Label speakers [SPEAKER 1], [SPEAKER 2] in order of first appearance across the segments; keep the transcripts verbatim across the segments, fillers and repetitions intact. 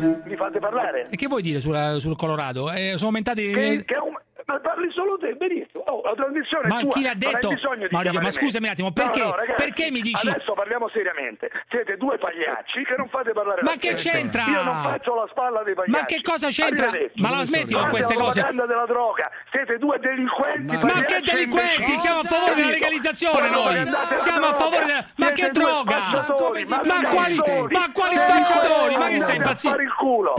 [SPEAKER 1] Mi fate parlare?
[SPEAKER 2] E che vuoi dire sulla, sul Colorado? Eh, sono aumentati...
[SPEAKER 1] Che, che un... Ma parli solo te, benissimo. Oh, la trasmissione
[SPEAKER 2] ma
[SPEAKER 1] è tua.
[SPEAKER 2] chi l'ha detto? Mario, ma scusami un attimo, perché,
[SPEAKER 1] no, no, ragazzi,
[SPEAKER 2] perché mi dici?
[SPEAKER 1] Adesso parliamo seriamente. Siete due pagliacci che non fate parlare
[SPEAKER 2] ma
[SPEAKER 1] la
[SPEAKER 2] che
[SPEAKER 1] gente.
[SPEAKER 2] c'entra?
[SPEAKER 1] Io non faccio la spalla dei pagliacci.
[SPEAKER 2] Ma che cosa c'entra? Ma la smetti con queste
[SPEAKER 1] la
[SPEAKER 2] cose?
[SPEAKER 1] La propaganda della droga. Siete due delinquenti.
[SPEAKER 2] Ma, ma che delinquenti? Siamo a favore della legalizzazione noi. Siamo a favore della... Ma che droga? Ma quali ma quali spacciatori? Ma che sei impazzito?
[SPEAKER 1] Fare il culo.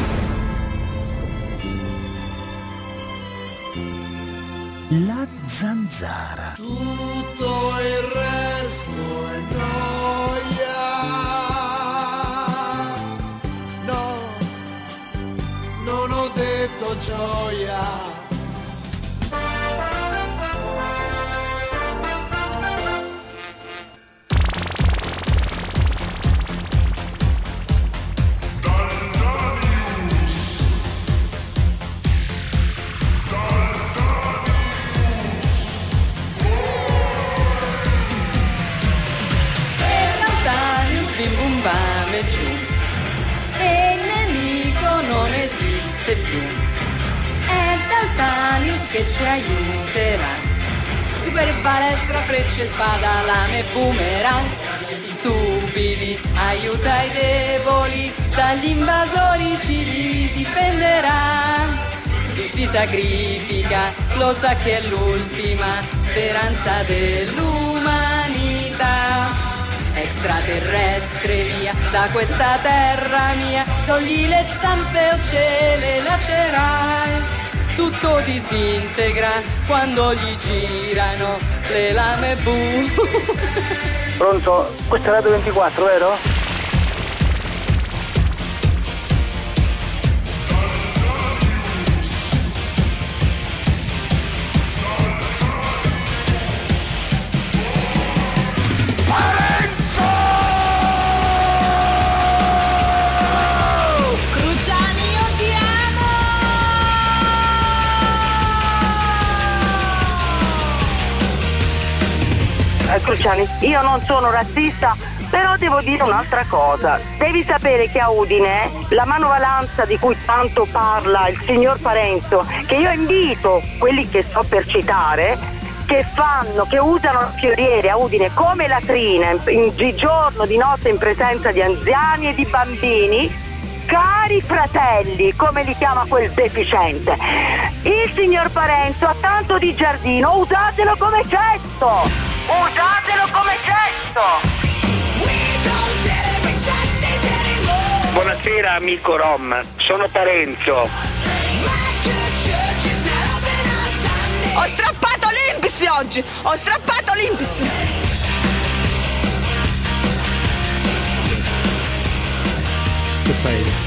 [SPEAKER 3] La zanzara.
[SPEAKER 4] Tutto il resto è gioia. No, non ho detto gioia.
[SPEAKER 5] E il nemico non esiste più. È Daltanius che ci aiuterà. Super balestra, frecce, spada, lame, boomerang. Stupidi, aiuta i deboli, dagli invasori ci difenderà. Si si sacrifica, lo sa che è l'ultima speranza dell'umanità. Extraterrestre via da questa terra mia, togli le zampe o ce le lacerai. Tutto disintegra quando gli girano le lame bu.
[SPEAKER 1] Pronto? Questa è Radio ventiquattro, vero?
[SPEAKER 6] Cruciani, io non sono razzista, però devo dire un'altra cosa. Devi sapere che a Udine la manovalanza di cui tanto parla il signor Parenzo, che io invito quelli che sto per citare, che fanno, che usano fioriere a Udine come latrina in, di giorno, di notte in presenza di anziani e di bambini, cari fratelli, come li chiama quel deficiente, il signor Parenzo ha tanto di giardino, usatelo come cesto! Usatelo come gesto!
[SPEAKER 1] Buonasera amico Rom, sono Parenzo.
[SPEAKER 7] Ho strappato l'Impis oggi! Ho strappato l'Impis!
[SPEAKER 3] Che paese!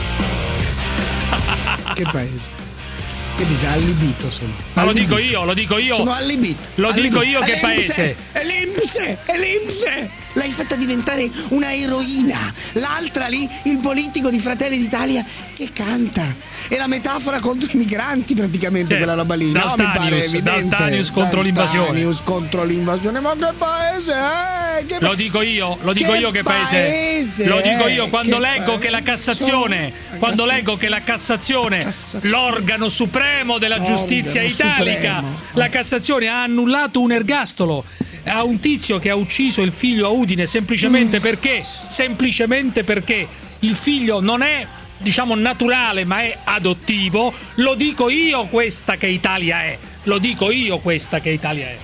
[SPEAKER 3] Che paese! Che dice allibito sono.
[SPEAKER 2] Ma lo dico io, lo dico io.
[SPEAKER 3] Sono allibito.
[SPEAKER 2] Lo
[SPEAKER 3] allibito.
[SPEAKER 2] dico io che paese.
[SPEAKER 3] È l'Inps, è l'Inps. L'hai fatta diventare una eroina. L'altra lì, il politico di Fratelli d'Italia che canta. È la metafora contro i migranti praticamente,
[SPEAKER 2] certo.
[SPEAKER 3] quella roba lì. No, mi pare evidente.
[SPEAKER 2] Daltanius contro l'invasione.
[SPEAKER 3] Daltanius contro l'invasione. Ma che paese è? Che...
[SPEAKER 2] Lo dico io, lo dico
[SPEAKER 3] che
[SPEAKER 2] io che paese.
[SPEAKER 3] paese
[SPEAKER 2] lo dico
[SPEAKER 3] è?
[SPEAKER 2] io quando
[SPEAKER 3] che
[SPEAKER 2] leggo
[SPEAKER 3] paese.
[SPEAKER 2] che la Cassazione,
[SPEAKER 3] la
[SPEAKER 2] quando
[SPEAKER 3] Cassazione.
[SPEAKER 2] leggo che la Cassazione,
[SPEAKER 3] Cassazione.
[SPEAKER 2] l'organo supremo della
[SPEAKER 3] Organo
[SPEAKER 2] giustizia italica,
[SPEAKER 3] supremo.
[SPEAKER 2] la Cassazione ha annullato un ergastolo a un tizio che ha ucciso il figlio a Udine semplicemente
[SPEAKER 3] Mm.
[SPEAKER 2] perché semplicemente perché il figlio non è, diciamo, naturale ma è adottivo. Lo dico io questa che Italia è. Lo dico io questa che Italia è.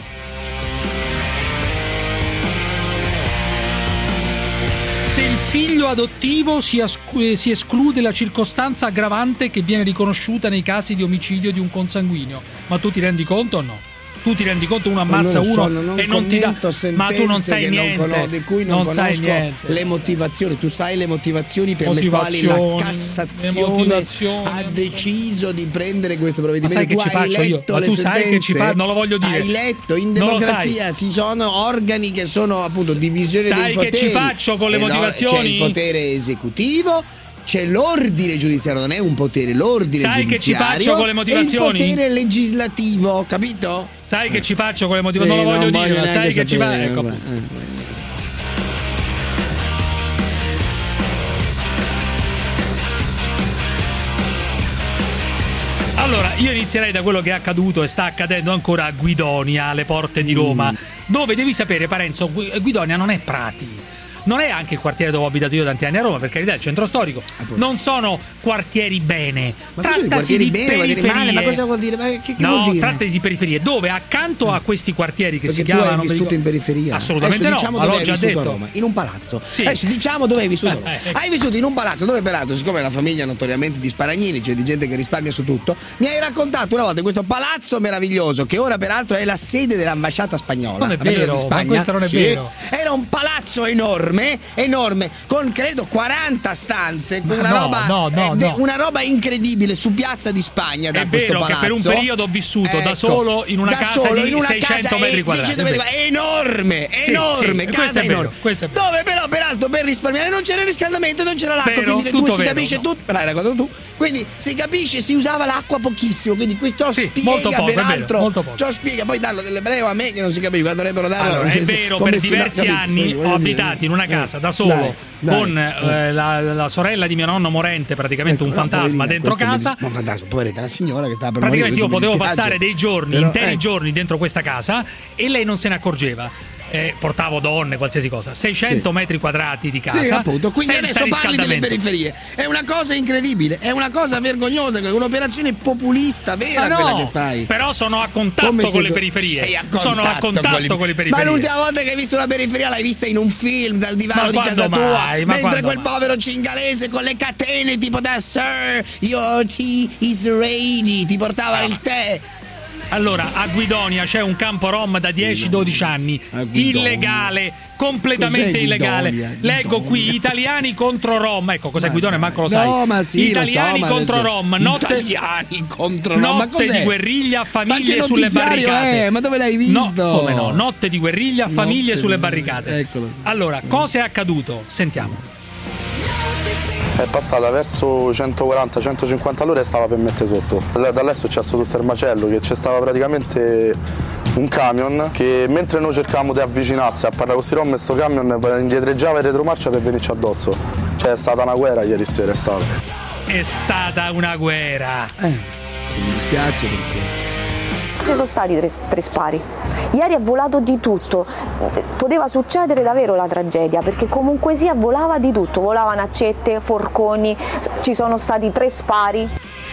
[SPEAKER 2] Se il figlio adottivo si, ascu- si esclude la circostanza aggravante che viene riconosciuta nei casi di omicidio di un consanguineo. Ma tu ti rendi conto o no? Tu ti rendi conto uno ammazza
[SPEAKER 3] non
[SPEAKER 2] uno
[SPEAKER 3] so, non
[SPEAKER 2] e non ti dà, ma tu non sai
[SPEAKER 3] che
[SPEAKER 2] niente,
[SPEAKER 3] non conosco, di cui non,
[SPEAKER 2] non sai
[SPEAKER 3] conosco
[SPEAKER 2] niente.
[SPEAKER 3] le motivazioni. Tu sai le motivazioni per
[SPEAKER 2] Motivazioni,
[SPEAKER 3] le quali la
[SPEAKER 2] le
[SPEAKER 3] Cassazione
[SPEAKER 2] motivazioni.
[SPEAKER 3] ha deciso di prendere questo
[SPEAKER 2] Ma
[SPEAKER 3] provvedimento.
[SPEAKER 2] sai che
[SPEAKER 3] tu
[SPEAKER 2] ci
[SPEAKER 3] hai
[SPEAKER 2] faccio io?
[SPEAKER 3] letto
[SPEAKER 2] Ma
[SPEAKER 3] le
[SPEAKER 2] tu sai
[SPEAKER 3] sentenze?
[SPEAKER 2] che ci fa, non lo voglio dire.
[SPEAKER 3] Hai letto in
[SPEAKER 2] Non lo
[SPEAKER 3] democrazia ci sono organi che sono appunto divisione
[SPEAKER 2] Sai
[SPEAKER 3] dei poteri.
[SPEAKER 2] che ci faccio con le
[SPEAKER 3] E no,
[SPEAKER 2] motivazioni?
[SPEAKER 3] c'è il potere esecutivo. C'è l'ordine giudiziario, non è un potere, l'ordine
[SPEAKER 2] Sai che ci
[SPEAKER 3] giudiziario
[SPEAKER 2] faccio con le motivazioni?
[SPEAKER 3] e il potere legislativo, capito?
[SPEAKER 2] Sai che ci faccio con le motivazioni?
[SPEAKER 3] Eh,
[SPEAKER 2] Non lo voglio
[SPEAKER 3] non
[SPEAKER 2] dire, ma sai
[SPEAKER 3] neanche
[SPEAKER 2] che ci fa.
[SPEAKER 3] sapere,
[SPEAKER 2] Ecco.
[SPEAKER 3] vabbè. Eh.
[SPEAKER 2] Allora, io inizierei da quello che è accaduto e sta accadendo ancora a Guidonia, alle porte di Roma, mm. dove devi sapere, Parenzo, Guidonia non è Prati. Non è anche il quartiere dove ho abitato io tanti anni a Roma, per carità, il centro storico. Non sono quartieri bene.
[SPEAKER 3] Ma trattasi di bene, periferie. Male, ma cosa vuol dire? Ma che, che
[SPEAKER 2] no,
[SPEAKER 3] vuol dire?
[SPEAKER 2] trattasi di periferie, dove accanto a questi quartieri che
[SPEAKER 3] Perché
[SPEAKER 2] si chiamano.
[SPEAKER 3] Tu hai vissuto in periferia?
[SPEAKER 2] Assolutamente
[SPEAKER 3] Adesso
[SPEAKER 2] no.
[SPEAKER 3] Diciamo dove
[SPEAKER 2] l'ho
[SPEAKER 3] hai
[SPEAKER 2] già
[SPEAKER 3] vissuto
[SPEAKER 2] detto.
[SPEAKER 3] a Roma? In un palazzo.
[SPEAKER 2] Sì.
[SPEAKER 3] Adesso diciamo dove hai vissuto a Roma.
[SPEAKER 2] Eh, eh,
[SPEAKER 3] hai vissuto in un palazzo dove, peraltro, siccome è una famiglia notoriamente di sparagnini, cioè di gente che risparmia su tutto, mi hai raccontato una volta questo palazzo meraviglioso, che ora peraltro è la sede dell'ambasciata spagnola.
[SPEAKER 2] Non è vero,
[SPEAKER 3] di Spagna.
[SPEAKER 2] ma questo non è
[SPEAKER 3] sì.
[SPEAKER 2] vero.
[SPEAKER 3] Era un palazzo enorme, enorme. Con credo quaranta stanze, con una,
[SPEAKER 2] no,
[SPEAKER 3] roba,
[SPEAKER 2] no, no,
[SPEAKER 3] eh, de,
[SPEAKER 2] no.
[SPEAKER 3] una roba incredibile su Piazza di Spagna. Da
[SPEAKER 2] è
[SPEAKER 3] questo
[SPEAKER 2] vero
[SPEAKER 3] palazzo.
[SPEAKER 2] che per un periodo ho vissuto
[SPEAKER 3] ecco,
[SPEAKER 2] da solo in una
[SPEAKER 3] da
[SPEAKER 2] casa
[SPEAKER 3] solo,
[SPEAKER 2] di
[SPEAKER 3] in una
[SPEAKER 2] seicento
[SPEAKER 3] casa
[SPEAKER 2] metri quadrati.
[SPEAKER 3] seicento metri, enorme,
[SPEAKER 2] sì,
[SPEAKER 3] enorme,
[SPEAKER 2] sì,
[SPEAKER 3] casa
[SPEAKER 2] è vero,
[SPEAKER 3] enorme.
[SPEAKER 2] È vero.
[SPEAKER 3] Dove però peraltro per risparmiare non c'era riscaldamento, non c'era l'acqua,
[SPEAKER 2] Vero,
[SPEAKER 3] quindi le
[SPEAKER 2] tutto
[SPEAKER 3] due si
[SPEAKER 2] vero,
[SPEAKER 3] capisce
[SPEAKER 2] no.
[SPEAKER 3] tutto. L'hai raccontato tu. Quindi si capisce, si usava l'acqua pochissimo, quindi questo
[SPEAKER 2] sì,
[SPEAKER 3] spiega
[SPEAKER 2] molto poco,
[SPEAKER 3] peraltro.
[SPEAKER 2] molto poco.
[SPEAKER 3] Ciò spiega, poi darlo dell'ebreo a me che non si capisce, quando dovrebbero darlo.
[SPEAKER 2] Allora, è vero, per diversi anni ho abitato in una casa da solo
[SPEAKER 3] dai, dai,
[SPEAKER 2] con eh, la, la sorella di mio nonno morente, praticamente
[SPEAKER 3] ecco,
[SPEAKER 2] un fantasma
[SPEAKER 3] no,
[SPEAKER 2] dentro casa.
[SPEAKER 3] Ma un fantasma, poveretta, la signora che stava per
[SPEAKER 2] praticamente io potevo
[SPEAKER 3] dispiace.
[SPEAKER 2] passare dei giorni,
[SPEAKER 3] Però,
[SPEAKER 2] interi
[SPEAKER 3] ecco.
[SPEAKER 2] giorni dentro questa casa e lei non se ne accorgeva. Eh, portavo donne, qualsiasi cosa. seicento
[SPEAKER 3] sì.
[SPEAKER 2] metri quadrati di casa.
[SPEAKER 3] Sì, appunto. Quindi
[SPEAKER 2] senza
[SPEAKER 3] adesso parli delle
[SPEAKER 2] riscaldamento.
[SPEAKER 3] periferie. È una cosa incredibile, è una cosa vergognosa, è un'operazione populista vera
[SPEAKER 2] Ma
[SPEAKER 3] quella
[SPEAKER 2] no,
[SPEAKER 3] che fai.
[SPEAKER 2] però sono a contatto
[SPEAKER 3] Come
[SPEAKER 2] con
[SPEAKER 3] sei-
[SPEAKER 2] le periferie.
[SPEAKER 3] sei a contatto
[SPEAKER 2] sono a contatto
[SPEAKER 3] con, le...
[SPEAKER 2] con le periferie.
[SPEAKER 3] Ma l'ultima volta che hai visto una periferia l'hai vista in un film dal divano
[SPEAKER 2] Ma
[SPEAKER 3] di
[SPEAKER 2] quando
[SPEAKER 3] casa
[SPEAKER 2] mai?
[SPEAKER 3] tua,
[SPEAKER 2] Ma
[SPEAKER 3] mentre
[SPEAKER 2] quando
[SPEAKER 3] quel
[SPEAKER 2] mai?
[SPEAKER 3] povero cingalese con le catene tipo da Sir, your tea is ready, ti portava il tè.
[SPEAKER 2] Allora, a Guidonia c'è un campo rom da dieci dodici anni, illegale, completamente
[SPEAKER 3] Cos'è
[SPEAKER 2] illegale.
[SPEAKER 3] Guidonia?
[SPEAKER 2] Leggo qui, italiani contro rom. Ecco, cos'è
[SPEAKER 3] Ma
[SPEAKER 2] Guidonia,
[SPEAKER 3] dai.
[SPEAKER 2] manco lo sai.
[SPEAKER 3] No, ma sì,
[SPEAKER 2] italiani
[SPEAKER 3] lo so, ma
[SPEAKER 2] contro
[SPEAKER 3] adesso-
[SPEAKER 2] rom, notte,
[SPEAKER 3] Italiani contro rom, ma
[SPEAKER 2] notte
[SPEAKER 3] cos'è?
[SPEAKER 2] di guerriglia,
[SPEAKER 3] Ma
[SPEAKER 2] famiglie
[SPEAKER 3] che
[SPEAKER 2] sulle
[SPEAKER 3] notiziario
[SPEAKER 2] barricate.
[SPEAKER 3] è? Ma dove l'hai visto?
[SPEAKER 2] No, come no? Notte di guerriglia, famiglie
[SPEAKER 3] Notte
[SPEAKER 2] sulle
[SPEAKER 3] di-
[SPEAKER 2] barricate.
[SPEAKER 3] Eccolo.
[SPEAKER 2] Allora, cosa è accaduto? Sentiamo.
[SPEAKER 8] È passata verso centoquaranta centocinquanta all'ora e stava per mettere sotto. Da da lì è successo tutto il macello, che c'è stava praticamente un camion che mentre noi cercavamo di avvicinarsi a parlare con sti rom, sto camion indietreggiava in retromarcia per venirci addosso. Cioè è stata una guerra ieri sera, è stata.
[SPEAKER 2] È stata una guerra.
[SPEAKER 3] Eh, mi dispiace perché...
[SPEAKER 9] Ci sono stati tre, tre spari. Ieri è volato di tutto. Poteva succedere davvero la tragedia, perché comunque sia volava di tutto. Volavano accette, forconi, ci sono stati tre spari.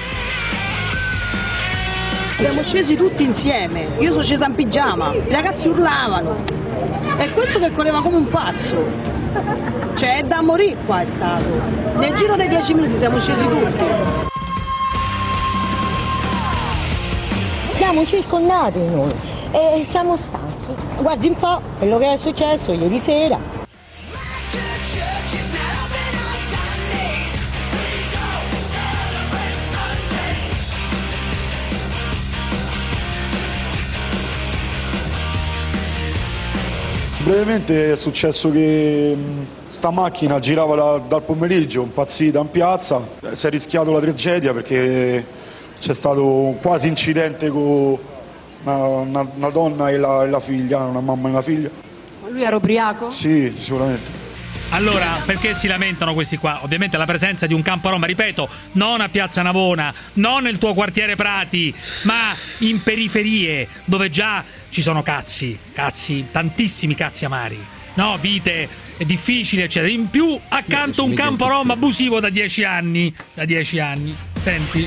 [SPEAKER 10] Siamo scesi tutti insieme, io sono scesa in pigiama, i ragazzi urlavano e questo che correva come un pazzo. Cioè è da morire qua è stato. Nel giro dei dieci minuti siamo scesi tutti.
[SPEAKER 11] Siamo circondati noi e siamo stanchi. Guardi un po' quello che è successo ieri sera.
[SPEAKER 12] Brevemente è successo che mh, sta macchina girava da- dal pomeriggio, impazzita in piazza, si è rischiato la tragedia perché c'è stato un quasi incidente con una, una- una donna e la, e la figlia, una mamma e una figlia.
[SPEAKER 10] Ma lui era ubriaco?
[SPEAKER 12] Sì, sicuramente.
[SPEAKER 2] Allora, perché si lamentano questi qua? Ovviamente la presenza di un campo rom, ripeto, non a Piazza Navona, non nel tuo quartiere Prati, ma in periferie, dove già ci sono cazzi, cazzi, tantissimi cazzi amari, no? Vite difficili, eccetera. In più, accanto un campo rom abusivo da dieci anni. Da dieci anni. Senti.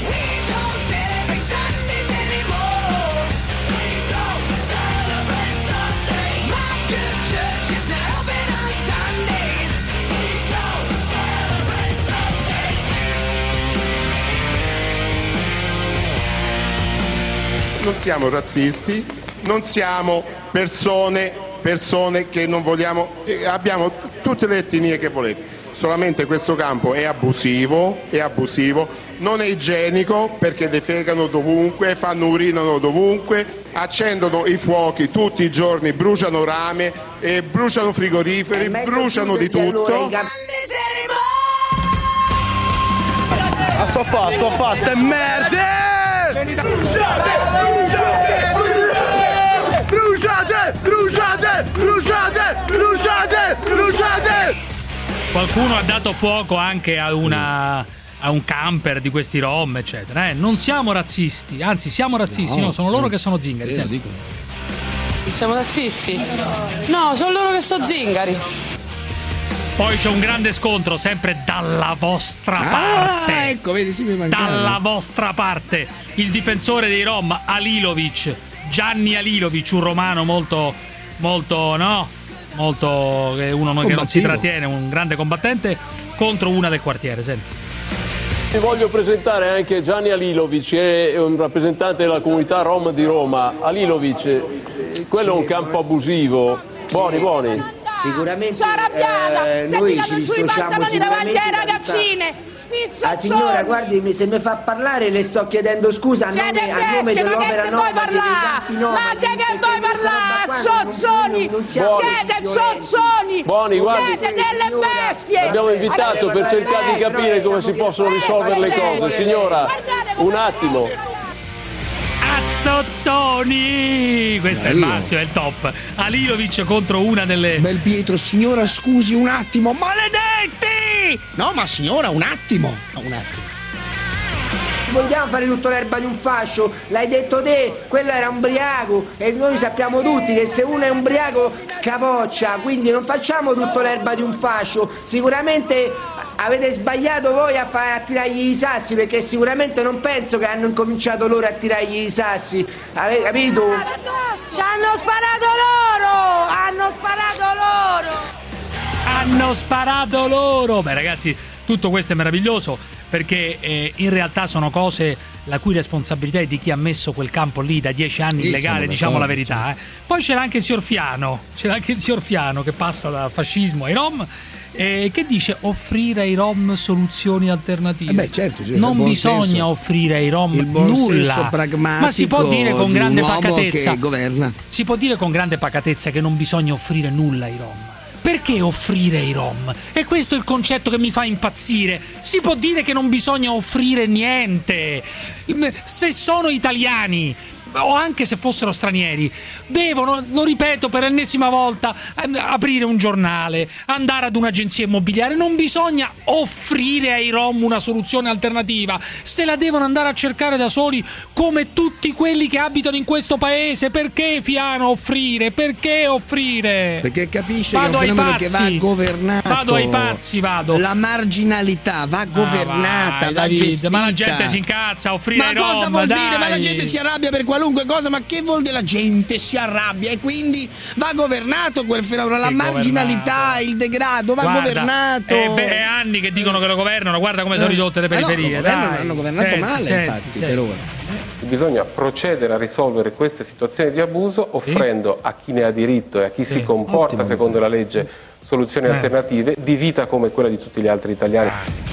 [SPEAKER 13] Non siamo razzisti, non siamo persone, persone che non vogliamo, eh, abbiamo tutte le etnie che volete, solamente questo campo è abusivo, è abusivo, non è igienico perché defecano dovunque, fanno urinano dovunque, accendono i fuochi tutti i giorni, bruciano rame, eh, bruciano frigoriferi, bruciano di tutto.
[SPEAKER 8] Ah, sto fa, sto fa, ste merde!
[SPEAKER 4] Bruciate! Bruciate! Bruciate! Bruciate! Bruciate! Bruciate!
[SPEAKER 2] Qualcuno ha dato fuoco anche a una a un camper di questi rom, eccetera. Eh. Non siamo razzisti, anzi siamo razzisti, no, no sono loro che sono zingari.
[SPEAKER 14] Io lo dico.
[SPEAKER 10] Siamo razzisti? No, sono loro che sono zingari.
[SPEAKER 2] Poi c'è un grande scontro sempre dalla vostra
[SPEAKER 3] ah,
[SPEAKER 2] parte.
[SPEAKER 3] Ecco, vedi, sì, mi mancava.
[SPEAKER 2] Dalla vostra parte. Il difensore dei rom, Alilovic, Gianni Alilovic, un romano molto, molto, no? Molto, che uno che non si trattiene, un grande combattente, contro una del quartiere, senti.
[SPEAKER 15] Vi voglio presentare anche Gianni Alilovic, che è un rappresentante della comunità rom di Roma. Alilovic, quello è un campo abusivo. Buoni, buoni.
[SPEAKER 16] Sì. Sicuramente
[SPEAKER 17] sono arrabbiata,
[SPEAKER 16] eh, noi ci dissociamo sicuramente
[SPEAKER 17] davanti alle ragazzine.
[SPEAKER 16] La ah, signora, guardi, se mi fa parlare le sto chiedendo scusa a nome, a nome dell'opera Nova dei Campi Nova.
[SPEAKER 17] Ma che che vuoi parlare? Zozzoni! Siete zozzoni!
[SPEAKER 15] Buoni, guardi.
[SPEAKER 17] Siete delle bestie!
[SPEAKER 15] Abbiamo invitato per cercare di capire come si possono risolvere le cose. Signora, un attimo.
[SPEAKER 2] Zozzoni, questo Bello. È il massimo, è il top. Alilovic contro una delle.
[SPEAKER 3] Bel Pietro, signora, scusi un attimo, maledetti! No, ma signora, un attimo, un attimo.
[SPEAKER 16] Vogliamo fare tutto l'erba di un fascio? L'hai detto te, quello era ubriaco e noi sappiamo tutti che se uno è ubriaco scapoccia, quindi non facciamo tutto l'erba di un fascio. Sicuramente avete sbagliato voi a, fare, a tirargli i sassi, perché sicuramente non penso che hanno incominciato loro a tirargli i sassi, avete capito?
[SPEAKER 17] Ci hanno sparato loro! Hanno sparato loro!
[SPEAKER 2] Hanno sparato loro! Beh ragazzi, tutto questo è meraviglioso, perché eh, in realtà sono cose la cui responsabilità è di chi ha messo quel campo lì da dieci anni illegale, diciamo la verità. Eh. Poi c'era anche il signor Fiano, c'era anche il signor Fiano che passa dal fascismo ai rom, eh, che dice offrire ai rom soluzioni alternative.
[SPEAKER 3] Eh beh, certo, certo,
[SPEAKER 2] non bisogna
[SPEAKER 3] senso,
[SPEAKER 2] offrire ai rom
[SPEAKER 3] il buon
[SPEAKER 2] nulla,
[SPEAKER 3] senso pragmatico,
[SPEAKER 2] ma si può dire con grande
[SPEAKER 3] di un uomo
[SPEAKER 2] pacatezza
[SPEAKER 3] che governa.
[SPEAKER 2] Si può dire con grande pacatezza che non bisogna offrire nulla ai rom. Perché offrire ai rom? E questo è il concetto che mi fa impazzire. Si può dire che non bisogna offrire niente. Se sono italiani, o anche se fossero stranieri, devono, lo ripeto per l'ennesima volta, aprire un giornale, andare ad un'agenzia immobiliare. Non bisogna offrire ai rom una soluzione alternativa. Se la devono andare a cercare da soli, come tutti quelli che abitano in questo paese. Perché Fiano offrire? Perché offrire?
[SPEAKER 3] Perché capisce
[SPEAKER 2] vado
[SPEAKER 3] che è un fenomeno che va governato.
[SPEAKER 2] Vado ai pazzi, vado.
[SPEAKER 3] La marginalità va governata,
[SPEAKER 2] ah, vai,
[SPEAKER 3] va
[SPEAKER 2] David,
[SPEAKER 3] gestita.
[SPEAKER 2] Ma la gente si incazza a offrire
[SPEAKER 3] ma
[SPEAKER 2] ai rom.
[SPEAKER 3] Ma cosa vuol
[SPEAKER 2] dai.
[SPEAKER 3] dire? Ma la gente si arrabbia per qualunque cosa. Ma che vuol dire la gente si arrabbia? E quindi va governato quel fenomeno. La che marginalità, governato. Il degrado va guarda, governato.
[SPEAKER 2] È, è anni che dicono che lo governano. Guarda come sono ridotte le periferie.
[SPEAKER 3] Eh no, lo hanno governato senti, male senti, infatti senti. Per ora.
[SPEAKER 15] Bisogna procedere a risolvere queste situazioni di abuso offrendo sì. a chi ne ha diritto e a chi sì. si comporta Ottimo. secondo la legge soluzioni eh. alternative di vita come quella di tutti gli altri italiani.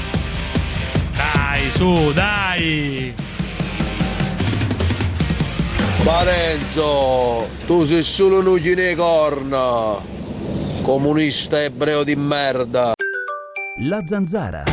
[SPEAKER 2] Dai, su, dai!
[SPEAKER 18] Parenzo, tu sei solo un ugine corna, comunista ebreo di merda.
[SPEAKER 19] La Zanzara.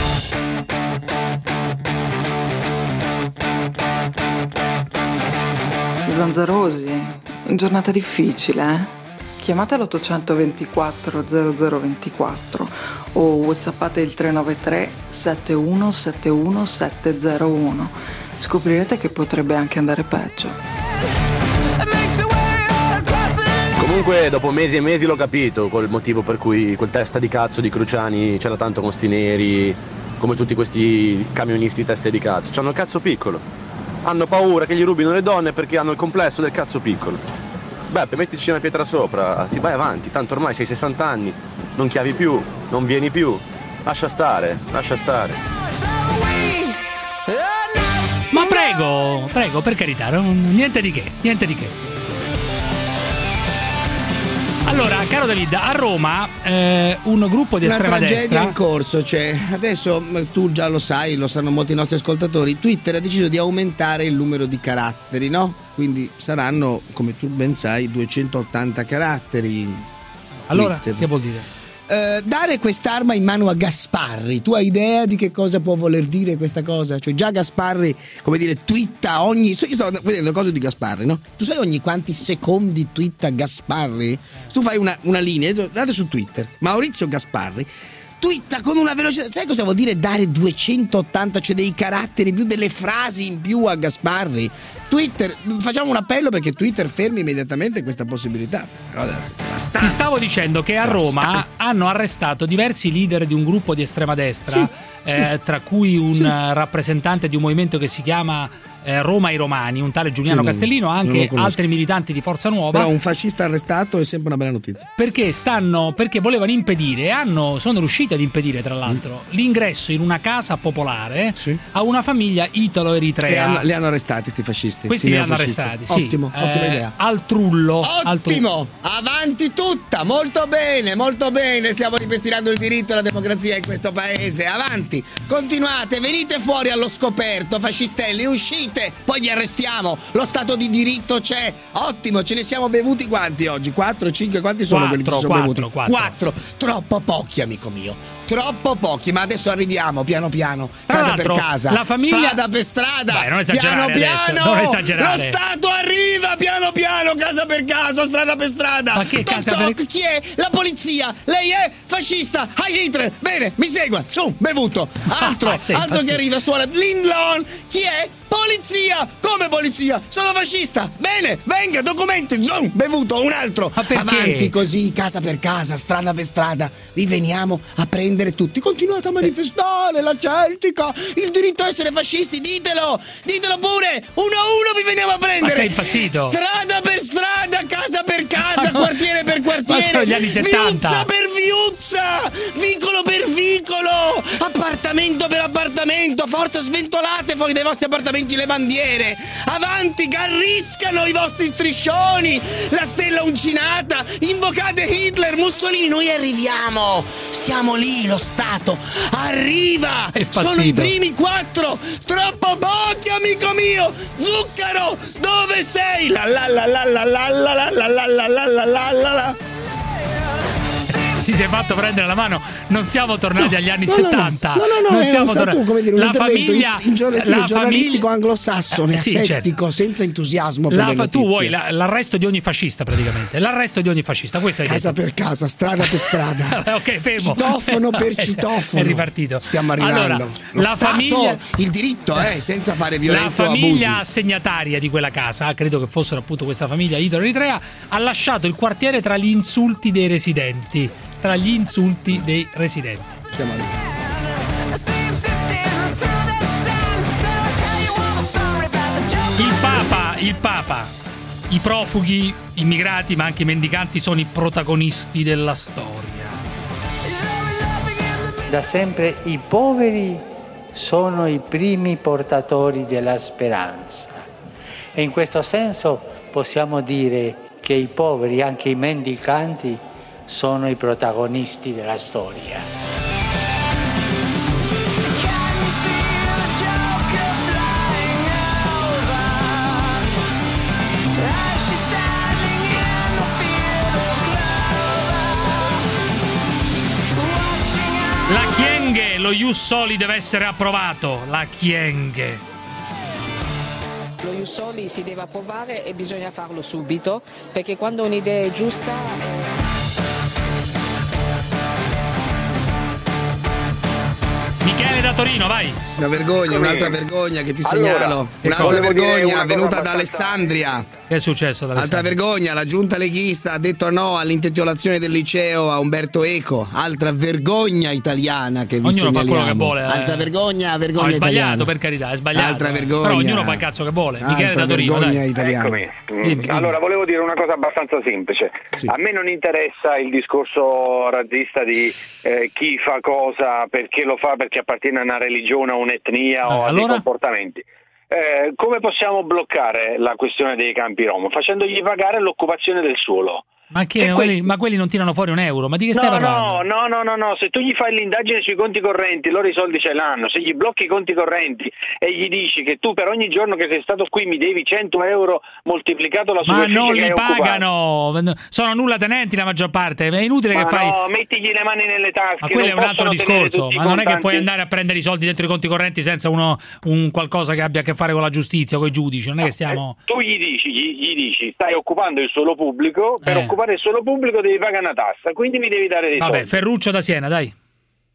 [SPEAKER 20] Zanzarosi, giornata difficile, eh? Chiamate l'ottocento ventiquattro zero zero ventiquattro o whatsappate il tre nove tre sette uno sette uno sette zero uno. Scoprirete che potrebbe anche andare peggio.
[SPEAKER 21] Comunque dopo mesi e mesi l'ho capito col motivo per cui quel testa di cazzo di Cruciani c'era tanto con sti neri, come tutti questi camionisti teste di cazzo. C'hanno il cazzo piccolo, hanno paura che gli rubino le donne perché hanno il complesso del cazzo piccolo. Beh, per metterci una pietra sopra, si vai avanti, tanto ormai c'hai sessanta anni, non chiavi più, non vieni più, lascia stare, lascia stare.
[SPEAKER 2] Ma prego, prego, per carità, non, niente di che, niente di che. Allora, caro David, a Roma eh, un gruppo di estrema destra.
[SPEAKER 3] Una tragedia in corso, cioè, adesso tu già lo sai, lo sanno molti nostri ascoltatori, Twitter ha deciso di aumentare il numero di caratteri, no? Quindi saranno, come tu ben sai, duecentottanta caratteri.
[SPEAKER 2] Allora,
[SPEAKER 3] Twitter.
[SPEAKER 2] Che vuol dire?
[SPEAKER 3] Uh, dare quest'arma in mano a Gasparri, tu hai idea di che cosa può voler dire questa cosa? Cioè già Gasparri, come dire, twitta ogni... Io sto vedendo cose di Gasparri, no? Tu sai ogni quanti secondi twitta Gasparri? Se tu fai una, una linea, andate su Twitter, Maurizio Gasparri twitta con una velocità. Sai cosa vuol dire dare duecentottanta, cioè dei caratteri in più, delle frasi in più a Gasparri? Twitter, facciamo un appello perché Twitter fermi immediatamente questa possibilità.
[SPEAKER 2] Ti stavo dicendo che a Roma hanno arrestato diversi leader di un gruppo di estrema destra,
[SPEAKER 3] sì,
[SPEAKER 2] eh,
[SPEAKER 3] sì.
[SPEAKER 2] tra cui un
[SPEAKER 3] Sì.
[SPEAKER 2] rappresentante di un movimento che si chiama eh, Roma ai Romani, un tale Giuliano
[SPEAKER 3] Sì, non-
[SPEAKER 2] Castellino,
[SPEAKER 3] non lo
[SPEAKER 2] anche
[SPEAKER 3] conosco.
[SPEAKER 2] altri militanti di Forza Nuova.
[SPEAKER 3] Però un fascista arrestato è sempre una bella notizia.
[SPEAKER 2] Perché stanno perché volevano impedire e hanno sono riusciti ad impedire tra l'altro l'ingresso in una casa popolare a una famiglia italo-eritrea.
[SPEAKER 3] E hanno, li hanno arrestati sti fascisti.
[SPEAKER 2] Questi
[SPEAKER 3] sti
[SPEAKER 2] li hanno
[SPEAKER 3] neofascisti.
[SPEAKER 2] arrestati, sì.
[SPEAKER 3] Ottimo,
[SPEAKER 2] Eh,
[SPEAKER 3] ottima idea.
[SPEAKER 2] Al Trullo. al Trullo.
[SPEAKER 3] Ottimo, avanti tutta, molto bene, molto bene, stiamo ripristinando il diritto e la democrazia in questo paese, avanti, continuate, venite fuori allo scoperto, fascistelli, uscite, poi vi arrestiamo, lo stato di diritto c'è, ottimo, ce ne siamo bevuti quanti oggi? quattro, cinque, quanti sono quelli che si sono
[SPEAKER 2] quattro,
[SPEAKER 3] bevuti?
[SPEAKER 2] quattro.
[SPEAKER 3] quattro, troppo pochi amico mio, troppo pochi, ma adesso arriviamo piano piano,
[SPEAKER 2] Tra
[SPEAKER 3] casa per
[SPEAKER 2] l'altro,
[SPEAKER 3] casa,
[SPEAKER 2] la famiglia-
[SPEAKER 3] strada per strada,
[SPEAKER 2] Dai, non esagerare
[SPEAKER 3] piano
[SPEAKER 2] adesso,
[SPEAKER 3] piano,
[SPEAKER 2] non esagerare.
[SPEAKER 3] lo Stato arriva piano piano, casa per casa, strada per strada.
[SPEAKER 2] Ma che
[SPEAKER 3] Toc
[SPEAKER 2] casa
[SPEAKER 3] toc,
[SPEAKER 2] per-
[SPEAKER 3] chi è? La polizia. Lei è fascista. Heil Hitler. Bene, mi segua. Su, bevuto. Altro,
[SPEAKER 2] sei
[SPEAKER 3] altro
[SPEAKER 2] impazzito.
[SPEAKER 3] che arriva, suona Lindlon. Chi è? Polizia. Come polizia? Sono fascista. Bene, venga, documenti. Zoom, bevuto. Un altro.
[SPEAKER 2] Ma perché?
[SPEAKER 3] Avanti così, casa per casa, strada per strada. Vi veniamo a prendere tutti. Continuate a manifestare la Celtica. Il diritto a essere fascisti. Ditelo. Ditelo pure. Uno a uno vi veniamo a prendere.
[SPEAKER 2] Ma sei impazzito?
[SPEAKER 3] Strada per strada, casa per casa,
[SPEAKER 2] Ma no.
[SPEAKER 3] quartiere per quartiere.
[SPEAKER 2] Ma sono gli anni settanta.
[SPEAKER 3] Viuzza per viuzza, vicolo per vicolo, appartamento per appartamento. Forza, sventolate fuori dai vostri appartamenti le bandiere. Avanti, garriscano i vostri striscioni, la stella uncinata. Invocate Hitler, Mussolini. Noi arriviamo. Siamo lì, lo Stato arriva.
[SPEAKER 2] È
[SPEAKER 3] Sono i
[SPEAKER 2] impazzito.
[SPEAKER 3] primi quattro. Troppo pochi, amico mio. Zucchero, dove sei? La la la la la la la la la la la la la la la la.
[SPEAKER 2] Ti sei fatto prendere la mano, non siamo tornati agli anni
[SPEAKER 3] no, no, no.
[SPEAKER 2] settanta.
[SPEAKER 3] No, no, no,
[SPEAKER 2] non
[SPEAKER 3] è
[SPEAKER 2] siamo
[SPEAKER 3] stato
[SPEAKER 2] tornati.
[SPEAKER 3] come dire un
[SPEAKER 2] La
[SPEAKER 3] intervento
[SPEAKER 2] famiglia,
[SPEAKER 3] in stile
[SPEAKER 2] la
[SPEAKER 3] giornalistico
[SPEAKER 2] famiglia-
[SPEAKER 3] anglosassone,
[SPEAKER 2] Eh, sì,
[SPEAKER 3] asettico,
[SPEAKER 2] certo.
[SPEAKER 3] senza entusiasmo per
[SPEAKER 2] La
[SPEAKER 3] le
[SPEAKER 2] fa- tu
[SPEAKER 3] notizie.
[SPEAKER 2] vuoi la- l'arresto di ogni fascista praticamente, l'arresto di ogni fascista, questo hai
[SPEAKER 3] Casa
[SPEAKER 2] detto.
[SPEAKER 3] per casa, strada per strada.
[SPEAKER 2] Ok, fermo.
[SPEAKER 3] Citofono per
[SPEAKER 2] È-
[SPEAKER 3] citofono.
[SPEAKER 2] È ripartito.
[SPEAKER 3] Stiamo arrivando.
[SPEAKER 2] Allora,
[SPEAKER 3] Lo
[SPEAKER 2] la
[SPEAKER 3] Stato,
[SPEAKER 2] famiglia
[SPEAKER 3] il diritto, eh, senza fare
[SPEAKER 2] La
[SPEAKER 3] violenza o abusi.
[SPEAKER 2] famiglia assegnataria di quella casa, credo che fossero appunto questa famiglia italo-eritrea, ha lasciato il quartiere tra gli insulti dei residenti. Tra gli insulti dei residenti.
[SPEAKER 3] Stiamo arrivando.
[SPEAKER 2] Il Papa, il Papa, i profughi, immigrati, ma anche i mendicanti sono i protagonisti della storia.
[SPEAKER 14] Da sempre i poveri sono i primi portatori della speranza e in questo senso possiamo dire che i poveri, anche i mendicanti, sono i protagonisti della storia.
[SPEAKER 2] La Kyenge, lo Ius Soli deve essere approvato. La Kyenge.
[SPEAKER 22] Lo Ius Soli si deve approvare e bisogna farlo subito, perché quando un'idea è giusta... Eh...
[SPEAKER 2] Michele da Torino, vai.
[SPEAKER 3] Una vergogna, un'altra vergogna che ti segnalo.
[SPEAKER 2] Allora,
[SPEAKER 3] un'altra
[SPEAKER 2] volevo dire
[SPEAKER 3] vergogna
[SPEAKER 2] una cosa
[SPEAKER 3] venuta da
[SPEAKER 2] abbastanza-
[SPEAKER 3] Alessandria.
[SPEAKER 2] Che è successo ad
[SPEAKER 3] Altra
[SPEAKER 2] Alessandria?
[SPEAKER 3] vergogna, la giunta leghista ha detto no all'intitolazione del liceo a Umberto Eco. Altra vergogna italiana che vi
[SPEAKER 2] Ognuno fa
[SPEAKER 3] segnaliamo.
[SPEAKER 2] quello che vuole. eh.
[SPEAKER 3] Altra vergogna, vergogna
[SPEAKER 2] No, è sbagliato,
[SPEAKER 3] italiana.
[SPEAKER 2] per carità, è sbagliato.
[SPEAKER 3] Altra vergogna.
[SPEAKER 2] Però ognuno fa il cazzo che vuole. Michele
[SPEAKER 3] Altra
[SPEAKER 2] da Torino,
[SPEAKER 3] vergogna
[SPEAKER 2] dai.
[SPEAKER 3] italiana.
[SPEAKER 23] Eccomi. Mm,
[SPEAKER 2] Dimmi, dimmi.
[SPEAKER 23] Allora, volevo dire una cosa abbastanza semplice. A me non interessa il discorso razzista di eh, chi fa cosa, perché lo fa, perché appartiene a una religione, a un'etnia o a dei
[SPEAKER 2] allora?
[SPEAKER 23] comportamenti. Eh, come possiamo bloccare la questione dei campi rom? Facendogli pagare l'occupazione del suolo.
[SPEAKER 2] Ma, che,
[SPEAKER 23] E
[SPEAKER 2] quelli,
[SPEAKER 23] que-
[SPEAKER 2] ma quelli non tirano fuori un euro? Ma di che stai
[SPEAKER 23] No,
[SPEAKER 2] parlando?
[SPEAKER 23] no, no, no, no, no, se tu gli fai l'indagine sui conti correnti, loro i soldi ce l'hanno, se gli blocchi i conti correnti e gli dici che tu per ogni giorno che sei stato qui mi devi cento euro moltiplicato la
[SPEAKER 2] Ma
[SPEAKER 23] superficie
[SPEAKER 2] non
[SPEAKER 23] che
[SPEAKER 2] li
[SPEAKER 23] hai occupato.
[SPEAKER 2] pagano! Sono nulla tenenti la maggior parte. È inutile
[SPEAKER 23] Ma
[SPEAKER 2] che fai.
[SPEAKER 23] no, mettigli le mani nelle tasche.
[SPEAKER 2] Ma quello è
[SPEAKER 23] non
[SPEAKER 2] un altro
[SPEAKER 23] possono tenere
[SPEAKER 2] discorso.
[SPEAKER 23] tutti i
[SPEAKER 2] Ma non è che
[SPEAKER 23] contanti.
[SPEAKER 2] puoi andare a prendere i soldi dentro i conti correnti senza uno, un qualcosa che abbia a che fare con la giustizia, con i giudici. Non è che stiamo.
[SPEAKER 23] Tu gli dici, gli, gli dici, stai occupando il suolo pubblico, per
[SPEAKER 2] Eh.
[SPEAKER 23] occupare il suolo pubblico devi pagare una tassa, quindi mi devi dare dei
[SPEAKER 2] Vabbè,
[SPEAKER 23] soldi.
[SPEAKER 2] Ferruccio da Siena, dai.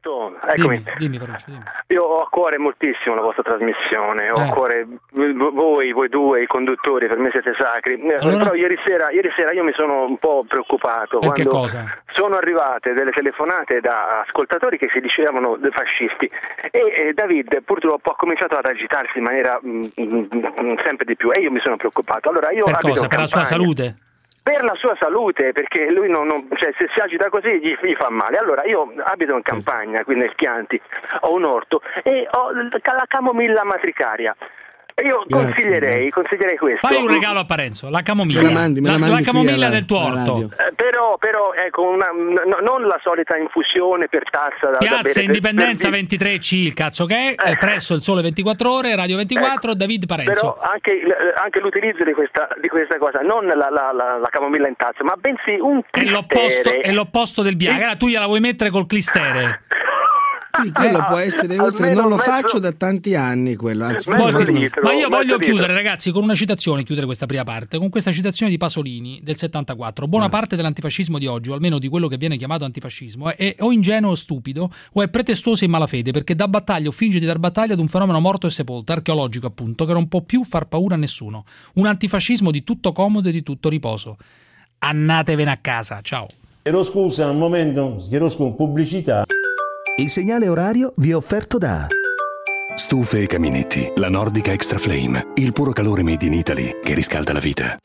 [SPEAKER 1] Pronto? Eccomi.
[SPEAKER 2] Dimmi, dimmi, Ferruccio, dimmi.
[SPEAKER 1] Io ho a cuore moltissimo la vostra trasmissione, ho
[SPEAKER 2] Eh.
[SPEAKER 1] a cuore voi, voi due, i conduttori, per me siete sacri.
[SPEAKER 2] Allora?
[SPEAKER 1] Però ieri sera, ieri sera io mi sono un po' preoccupato
[SPEAKER 2] Per che
[SPEAKER 1] quando
[SPEAKER 2] cosa?
[SPEAKER 1] sono arrivate delle telefonate da ascoltatori che si dicevano dei fascisti e, e David purtroppo ha cominciato ad agitarsi in maniera mm, mm, sempre di più e io mi sono preoccupato. Allora io
[SPEAKER 2] Per
[SPEAKER 1] abito
[SPEAKER 2] cosa?
[SPEAKER 1] in
[SPEAKER 2] Per la sua
[SPEAKER 1] campagna.
[SPEAKER 2] salute?
[SPEAKER 1] Per la sua salute, perché lui non, non- cioè, se si agita così gli, gli fa male. Allora io abito in campagna, qui nel Chianti, ho un orto e ho l- la camomilla matricaria. E io
[SPEAKER 2] Grazie,
[SPEAKER 1] consiglierei, consiglierei questo.
[SPEAKER 2] Fai un regalo a Parenzo, la camomilla.
[SPEAKER 3] Me la mandi, me la
[SPEAKER 2] la,
[SPEAKER 3] mandi
[SPEAKER 2] la
[SPEAKER 3] qui
[SPEAKER 2] camomilla
[SPEAKER 3] alla-
[SPEAKER 2] del tuo
[SPEAKER 3] alla
[SPEAKER 2] orto.
[SPEAKER 3] radio.
[SPEAKER 1] Eh, però, però ecco, una, no- non la solita infusione per tazza da, da
[SPEAKER 2] Piazza
[SPEAKER 1] bere, per-
[SPEAKER 2] Indipendenza
[SPEAKER 1] per-
[SPEAKER 2] ventitré C, il cazzo che è, eh, presso il Sole ventiquattro Ore, Radio ventiquattro, David Parenzo.
[SPEAKER 1] Però anche, il- anche l'utilizzo di questa, di questa cosa, non la, la, la, la camomilla in tazza, ma bensì un
[SPEAKER 2] È l'opposto,
[SPEAKER 1] clistere.
[SPEAKER 2] è l'opposto del Viagra, tu gliela vuoi mettere col clistere.
[SPEAKER 3] Sì, quello può essere utile,
[SPEAKER 1] almeno
[SPEAKER 3] non lo
[SPEAKER 1] mezzo-
[SPEAKER 3] faccio da tanti anni quello, anzi
[SPEAKER 1] Mezzo
[SPEAKER 3] forse non-
[SPEAKER 1] litro.
[SPEAKER 2] Ma io
[SPEAKER 1] mezzo
[SPEAKER 2] voglio
[SPEAKER 1] litro.
[SPEAKER 2] chiudere, ragazzi, con una citazione, chiudere questa prima parte, con questa citazione di Pasolini del settantaquattro. Buona parte dell'antifascismo di oggi, o almeno di quello che viene chiamato antifascismo, è o ingenuo o stupido, o è pretestuoso e in malafede, perché dà battaglia o finge di dar battaglia ad un fenomeno morto e sepolto, archeologico appunto, che non può più far paura a nessuno. Un antifascismo di tutto comodo e di tutto riposo. Annatevene a casa, ciao.
[SPEAKER 5] Chiedo scusa, un momento, chiedo scusa, pubblicità.
[SPEAKER 19] Il segnale orario vi è offerto da
[SPEAKER 6] Stufe e caminetti, la Nordica Extra Flame, il puro calore made in Italy che riscalda la vita.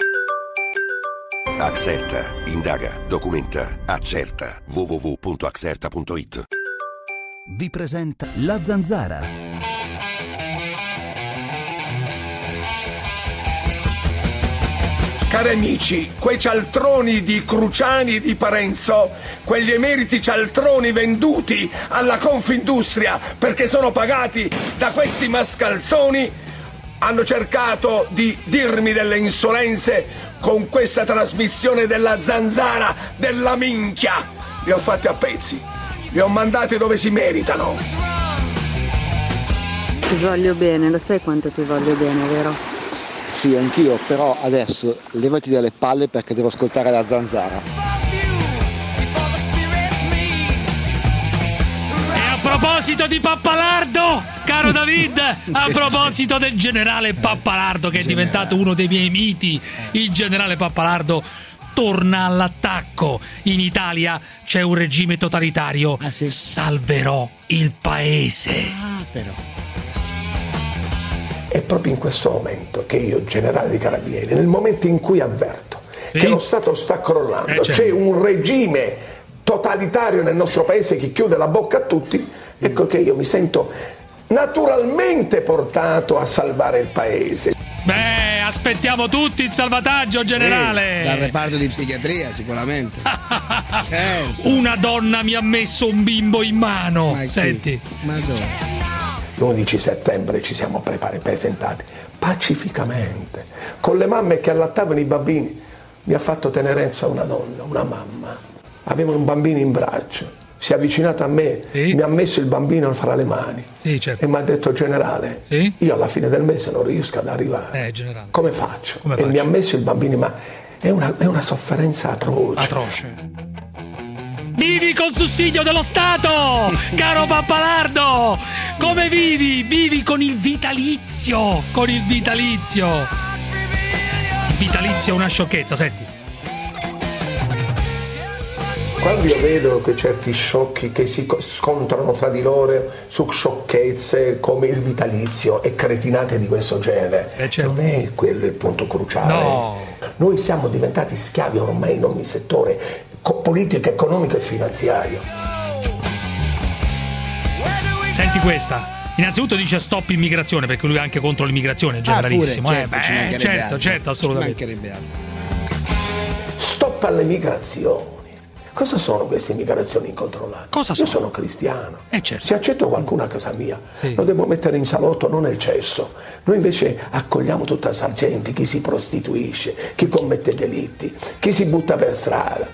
[SPEAKER 24] Axerta, indaga, documenta, accerta. w w w punto axerta punto it.
[SPEAKER 19] vi presenta La Zanzara.
[SPEAKER 25] Cari amici, quei cialtroni di Cruciani e di Parenzo, quegli emeriti cialtroni venduti alla Confindustria perché sono pagati da questi mascalzoni, hanno cercato di dirmi delle insolenze con questa trasmissione della Zanzara, della minchia. Li ho fatti a pezzi, li ho mandati dove si meritano.
[SPEAKER 26] Ti voglio bene, lo sai quanto ti voglio bene, vero?
[SPEAKER 27] Sì, anch'io, però adesso levati dalle palle perché devo ascoltare la Zanzara.
[SPEAKER 2] E a proposito di Pappalardo, caro David, a proposito del generale Pappalardo che è diventato uno dei miei miti, il generale Pappalardo torna all'attacco. In Italia c'è un regime totalitario. Salverò il paese.
[SPEAKER 3] Ah, però.
[SPEAKER 25] È proprio in questo momento che io, generale di Carabinieri, nel momento in cui avverto
[SPEAKER 2] Sì.
[SPEAKER 25] che lo Stato sta crollando,
[SPEAKER 2] Eh, certo.
[SPEAKER 25] c'è un regime totalitario nel nostro paese che chiude la bocca a tutti, ecco che io mi sento naturalmente portato a salvare il paese.
[SPEAKER 2] Beh, aspettiamo tutti il salvataggio, generale.
[SPEAKER 3] Eh, dal reparto di psichiatria sicuramente. Certo.
[SPEAKER 2] Una donna mi ha messo un bimbo in mano.
[SPEAKER 3] Ma chi?
[SPEAKER 2] Senti.
[SPEAKER 3] Madonna.
[SPEAKER 25] l'undici settembre ci siamo preparati, presentati pacificamente, con le mamme che allattavano i bambini. Mi ha fatto tenerezza una donna, una mamma, aveva un bambino in braccio, si è avvicinata a me,
[SPEAKER 2] Sì.
[SPEAKER 25] mi ha messo il bambino fra le mani
[SPEAKER 2] Sì, certo.
[SPEAKER 25] e mi ha detto: generale,
[SPEAKER 2] Sì?
[SPEAKER 25] io alla fine del mese non riesco ad arrivare,
[SPEAKER 2] Eh, generale.
[SPEAKER 25] come faccio?
[SPEAKER 2] Come
[SPEAKER 25] e
[SPEAKER 2] faccio?
[SPEAKER 25] mi ha messo il bambino in mano. È una, è una sofferenza atroce.
[SPEAKER 2] Atroce. Vivi col sussidio dello Stato, caro Pappalardo! Come vivi? Vivi con il vitalizio, con il vitalizio. Il vitalizio è una sciocchezza, senti.
[SPEAKER 25] Quando io vedo che certi sciocchi che si co- scontrano tra di loro su sciocchezze come il vitalizio e cretinate di questo genere,
[SPEAKER 2] Eh, certo.
[SPEAKER 25] non è quello il punto cruciale.
[SPEAKER 2] No.
[SPEAKER 25] Noi siamo diventati schiavi ormai in ogni settore, co- politico, economico e finanziario.
[SPEAKER 2] Senti questa. Innanzitutto dice stop immigrazione, perché lui è anche contro l'immigrazione, è generalissimo.
[SPEAKER 3] Ah, pure,
[SPEAKER 2] eh.
[SPEAKER 3] certo, ci
[SPEAKER 2] Beh,
[SPEAKER 3] mancherebbe
[SPEAKER 2] certo,
[SPEAKER 3] altro.
[SPEAKER 2] certo, assolutamente.
[SPEAKER 3] Ci mancherebbe altro.
[SPEAKER 25] Stop alle migrazioni. Cosa sono queste migrazioni incontrollate?
[SPEAKER 2] Cosa
[SPEAKER 25] Io
[SPEAKER 2] sono?
[SPEAKER 25] sono cristiano.
[SPEAKER 2] Eh, certo.
[SPEAKER 25] Se accetto qualcuno a casa mia,
[SPEAKER 2] Sì.
[SPEAKER 25] lo devo mettere in salotto, non nel cesso. Noi invece accogliamo tutta la gente, chi si prostituisce, chi commette delitti, chi si butta per strada.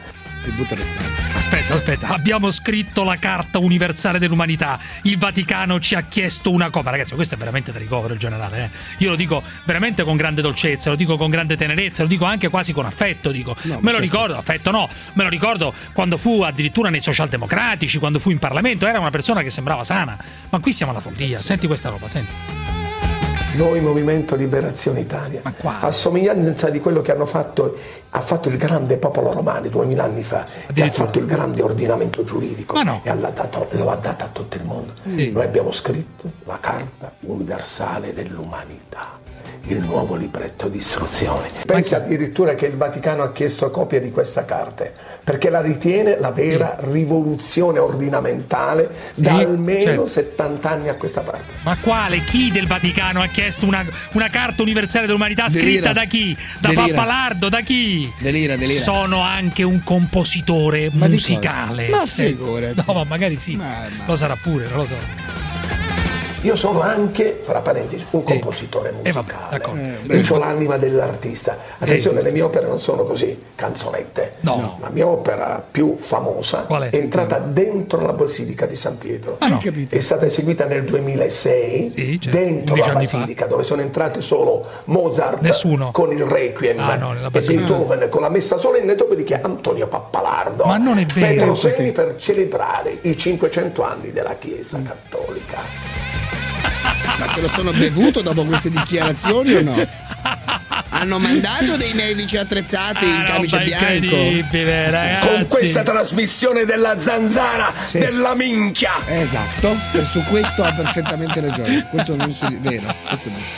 [SPEAKER 3] e butta per strada.
[SPEAKER 2] Aspetta, aspetta, abbiamo scritto la Carta Universale dell'Umanità. Il Vaticano ci ha chiesto una cosa. Ragazzi, questo è veramente da ricovero il generale, eh. Io lo dico veramente con grande dolcezza, lo dico con grande tenerezza, lo dico anche quasi con affetto, dico. No, me lo ricordo, affetto no, me lo ricordo quando fu addirittura nei socialdemocratici, quando fu in Parlamento, era una persona che sembrava sana. Ma qui siamo alla follia, senti questa roba, senti.
[SPEAKER 25] Noi Movimento Liberazione Italia, a somiglianza di quello che hanno fatto, ha fatto il grande popolo romano duemila anni fa, che ha fatto il grande ordinamento giuridico no. e dato, lo ha dato a tutto il mondo. Sì. Noi abbiamo scritto la Carta Universale dell'Umanità, il nuovo libretto di istruzione. Pensa addirittura che il Vaticano ha chiesto copia di questa carta, perché la ritiene la vera sì. rivoluzione ordinamentale sì, da almeno certo. settanta anni a questa parte.
[SPEAKER 2] Ma quale? Chi del Vaticano ha chiesto una, una Carta Universale dell'Umanità scritta delira. da chi? Da delira. Pappalardo, da chi?
[SPEAKER 3] Delira, delira.
[SPEAKER 2] Sono anche un compositore ma musicale.
[SPEAKER 3] Ma figurati.
[SPEAKER 2] Eh, no, ma magari sì. Ma, ma... Lo sarà pure, non lo so.
[SPEAKER 25] Io sono anche, fra parentesi, un sì. compositore musicale. Eh, vabbè, Io ho l'anima dell'artista. Attenzione, le mie opere non sono così canzonette.
[SPEAKER 2] No.
[SPEAKER 25] La mia opera più famosa è, è entrata dentro la Basilica di San Pietro.
[SPEAKER 2] Ah, no.
[SPEAKER 25] È stata eseguita nel duemilasei sì, certo. dentro la Basilica, fa. dove sono entrate solo Mozart
[SPEAKER 2] Nessuno.
[SPEAKER 25] con il Requiem
[SPEAKER 2] ah, no,
[SPEAKER 25] e Beethoven ah. con la Messa solenne, dopodiché Antonio Pappalardo.
[SPEAKER 2] Ma non è vero.
[SPEAKER 25] Sei per celebrare i cinquecento anni della Chiesa Cattolica.
[SPEAKER 3] Ma se lo sono bevuto dopo queste dichiarazioni o no? Hanno mandato dei medici attrezzati ah, in camice bianco
[SPEAKER 25] ragazzi. Con questa trasmissione della zanzara sì. della minchia.
[SPEAKER 3] Esatto, e su questo ha perfettamente ragione. Questo non è vero, questo è vero.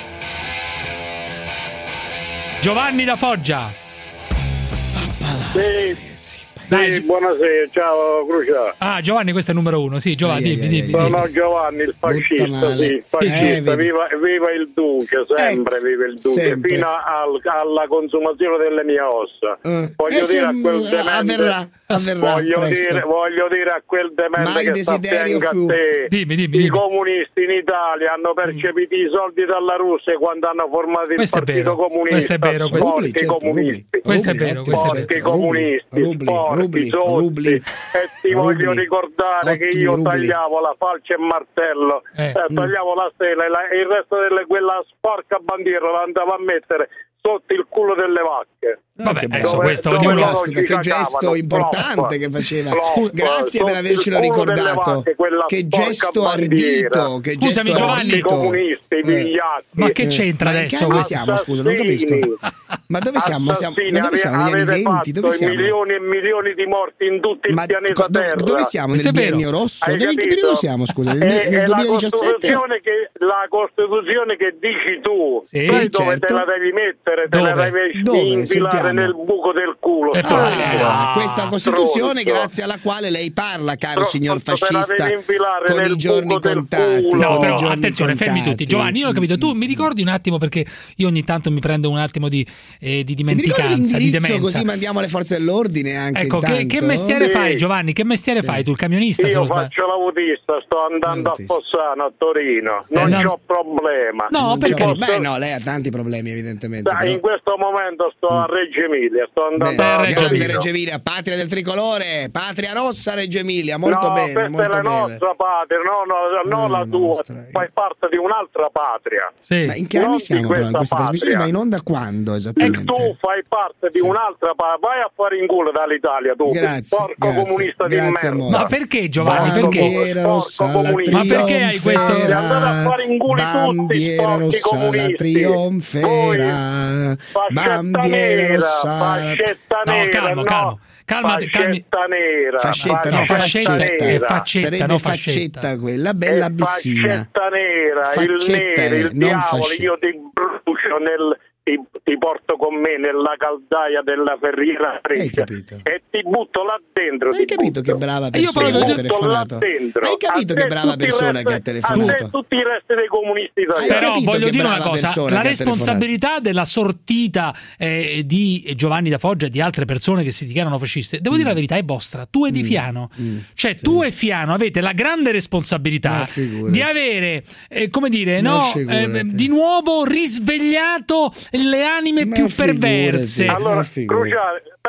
[SPEAKER 2] Giovanni da Foggia.
[SPEAKER 4] Sì. Sì, buonasera, ciao Crucia.
[SPEAKER 2] Ah, Giovanni, questo è il numero uno, sì, Giovanni, dimmi, dimmi.
[SPEAKER 4] Sono Giovanni, il fascista, sì, il fascista, eh, viva, viva il Duce, sempre ecco, viva il Duce, sempre. Fino al, alla consumazione delle mie ossa. Uh, voglio dire a quel demente,
[SPEAKER 3] avverrà, avverrà
[SPEAKER 4] voglio, dire, voglio dire a quel demente Mai che sta a fianco a te,
[SPEAKER 2] dimmi, dimmi,
[SPEAKER 4] i
[SPEAKER 2] dimmi.
[SPEAKER 4] comunisti in Italia hanno percepito i soldi dalla Russia quando hanno formato il
[SPEAKER 2] questo
[SPEAKER 4] Partito Comunista.
[SPEAKER 2] Questo è vero, questo
[SPEAKER 4] sporchi
[SPEAKER 2] certo,
[SPEAKER 4] comunisti.
[SPEAKER 2] Questo è vero, questo è
[SPEAKER 4] vero. comunisti, sporchi. Rubli, rubli, e ti rubli, voglio ricordare che io rubli. tagliavo la falce e martello, eh, eh, tagliavo mm. la stella e la, il resto della quella sporca bandiera la andavo a mettere sotto il culo delle vacche.
[SPEAKER 2] Vabbè, adesso
[SPEAKER 4] dove,
[SPEAKER 2] questo
[SPEAKER 4] dove
[SPEAKER 3] che, caspita, che gesto importante che faceva. Flop, Grazie per avercelo ricordato. Vacche, che gesto ardito, che
[SPEAKER 2] Scusami,
[SPEAKER 3] gesto
[SPEAKER 2] Giovanni,
[SPEAKER 4] i comunisti, i vigliacchi.
[SPEAKER 2] Ma che c'entra
[SPEAKER 3] eh.
[SPEAKER 2] adesso?
[SPEAKER 3] Ma dove siamo? Scusa, non capisco. Ma dove siamo? siamo ma dove siamo negli anni venti? Dove siamo?
[SPEAKER 4] Milioni e milioni di morti in tutto il
[SPEAKER 3] ma
[SPEAKER 4] pianeta
[SPEAKER 3] do,
[SPEAKER 4] Terra.
[SPEAKER 3] Dove siamo? Nel biennio rosso? Dove, in che periodo siamo? Scusa, nel,
[SPEAKER 4] è,
[SPEAKER 3] nel
[SPEAKER 4] è
[SPEAKER 3] duemiladiciassette?
[SPEAKER 4] La Costituzione, che, la Costituzione che dici tu.
[SPEAKER 2] Sì,
[SPEAKER 4] sai
[SPEAKER 3] certo.
[SPEAKER 4] dove te la devi mettere? Te
[SPEAKER 2] dove?
[SPEAKER 4] la devi
[SPEAKER 3] dove?
[SPEAKER 4] infilare
[SPEAKER 3] Sentiamo.
[SPEAKER 4] nel buco del culo.
[SPEAKER 3] Ah, questa Costituzione Tronzo. grazie alla quale lei parla, caro Tronzo, signor fascista, con i giorni contati.
[SPEAKER 2] No,
[SPEAKER 3] con
[SPEAKER 2] però,
[SPEAKER 3] i giorni
[SPEAKER 2] attenzione,
[SPEAKER 3] contati.
[SPEAKER 2] fermi tutti. Giovanni, io non ho capito. Tu mi ricordi un attimo, perché io ogni tanto mi prendo un attimo di, eh, di dimenticanza, di demenza.
[SPEAKER 3] Così mandiamo le forze dell'ordine anche
[SPEAKER 2] ecco,
[SPEAKER 3] intanto.
[SPEAKER 2] Che, che mestiere
[SPEAKER 4] sì.
[SPEAKER 2] fai, Giovanni? Che mestiere sì. fai tu? Il camionista?
[SPEAKER 4] Io faccio l'autista, sto andando l'autista. a Fossano, a Torino. Non eh, no. ho problema.
[SPEAKER 2] No,
[SPEAKER 3] non
[SPEAKER 2] perché?
[SPEAKER 3] Posso... Beh, no, lei ha tanti problemi, evidentemente.
[SPEAKER 4] Dai, però... in questo momento sto a Reggio Emilia, sto andando
[SPEAKER 3] Beh,
[SPEAKER 4] a
[SPEAKER 3] Reggio
[SPEAKER 4] Torino.
[SPEAKER 3] Reggio Emilia, patria del tricolore, patria rossa Reggio Emilia, molto
[SPEAKER 4] no,
[SPEAKER 3] bene,
[SPEAKER 4] questa
[SPEAKER 3] molto
[SPEAKER 4] è la
[SPEAKER 3] bene.
[SPEAKER 4] nostra patria, no, no, non la tua, nostra. Fai parte di un'altra patria.
[SPEAKER 2] Sì.
[SPEAKER 3] Ma in che anni siamo però in questa trasmissione? Ma in onda quando esattamente?
[SPEAKER 4] E tu fai parte di sì. un'altra patria, vai a fare in culo dall'Italia tu,
[SPEAKER 3] grazie,
[SPEAKER 4] porco
[SPEAKER 3] grazie,
[SPEAKER 4] comunista
[SPEAKER 3] grazie,
[SPEAKER 4] di merda.
[SPEAKER 3] Amore.
[SPEAKER 2] Ma perché Giovanni?
[SPEAKER 3] Bandiera rossa la
[SPEAKER 2] ma perché hai questo?
[SPEAKER 4] Andate a fare in culo tutti,
[SPEAKER 3] bandiera rossa la trionfera, bandiera rossa,
[SPEAKER 4] fascetta nera,
[SPEAKER 2] no, calmo, calmo. Calma,
[SPEAKER 4] fascetta nera,
[SPEAKER 3] fascetta, no,
[SPEAKER 2] fascetta,
[SPEAKER 4] nera.
[SPEAKER 2] faccetta,
[SPEAKER 3] sarebbe
[SPEAKER 2] no,
[SPEAKER 3] faccetta,
[SPEAKER 2] faccetta
[SPEAKER 3] quella bella abissina.
[SPEAKER 4] Faccetta nera, faccetta, il nero, il diavolo, fascetta. Io ti brucio nel Ti, ti porto con me nella caldaia della Ferriera Freccia e ti butto là dentro.
[SPEAKER 3] Hai capito
[SPEAKER 4] butto.
[SPEAKER 3] che brava persona che ha telefonato? Hai capito che brava persona che ha telefonato?
[SPEAKER 4] A te tutti i resti dei comunisti italiani.
[SPEAKER 2] Però voglio dire una cosa, la responsabilità della sortita eh, di Giovanni da Foggia e di altre persone che si dichiarano fasciste, devo mm. dire la verità, è vostra, tu e di Fiano. Mm. Cioè sì. tu e Fiano avete la grande responsabilità di avere, eh, come dire, no, eh, di nuovo risvegliato le anime
[SPEAKER 3] ma
[SPEAKER 2] più
[SPEAKER 3] figurati,
[SPEAKER 2] perverse.
[SPEAKER 4] Allora, Cruciale,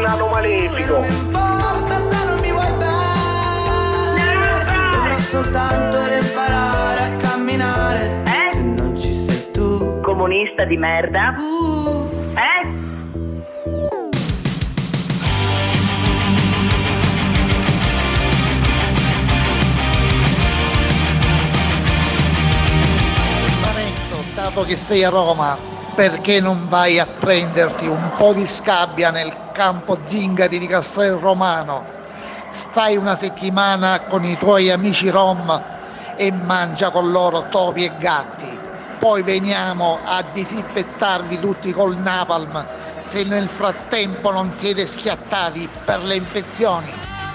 [SPEAKER 4] un nano malefico.
[SPEAKER 10] Non importa se non mi vuoi bene, dovrò soltanto imparare a camminare.
[SPEAKER 9] Eh?
[SPEAKER 10] Se non ci sei tu,
[SPEAKER 9] comunista di merda.
[SPEAKER 10] uh,
[SPEAKER 9] Eh?
[SPEAKER 8] Dato che sei a Roma, perché non vai a prenderti un po' di scabbia nel campo Zingari di Castel Romano? Stai una settimana con i tuoi amici rom e mangia con loro topi e gatti. Poi veniamo a disinfettarvi tutti col napalm se nel frattempo non siete schiattati per le infezioni.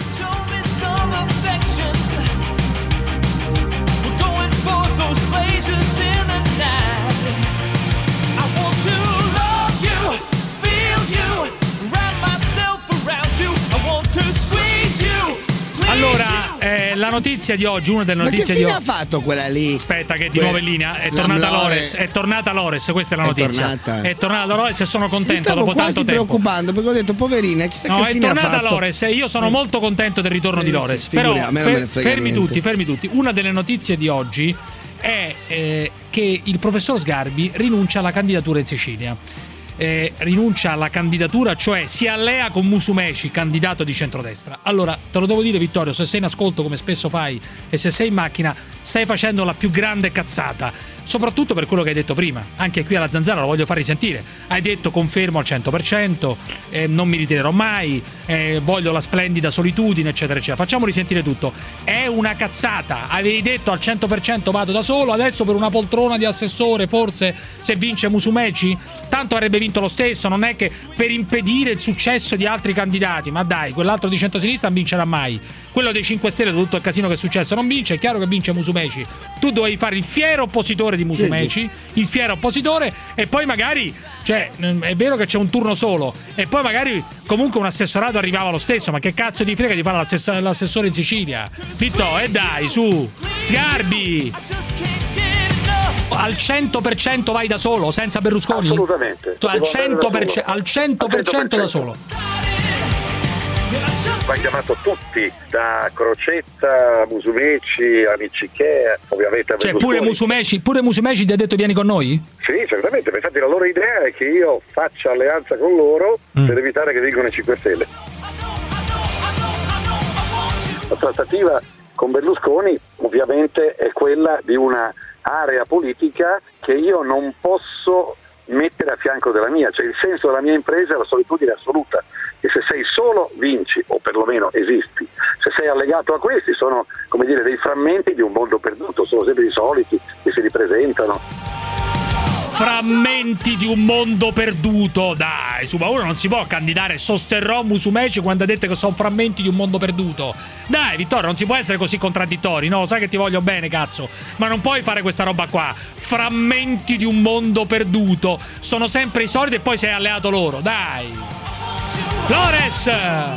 [SPEAKER 2] Allora, eh, la notizia di oggi, una delle notizie di oggi.
[SPEAKER 3] Ma che fine ha fatto quella lì?
[SPEAKER 2] Aspetta, che di nuovo in linea. È tornata Lores. È tornata Lores, questa è la notizia. È tornata, è tornata Lores e sono contento dopo tanto tempo. Mi stavo quasi preoccupando perché ho detto, poverina, chissà no, che fine ha fatto. No, è tornata Lores e io sono molto contento del ritorno eh, di Lores. Però, fer- fermi niente. tutti, fermi tutti. Una delle notizie di oggi è eh, che il professor Sgarbi rinuncia alla candidatura in Sicilia. Eh, rinuncia alla candidatura, cioè si allea con Musumeci, candidato di centrodestra. Allora, te lo devo dire, Vittorio, se sei in ascolto come spesso fai e se sei in macchina, stai facendo la più grande cazzata, soprattutto per quello che hai detto prima. Anche qui alla Zanzara lo voglio far risentire. Hai detto confermo al cento per cento, eh, non mi ritirerò mai, eh, voglio la splendida solitudine, eccetera eccetera. Facciamo risentire tutto. È una cazzata. Avevi detto al cento per cento vado da solo, adesso per una poltrona di assessore forse se vince Musumeci, tanto avrebbe vinto lo stesso. Non è che per impedire il successo di altri candidati, ma dai, quell'altro di centrosinistra non vincerà mai. Quello dei cinque Stelle, tutto il casino che è successo, non vince. È chiaro che vince Musumeci. Tu dovevi fare il fiero oppositore di Musumeci, il fiero oppositore, e poi magari, cioè, è vero che c'è un turno solo, e poi magari comunque un assessorato arrivava lo stesso. Ma che cazzo di frega di fare l'assess- l'assessore in Sicilia? Vitto, e eh dai, su, Sgarbi! Al cento per cento vai da solo, senza Berlusconi?
[SPEAKER 11] Assolutamente.
[SPEAKER 2] Cioè, al cento per cento, al cento per cento da solo.
[SPEAKER 11] Va chiamato tutti, da Crocetta a Musumeci a Miccichea, ovviamente a
[SPEAKER 2] Cioè pure Musumeci, pure Musumeci ti ha detto vieni con noi?
[SPEAKER 11] Sì, certamente, infatti la loro idea è che io faccia alleanza con loro mm. per evitare che vingano i cinque Stelle. La trattativa con Berlusconi ovviamente è quella di una area politica che io non posso mettere a fianco della mia, cioè il senso della mia impresa è la solitudine assoluta, e se sei solo vinci, o perlomeno esisti. Se sei allegato a questi sono, come dire, dei frammenti di un mondo perduto, sono sempre i soliti che si ripresentano.
[SPEAKER 2] Frammenti di un mondo perduto, dai, su, ma uno non si può candidare, sosterrò Musumeci quando ha detto che sono frammenti di un mondo perduto. Dai, Vittorio, non si può essere così contraddittori, no? Sai che ti voglio bene, cazzo, ma non puoi fare questa roba qua. Frammenti di un mondo perduto, sono sempre i soliti e poi sei alleato loro, dai. Lores!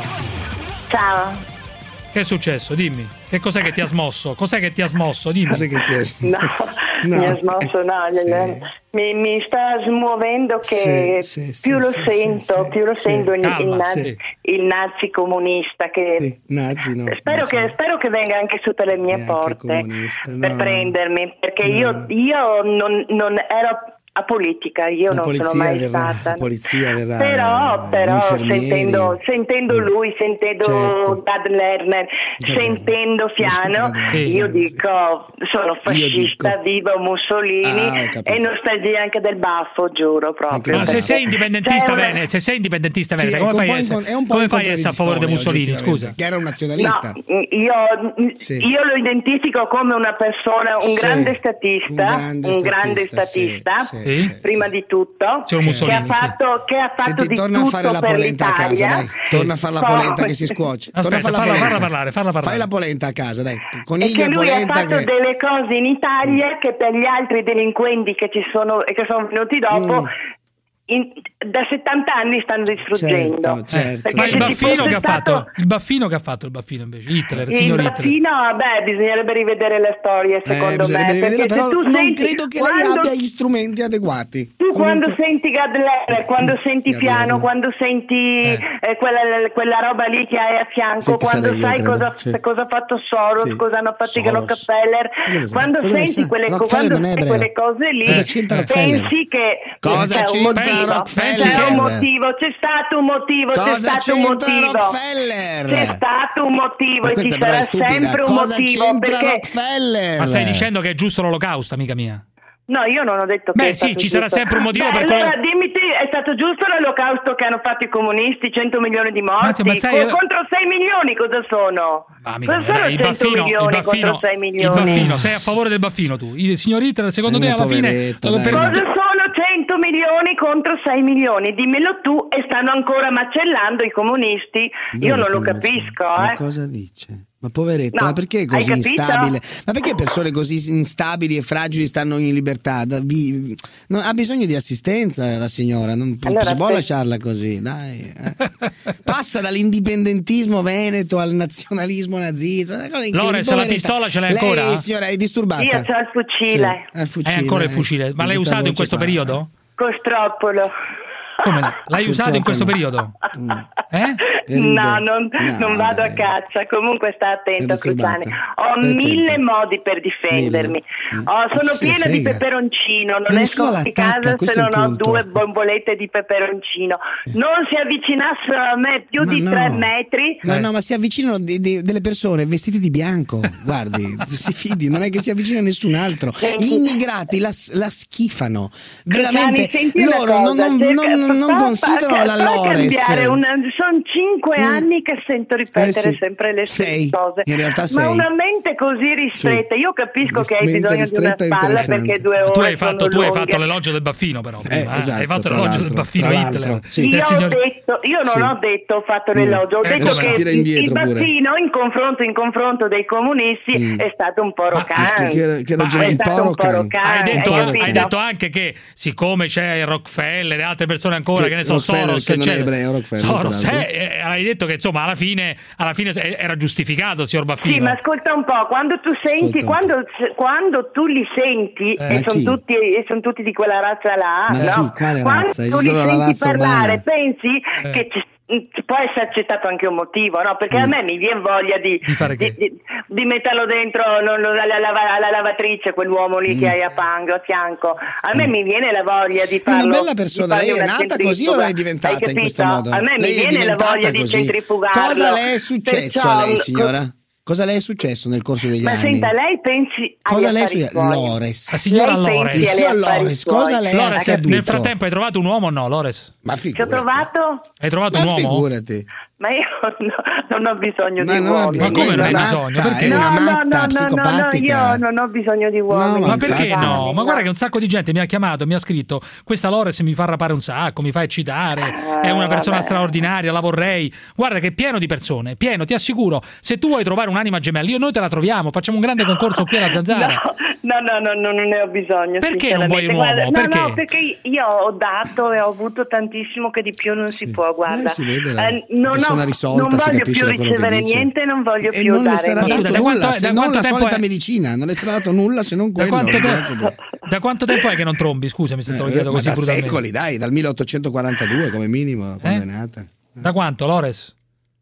[SPEAKER 9] Ciao.
[SPEAKER 2] Che è successo? Dimmi. Che cos'è che ti ha smosso? Cos'è che ti ha smosso? Dimmi.
[SPEAKER 3] Cos'è che ti ha
[SPEAKER 9] smosso? No, no, mi ha smosso, no. Sì. Mi, mi sta smuovendo che sì, sì, più sì, lo sì, sento, sì, più lo sì. sento il, Calma, il, nazi, sì. il nazi comunista che
[SPEAKER 3] sì, nazi no.
[SPEAKER 9] Spero,
[SPEAKER 3] so.
[SPEAKER 9] che, spero che venga anche sotto le mie Neanche porte no, per prendermi, perché no, io, io non, non ero a politica, io la non sono mai
[SPEAKER 3] verrà,
[SPEAKER 9] stata.
[SPEAKER 3] La polizia verrà.
[SPEAKER 9] Però, però sentendo, sentendo lui, sentendo
[SPEAKER 3] certo.
[SPEAKER 9] Gad Lerner, certo. sentendo Fiano, sì, io dico sono fascista, dico... viva Mussolini ah, e nostalgia anche del baffo, giuro proprio.
[SPEAKER 2] Ma se sei indipendentista una... bene, se sei indipendentista bene, sì, come fai a essere, come fai a essere a favore di Mussolini? Scusa,
[SPEAKER 3] che era un nazionalista.
[SPEAKER 9] No, io, sì. io lo identifico come una persona, un sì. grande statista, un grande un statista, grande statista
[SPEAKER 3] sì, sì.
[SPEAKER 9] Sì, prima sì. di tutto, che ha fatto, che ha fatto
[SPEAKER 3] Senti,
[SPEAKER 9] di
[SPEAKER 3] torna
[SPEAKER 9] tutto
[SPEAKER 3] a fare la polenta a casa, dai. Torna a fare la polenta che si scuoce.
[SPEAKER 2] Aspetta,
[SPEAKER 3] torna a fare
[SPEAKER 2] farla,
[SPEAKER 3] la polenta.
[SPEAKER 2] farla parlare, farla parlare.
[SPEAKER 3] Fai la polenta a casa, dai.
[SPEAKER 9] Coniglio e che lui
[SPEAKER 3] polenta
[SPEAKER 9] ha fatto
[SPEAKER 3] che...
[SPEAKER 9] delle cose in Italia che per gli altri delinquenti che ci sono e che sono venuti dopo mm. In, da settanta anni stanno distruggendo.
[SPEAKER 3] Certo, certo.
[SPEAKER 2] Ma il baffino che ha fatto il baffino che ha fatto il baffino invece Hitler, il, il signor
[SPEAKER 9] baffino,
[SPEAKER 2] Hitler.
[SPEAKER 9] Beh, bisognerebbe rivedere la storia secondo
[SPEAKER 3] eh,
[SPEAKER 9] me,
[SPEAKER 3] perché però
[SPEAKER 9] se tu
[SPEAKER 3] non
[SPEAKER 9] senti,
[SPEAKER 3] credo che
[SPEAKER 9] quando,
[SPEAKER 3] lei abbia gli strumenti adeguati.
[SPEAKER 9] Tu
[SPEAKER 3] Comunque...
[SPEAKER 9] quando senti Gad Lerner, quando
[SPEAKER 3] mm,
[SPEAKER 9] senti Piano, quando senti eh. Eh, quella, quella roba lì che hai a fianco, sì, quando sai io, cosa, sì. cosa ha fatto Soros, sì. cosa hanno fatto i Rockefeller, quando cosa senti quelle, quando senti quelle cose lì, pensi che
[SPEAKER 3] cosa c'entra Rockefeller?
[SPEAKER 9] C'è un motivo, c'è stato un motivo,
[SPEAKER 3] cosa
[SPEAKER 9] c'è stato un motivo.
[SPEAKER 3] Rockefeller?
[SPEAKER 9] C'è stato un motivo e ci sarà sempre un
[SPEAKER 3] cosa
[SPEAKER 9] motivo.
[SPEAKER 3] C'entra
[SPEAKER 9] perché...
[SPEAKER 3] Rockefeller?
[SPEAKER 2] Ma stai dicendo che è giusto l'olocausto, amica mia?
[SPEAKER 9] No, io non ho detto che
[SPEAKER 2] Beh,
[SPEAKER 9] è
[SPEAKER 2] sì,
[SPEAKER 9] stato
[SPEAKER 2] ci
[SPEAKER 9] giusto.
[SPEAKER 2] sarà sempre un motivo
[SPEAKER 9] Beh,
[SPEAKER 2] per
[SPEAKER 9] allora
[SPEAKER 2] quello.
[SPEAKER 9] dimmi te, è stato giusto l'olocausto che hanno fatto i comunisti, cento milioni di morti?
[SPEAKER 2] Ma sai,
[SPEAKER 9] Co-
[SPEAKER 2] io-
[SPEAKER 9] contro sei milioni cosa sono?
[SPEAKER 2] Ah, mica,
[SPEAKER 9] cosa sono
[SPEAKER 2] dai, il
[SPEAKER 9] cento
[SPEAKER 2] baffino, il
[SPEAKER 9] milioni
[SPEAKER 2] baffino,
[SPEAKER 9] contro sei
[SPEAKER 2] il
[SPEAKER 9] milioni?
[SPEAKER 2] baffino, sei a favore del baffino tu? I signor Hitler, secondo
[SPEAKER 3] È
[SPEAKER 2] te
[SPEAKER 3] una
[SPEAKER 2] alla fine
[SPEAKER 3] poveretta,
[SPEAKER 2] lo
[SPEAKER 3] dai.
[SPEAKER 2] per-
[SPEAKER 9] Cosa sono cento milioni contro sei milioni? Dimmelo tu, e stanno ancora macellando i comunisti.
[SPEAKER 3] Dove
[SPEAKER 9] Io non lo
[SPEAKER 3] stanno
[SPEAKER 9] capisco,
[SPEAKER 3] Ma
[SPEAKER 9] eh.
[SPEAKER 3] cosa dice? Ma poveretta,
[SPEAKER 9] No,
[SPEAKER 3] ma perché è
[SPEAKER 9] hai
[SPEAKER 3] così
[SPEAKER 9] capito?
[SPEAKER 3] instabile? Ma perché persone così instabili e fragili stanno in libertà? Da- vi- no, ha bisogno di assistenza la signora, non p-
[SPEAKER 9] Allora,
[SPEAKER 3] si può
[SPEAKER 9] se-
[SPEAKER 3] lasciarla così, dai. eh. Passa dall'indipendentismo veneto al nazionalismo nazista. una cosa incredibile.
[SPEAKER 2] Lore, se la
[SPEAKER 3] Poveretta.
[SPEAKER 2] pistola ce l'hai
[SPEAKER 3] Lei,
[SPEAKER 2] ancora?
[SPEAKER 3] signora, è disturbata?
[SPEAKER 9] Io c'ho il fucile.
[SPEAKER 3] Sì, ha il fucile,
[SPEAKER 2] È ancora il
[SPEAKER 3] eh.
[SPEAKER 2] fucile, ma l'hai
[SPEAKER 3] Questa
[SPEAKER 2] usato in
[SPEAKER 3] voce
[SPEAKER 2] questo
[SPEAKER 3] qua.
[SPEAKER 2] periodo?
[SPEAKER 9] Con stroppolo.
[SPEAKER 2] Come? L'hai usato in questo periodo? Eh?
[SPEAKER 9] No, non,
[SPEAKER 3] No,
[SPEAKER 9] non vado
[SPEAKER 3] dai.
[SPEAKER 9] a caccia. Comunque sta attento,
[SPEAKER 3] È disturbata.
[SPEAKER 9] Cruciani. Ho
[SPEAKER 3] Stai
[SPEAKER 9] mille
[SPEAKER 3] attento.
[SPEAKER 9] modi per difendermi.
[SPEAKER 3] Mille.
[SPEAKER 9] Oh,
[SPEAKER 3] Ma
[SPEAKER 9] sono
[SPEAKER 3] chi se ne
[SPEAKER 9] piena di
[SPEAKER 3] frega?
[SPEAKER 9] peperoncino. Non
[SPEAKER 3] Ma
[SPEAKER 9] esco
[SPEAKER 3] nessuno
[SPEAKER 9] di
[SPEAKER 3] l'attacca,
[SPEAKER 9] casa se
[SPEAKER 3] questo è il
[SPEAKER 9] non ho
[SPEAKER 3] punto.
[SPEAKER 9] due bombolette di peperoncino. Non si avvicinassero a me più
[SPEAKER 3] Ma
[SPEAKER 9] di
[SPEAKER 3] no.
[SPEAKER 9] tre metri.
[SPEAKER 3] No, no, ma si avvicinano di- di- delle persone vestite di bianco. Guardi, si fidi, non è che si avvicina a nessun altro. Gli immigrati la, la schifano. Veramente,
[SPEAKER 9] Cruciani, senti una
[SPEAKER 3] loro non,
[SPEAKER 9] cosa,
[SPEAKER 3] non-
[SPEAKER 9] cerca-
[SPEAKER 3] non- non
[SPEAKER 9] fa-
[SPEAKER 3] considerano
[SPEAKER 9] fa-
[SPEAKER 3] la
[SPEAKER 9] fa
[SPEAKER 3] Lores.
[SPEAKER 9] cambiare una- sono cinque anni che sento ripetere
[SPEAKER 3] Eh sì.
[SPEAKER 9] sempre le stesse
[SPEAKER 3] Sei,
[SPEAKER 9] cose.
[SPEAKER 3] in realtà
[SPEAKER 9] Ma
[SPEAKER 3] sei.
[SPEAKER 9] una mente così ristretta, io capisco che hai
[SPEAKER 3] Mente
[SPEAKER 9] bisogno di una
[SPEAKER 3] ristretta è
[SPEAKER 9] spalla
[SPEAKER 3] interessante.
[SPEAKER 9] perché due ore
[SPEAKER 2] Tu hai fatto,
[SPEAKER 9] sono
[SPEAKER 2] tu hai
[SPEAKER 9] lunghe.
[SPEAKER 2] fatto l'elogio del baffino, però. prima, eh?
[SPEAKER 3] esatto,
[SPEAKER 2] hai fatto
[SPEAKER 3] tra
[SPEAKER 2] l'elogio del
[SPEAKER 3] l'altro,
[SPEAKER 2] baffino
[SPEAKER 3] tra
[SPEAKER 2] Hitler.
[SPEAKER 3] l'altro, sì.
[SPEAKER 9] Io,
[SPEAKER 2] del signor-
[SPEAKER 9] ho detto, io non
[SPEAKER 3] Sì.
[SPEAKER 9] ho detto ho fatto
[SPEAKER 3] Mm.
[SPEAKER 9] l'elogio, ho
[SPEAKER 2] Eh,
[SPEAKER 9] detto
[SPEAKER 2] cosa?
[SPEAKER 9] che
[SPEAKER 3] Tira
[SPEAKER 9] il,
[SPEAKER 3] indietro
[SPEAKER 9] il
[SPEAKER 3] pure.
[SPEAKER 9] baffino in confronto, in confronto dei comunisti
[SPEAKER 3] Mm.
[SPEAKER 9] è stato un po' rocante.
[SPEAKER 3] Che, che
[SPEAKER 2] Ma
[SPEAKER 3] ragione,
[SPEAKER 2] è
[SPEAKER 3] un
[SPEAKER 9] stato
[SPEAKER 3] po'
[SPEAKER 9] un po'
[SPEAKER 3] roccante.
[SPEAKER 9] roccante.
[SPEAKER 2] Hai detto,
[SPEAKER 9] hai
[SPEAKER 2] hai
[SPEAKER 9] capito?
[SPEAKER 2] detto anche che siccome c'è Rockefeller e altre persone ancora,
[SPEAKER 3] Che
[SPEAKER 2] che ne so,
[SPEAKER 3] Rockefeller,
[SPEAKER 2] Soros,
[SPEAKER 3] che non è
[SPEAKER 2] eccetera.
[SPEAKER 3] ebreo, Rockefeller,
[SPEAKER 2] Soros,
[SPEAKER 3] peraltro.
[SPEAKER 2] eh, eh, hai detto che insomma alla fine, alla fine era giustificato, signor Baffino.
[SPEAKER 9] Sì, ma ascolta un po', quando tu senti,
[SPEAKER 3] Ascolta un
[SPEAKER 9] quando, quando tu li senti,
[SPEAKER 2] Eh,
[SPEAKER 9] e
[SPEAKER 3] ma
[SPEAKER 9] sono
[SPEAKER 3] chi?
[SPEAKER 9] tutti, e son tutti di quella razza là,
[SPEAKER 3] Ma
[SPEAKER 9] no?
[SPEAKER 3] chi? Quale
[SPEAKER 9] Quando
[SPEAKER 3] razza?
[SPEAKER 9] tu li
[SPEAKER 3] Esiste la
[SPEAKER 9] senti
[SPEAKER 3] razza
[SPEAKER 9] parlare,
[SPEAKER 3] umana?
[SPEAKER 9] pensi
[SPEAKER 2] Eh.
[SPEAKER 9] che ci, ci può essere accettato anche un motivo, no? Perché a
[SPEAKER 3] Mm.
[SPEAKER 9] me mi viene voglia di,
[SPEAKER 2] Di fare che?
[SPEAKER 9] di, di metterlo dentro non, non, alla, lava- alla lavatrice, quell'uomo lì che hai a pango, a fianco. A me mi viene la voglia di
[SPEAKER 3] Mm. È una
[SPEAKER 9] farlo.
[SPEAKER 3] bella persona,
[SPEAKER 9] di fargli
[SPEAKER 3] lei è
[SPEAKER 9] una
[SPEAKER 3] nata così o
[SPEAKER 9] centrifuga.
[SPEAKER 3] è diventata
[SPEAKER 9] Hai
[SPEAKER 3] in questo
[SPEAKER 9] capito?
[SPEAKER 3] modo?
[SPEAKER 9] A me mi
[SPEAKER 3] Lei è
[SPEAKER 9] viene la
[SPEAKER 3] diventata
[SPEAKER 9] voglia di
[SPEAKER 3] così.
[SPEAKER 9] centrifugarlo.
[SPEAKER 3] Cosa le è successo
[SPEAKER 9] Perciò,
[SPEAKER 3] a lei, signora? Cosa le è successo nel corso degli
[SPEAKER 9] Ma
[SPEAKER 3] anni?
[SPEAKER 9] senta, lei pensi agli
[SPEAKER 3] Cosa lei è
[SPEAKER 9] affari
[SPEAKER 3] successo?
[SPEAKER 9] suoi.
[SPEAKER 3] Lores.
[SPEAKER 2] La signora
[SPEAKER 9] Lei
[SPEAKER 2] Lores.
[SPEAKER 9] pensi
[SPEAKER 3] Il
[SPEAKER 9] agli
[SPEAKER 3] signor
[SPEAKER 9] affari
[SPEAKER 3] Lores,
[SPEAKER 9] suoi.
[SPEAKER 3] cosa le è
[SPEAKER 2] Lores,
[SPEAKER 3] accaduto?
[SPEAKER 2] nel frattempo hai trovato un uomo o no, Lores?
[SPEAKER 3] Ma
[SPEAKER 9] Ci ho
[SPEAKER 3] figurati.
[SPEAKER 9] trovato?
[SPEAKER 2] Hai trovato
[SPEAKER 3] Ma
[SPEAKER 2] un uomo?
[SPEAKER 3] figurati.
[SPEAKER 9] Ma io no, non ho bisogno
[SPEAKER 3] Ma
[SPEAKER 9] di
[SPEAKER 3] non ha
[SPEAKER 9] uomini.
[SPEAKER 3] bisogno,
[SPEAKER 2] Ma come non hai
[SPEAKER 3] è una
[SPEAKER 2] bisogno?
[SPEAKER 3] matta,
[SPEAKER 2] Perché?
[SPEAKER 3] è una
[SPEAKER 9] No, no,
[SPEAKER 3] matta
[SPEAKER 9] no, no, no, no,
[SPEAKER 3] psicopatica.
[SPEAKER 9] io non ho bisogno di uomini.
[SPEAKER 3] No,
[SPEAKER 2] Ma perché
[SPEAKER 3] infatti.
[SPEAKER 2] no? Ma guarda che un sacco di gente mi ha chiamato, mi ha scritto: questa Lores mi fa rapare un sacco, mi fa eccitare, è una persona
[SPEAKER 9] vabbè.
[SPEAKER 2] straordinaria, la vorrei. Guarda che è pieno di persone, pieno, ti assicuro. Se tu vuoi trovare un'anima gemella, io noi te la troviamo, facciamo un grande concorso qui alla Zanzara.
[SPEAKER 9] No, no, no, no, non ne ho bisogno.
[SPEAKER 2] Perché non vuoi un
[SPEAKER 9] sinceramente.
[SPEAKER 2] uomo?
[SPEAKER 9] Guarda,
[SPEAKER 2] Perché?
[SPEAKER 9] No, no, perché io ho dato e ho avuto tantissimo che di più non si può, guarda.
[SPEAKER 3] Eh, si vede la
[SPEAKER 9] Eh, non
[SPEAKER 3] persona
[SPEAKER 9] ho-
[SPEAKER 3] risolta,
[SPEAKER 9] non
[SPEAKER 3] si
[SPEAKER 9] voglio
[SPEAKER 3] capisce
[SPEAKER 9] più
[SPEAKER 3] da quello che
[SPEAKER 9] ricevere
[SPEAKER 3] dice.
[SPEAKER 9] niente, non voglio
[SPEAKER 3] E
[SPEAKER 9] più
[SPEAKER 3] non le
[SPEAKER 9] dare
[SPEAKER 3] sarà
[SPEAKER 9] niente.
[SPEAKER 2] scusa,
[SPEAKER 3] dato
[SPEAKER 2] da
[SPEAKER 3] nulla,
[SPEAKER 2] quanto-
[SPEAKER 3] se
[SPEAKER 2] da
[SPEAKER 3] non
[SPEAKER 2] quanto
[SPEAKER 3] la
[SPEAKER 2] tempo
[SPEAKER 3] solita
[SPEAKER 2] è?
[SPEAKER 3] medicina, non le sarà dato nulla se non
[SPEAKER 2] Da
[SPEAKER 3] quello.
[SPEAKER 2] quanto,
[SPEAKER 3] si
[SPEAKER 2] te-
[SPEAKER 3] preoccupi.
[SPEAKER 2] da quanto tempo è che non trombi? Scusami se te lo
[SPEAKER 3] Eh,
[SPEAKER 2] chiedo
[SPEAKER 3] ma
[SPEAKER 2] così
[SPEAKER 3] da
[SPEAKER 2] brutalmente.
[SPEAKER 3] secoli, dai, dal milleottocentoquarantadue come minimo, quando è nata.
[SPEAKER 2] Da quanto, Lores?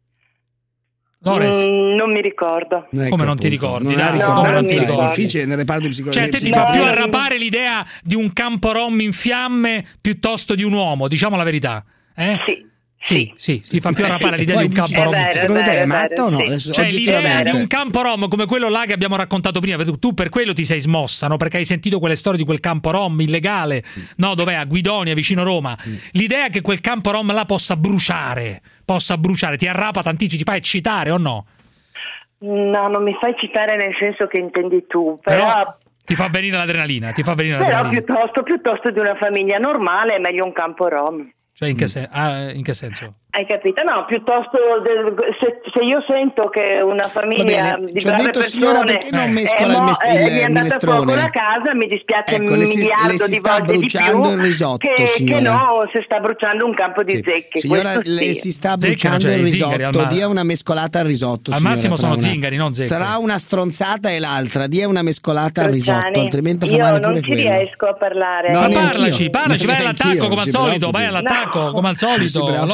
[SPEAKER 2] Lores?
[SPEAKER 9] Mm, non mi ricordo.
[SPEAKER 3] Ecco,
[SPEAKER 2] Come non ti
[SPEAKER 3] appunto,
[SPEAKER 2] ricordi?
[SPEAKER 3] Non
[SPEAKER 2] Dai,
[SPEAKER 3] ha
[SPEAKER 2] no,
[SPEAKER 3] ricordanza,
[SPEAKER 2] non mi
[SPEAKER 3] è
[SPEAKER 2] ricordi.
[SPEAKER 3] difficile nel reparto di psicologia.
[SPEAKER 2] Cioè, te ti fa più
[SPEAKER 9] No.
[SPEAKER 2] arrapare l'idea di un campo rom in fiamme piuttosto di un uomo, diciamo la verità. Eh?
[SPEAKER 9] Sì.
[SPEAKER 2] Sì, sì, si fa più arrapare
[SPEAKER 3] E
[SPEAKER 2] l'idea
[SPEAKER 3] poi
[SPEAKER 2] di un
[SPEAKER 3] dici,
[SPEAKER 2] campo rom.
[SPEAKER 9] vero,
[SPEAKER 3] secondo te è
[SPEAKER 9] vero,
[SPEAKER 3] matta o no?
[SPEAKER 9] sì.
[SPEAKER 3] Adesso,
[SPEAKER 2] Cioè l'idea
[SPEAKER 3] oggettivamente.
[SPEAKER 2] di un campo rom come quello là che abbiamo raccontato prima, tu- tu per quello ti sei smossa, no? Perché hai sentito quelle storie di quel campo rom illegale, no? Dov'è? A Guidonia, vicino Roma. L'idea che quel campo rom là possa bruciare, possa bruciare, ti arrapa tantissimo, ti fa eccitare o no?
[SPEAKER 9] No, non mi fai citare nel senso che intendi tu, però...
[SPEAKER 2] Però ti fa venire l'adrenalina, ti fa venire
[SPEAKER 9] Però
[SPEAKER 2] l'adrenalina.
[SPEAKER 9] piuttosto, piuttosto di una famiglia normale è meglio un campo rom.
[SPEAKER 2] Cioè in che, sen- ah, in che senso?
[SPEAKER 9] Hai capito? No, piuttosto del- se, se io sento che una famiglia
[SPEAKER 3] Va bene,
[SPEAKER 9] di
[SPEAKER 3] ci ho
[SPEAKER 9] brave
[SPEAKER 3] detto,
[SPEAKER 9] persone
[SPEAKER 3] signora, perché non
[SPEAKER 2] eh,
[SPEAKER 3] mescola
[SPEAKER 9] è,
[SPEAKER 3] il
[SPEAKER 9] mo-
[SPEAKER 3] mes-
[SPEAKER 9] è-
[SPEAKER 3] il
[SPEAKER 9] gli è andata a fuoco
[SPEAKER 3] minestrone?
[SPEAKER 9] la casa, mi dispiace
[SPEAKER 3] Ecco,
[SPEAKER 9] un
[SPEAKER 3] le si-
[SPEAKER 9] miliardo
[SPEAKER 3] le si
[SPEAKER 9] di
[SPEAKER 3] sta
[SPEAKER 9] volte di
[SPEAKER 3] bruciando
[SPEAKER 9] più
[SPEAKER 3] il risotto,
[SPEAKER 9] che,
[SPEAKER 3] signora.
[SPEAKER 9] che no, si sta bruciando un campo di
[SPEAKER 3] Sì.
[SPEAKER 9] zecche.
[SPEAKER 3] Signora,
[SPEAKER 9] questo
[SPEAKER 3] le
[SPEAKER 9] sì.
[SPEAKER 3] si sta
[SPEAKER 2] Zecche,
[SPEAKER 3] bruciando
[SPEAKER 2] cioè
[SPEAKER 3] il
[SPEAKER 2] i zingari,
[SPEAKER 3] risotto,
[SPEAKER 2] al ma-
[SPEAKER 3] dia una mescolata al risotto.
[SPEAKER 2] Al
[SPEAKER 3] signora,
[SPEAKER 2] massimo
[SPEAKER 3] tra
[SPEAKER 2] sono
[SPEAKER 3] una-
[SPEAKER 2] zingari, non zecche.
[SPEAKER 3] Tra una stronzata e l'altra, dia una mescolata al
[SPEAKER 9] Cruciani,
[SPEAKER 3] risotto, altrimenti fa
[SPEAKER 9] io
[SPEAKER 3] male
[SPEAKER 9] non
[SPEAKER 3] pure
[SPEAKER 9] ci
[SPEAKER 3] quello.
[SPEAKER 9] riesco a parlare.
[SPEAKER 3] No,
[SPEAKER 2] Ma
[SPEAKER 3] neanch'io.
[SPEAKER 2] parlaci, parlaci, vai
[SPEAKER 3] Neanch'io,
[SPEAKER 2] all'attacco come
[SPEAKER 3] non
[SPEAKER 2] al
[SPEAKER 3] si
[SPEAKER 2] solito,
[SPEAKER 3] preoccupi.
[SPEAKER 2] vai all'attacco
[SPEAKER 9] No.
[SPEAKER 2] come al
[SPEAKER 3] Non si
[SPEAKER 2] solito,
[SPEAKER 3] preoccupi
[SPEAKER 2] Lores.
[SPEAKER 3] neanche.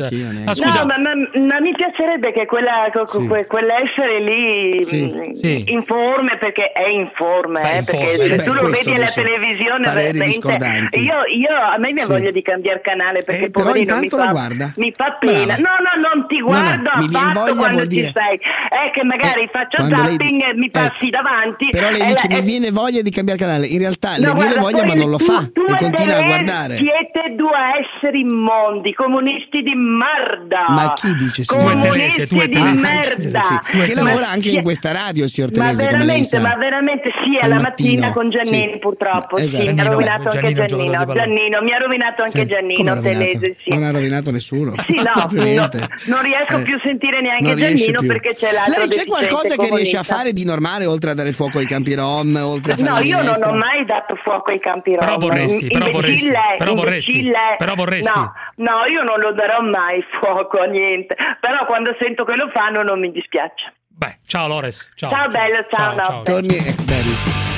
[SPEAKER 2] scusa. Ah, scusa.
[SPEAKER 9] No, ma, ma, ma mi piacerebbe che quella, sì. quell'essere lì sì. Sì. informe, perché è informe, beh, eh, perché se beh, tu lo vedi alla televisione veramente, io, io a me mi ha sì. voglia di cambiare canale, perché eh, poverino mi fa, mi fa pena. Brava. No, no, non ti guardo no, no, affatto quando ci dire... sei. È che magari eh, faccio zapping e mi passi eh, davanti.
[SPEAKER 3] Però lei dice la, mi viene voglia di cambiare canale. In realtà no, le viene voglia ma non lo fa tu, e continua a guardare.
[SPEAKER 9] Siete due esseri immondi, comunisti di merda.
[SPEAKER 3] Ma chi dice
[SPEAKER 9] signor Comunisti tu e di ah, merda.
[SPEAKER 3] Sì. Che lavora anche in questa radio, signor Telese,
[SPEAKER 9] ma veramente, ma veramente sì, è la mattina con Giannini, sì. purtroppo. Esatto. Sì, mi ha rovinato anche Giannino. Giannino, mi ha rovinato anche sì. Giannino Telese, sì.
[SPEAKER 3] Non ha rovinato nessuno.
[SPEAKER 9] Sì, no, no non riesco eh. più a sentire neanche Giannino più. Perché c'è l'altro.
[SPEAKER 3] Lei c'è qualcosa che riesce a fare di normale oltre a dare fuoco ai campi rom, oltre a fare
[SPEAKER 9] no, io non ho mai dato fuoco ai campi rom.
[SPEAKER 2] Però vorresti, però vorresti, però vorresti, però vorresti.
[SPEAKER 9] No, no, io non lo darò mai fuoco a niente, però quando sento che lo fanno non mi dispiace.
[SPEAKER 2] Beh, ciao Lores, ciao.
[SPEAKER 9] Ciao bello, ciao. ciao, ciao.
[SPEAKER 3] Torni, eh, bello.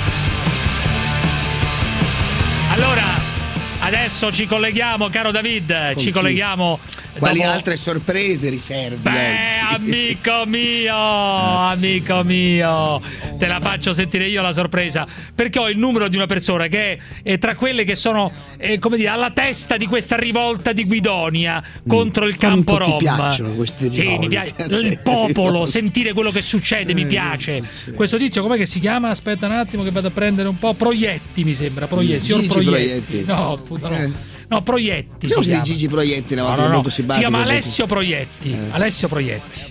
[SPEAKER 2] Allora, adesso ci colleghiamo, caro David, Con ci chi? colleghiamo.
[SPEAKER 3] Quali
[SPEAKER 2] dopo...
[SPEAKER 3] altre sorprese riservi?
[SPEAKER 2] Beh, oggi? amico mio, ah, amico sì, mio, sì. Te la faccio sentire io la sorpresa, perché ho il numero di una persona che è, è tra quelle che sono, eh, come dire, alla testa di questa rivolta di Guidonia mm. contro il campo rom.
[SPEAKER 3] Ti piacciono queste rivolte?
[SPEAKER 2] Sì, mi piace il popolo, sentire quello che succede, eh, mi piace. Sì. Questo tizio, com'è che si chiama? Aspetta un attimo che vado a prendere un po'. Proietti, mi sembra, Proietti, signor Proietti. Proietti. No, appunto, no. Eh. No, Proietti.
[SPEAKER 3] Siamo di Gigi Proietti una volta, no, no, no. Molto
[SPEAKER 2] si chiama Alessio Proietti. Eh. Alessio Proietti.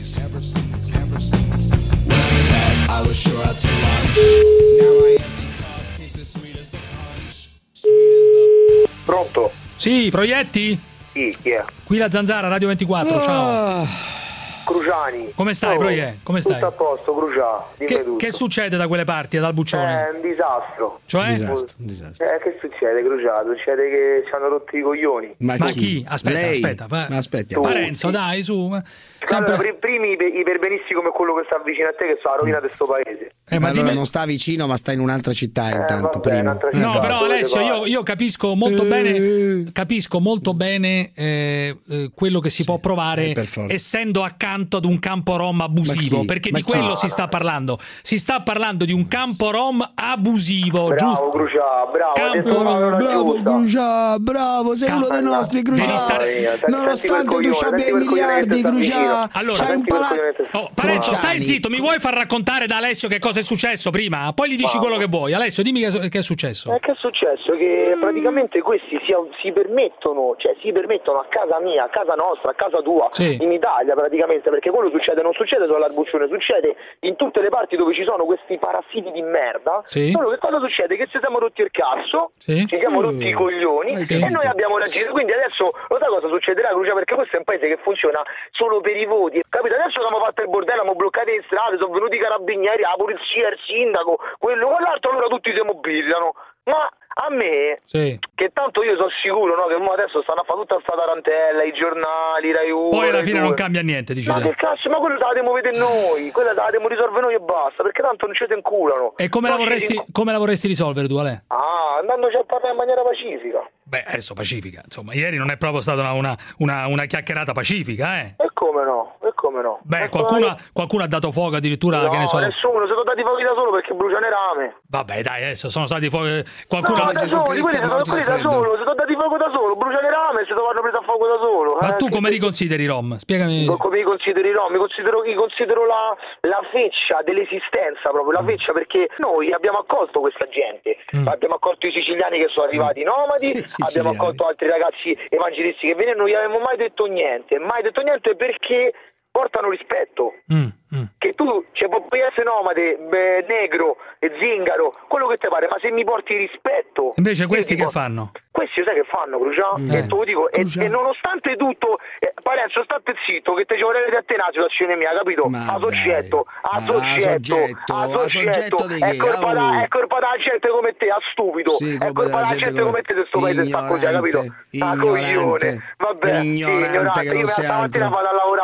[SPEAKER 23] Pronto?
[SPEAKER 2] Sì, Proietti?
[SPEAKER 23] Sì, chi è?
[SPEAKER 2] Qui la Zanzara, Radio ventiquattro, oh. ciao.
[SPEAKER 23] Cruciani.
[SPEAKER 2] Come stai, oh, Proie? Come stai?
[SPEAKER 23] Tutto a posto, Crucià.
[SPEAKER 2] Che, che succede da quelle parti, dal Buccione?
[SPEAKER 23] È un disastro.
[SPEAKER 2] Cioè?
[SPEAKER 23] Un disastro, un disastro. Eh, che succede, Crucià? Succede che ci hanno rotto i coglioni.
[SPEAKER 2] Ma, Ma chi? chi? Aspetta,
[SPEAKER 3] Lei?
[SPEAKER 2] aspetta. Fa...
[SPEAKER 3] Ma aspetta.
[SPEAKER 2] Parenzo, dai, su.
[SPEAKER 23] Sempre... Allora, primi i perbenisti come quello che sta vicino a te, che sta la rovina del sto paese.
[SPEAKER 3] Eh, ma allora dimmi... non sta vicino, ma sta in un'altra città intanto.
[SPEAKER 23] Eh, vabbè,
[SPEAKER 3] prima.
[SPEAKER 2] No, però Alessio, io, io capisco molto eh... bene, capisco molto bene eh, eh, quello che si sì. può provare eh, essendo accanto ad un campo rom abusivo, perché ma di quello no, si sta parlando. Si sta parlando di un campo rom abusivo.
[SPEAKER 23] Bravo, Crucià, bravo.
[SPEAKER 3] Campo rom, bravo, Crucià, bravo, sei uno dei nostri, Crucià. Stare... Nonostante tu abbia miliardi, Crucià.
[SPEAKER 2] Allora,
[SPEAKER 3] c'hai un palazzo.
[SPEAKER 2] Oh, Parenzo, stai zitto, mi vuoi far raccontare da Alessio che cosa è successo prima? Poi gli dici Ma... quello che vuoi. Alessio, dimmi che, che è successo.
[SPEAKER 23] Eh, che è successo? Che praticamente questi si, si permettono, cioè si permettono a casa mia, a casa nostra, a casa tua, sì. in Italia praticamente, perché quello succede, non succede solo all'Arbuccione, succede in tutte le parti dove ci sono questi parassiti di merda.
[SPEAKER 2] Sì.
[SPEAKER 23] Solo che cosa succede? Che ci siamo rotti il cazzo, sì. ci siamo rotti i coglioni sì. e noi abbiamo reagito. Quindi adesso lo sai cosa succederà, Crucia? Perché questo è un paese che funziona solo per i voti, capito? Adesso abbiamo fatto il bordello, abbiamo bloccato le strade, sono venuti i carabinieri, la polizia, il sindaco, quello con l'altro, allora tutti si mobilitano. Ma a me,
[SPEAKER 2] sì.
[SPEAKER 23] che tanto io sono sicuro, no, che mo adesso stanno a fare tutta sta tarantella, i giornali, Rai uno,
[SPEAKER 2] poi alla
[SPEAKER 23] Rai
[SPEAKER 2] fine
[SPEAKER 23] due.
[SPEAKER 2] non cambia niente, dice.
[SPEAKER 23] Ma che cazzo, ma quello la dobbiamo vedere noi, quella la dobbiamo risolvere noi e basta, perché tanto non ci te inculano.
[SPEAKER 2] E come la vorresti, ci... come la vorresti risolvere tu, Ale?
[SPEAKER 23] Ah, andandoci a parlare in maniera pacifica.
[SPEAKER 2] Beh, adesso pacifica, insomma, ieri non è proprio stata una, una, una, una chiacchierata pacifica, eh?
[SPEAKER 23] E come no, e come no.
[SPEAKER 2] Beh, qualcuno, qualcuno ha dato fuoco addirittura,
[SPEAKER 23] no,
[SPEAKER 2] che ne so.
[SPEAKER 23] nessuno, si sono dati fuochi da solo perché bruciano le rame.
[SPEAKER 2] Vabbè, dai, adesso sono stati fuochi. Qualcuno
[SPEAKER 23] no, da soli, quelli sono qui da solo, si sono dati fuoco da solo, bruciano le rame e si vanno presi a fuoco da solo.
[SPEAKER 2] Ma
[SPEAKER 23] eh,
[SPEAKER 2] tu come li consideri i rom? Spiegami.
[SPEAKER 23] Come li consideri i rom? Mi considero, mi considero la, la feccia dell'esistenza, proprio la feccia, perché noi abbiamo accolto questa gente, mm. abbiamo accolto i siciliani che sono arrivati nomadi, abbiamo accolto altri ragazzi evangelisti che venivano, non gli avevamo mai detto niente, mai detto niente perché portano rispetto.
[SPEAKER 2] Mm, mm.
[SPEAKER 23] Che tu, cioè, puoi essere nomade, beh, negro, zingaro, quello che ti pare, ma se mi porti rispetto.
[SPEAKER 2] Invece questi che
[SPEAKER 23] porti...
[SPEAKER 2] fanno?
[SPEAKER 23] Questi sai che fanno, Crucia? Mm. E te lo dico, e, e nonostante tutto, eh, Parenzo, state zitto, che te ci vorrei vedere a te una situazione mia, capito? Ma a soggetto, a soggetto, a soggetto, è colpa da, è colpa da gente come te, a stupido, sì, è colpa da gente come te, questo paese sta così, capito? A coglione, vabbè,
[SPEAKER 3] ignorante,
[SPEAKER 23] ignorante,
[SPEAKER 3] che non
[SPEAKER 23] io
[SPEAKER 3] sia
[SPEAKER 23] stamattina
[SPEAKER 3] altro.
[SPEAKER 23] vado a lavorare e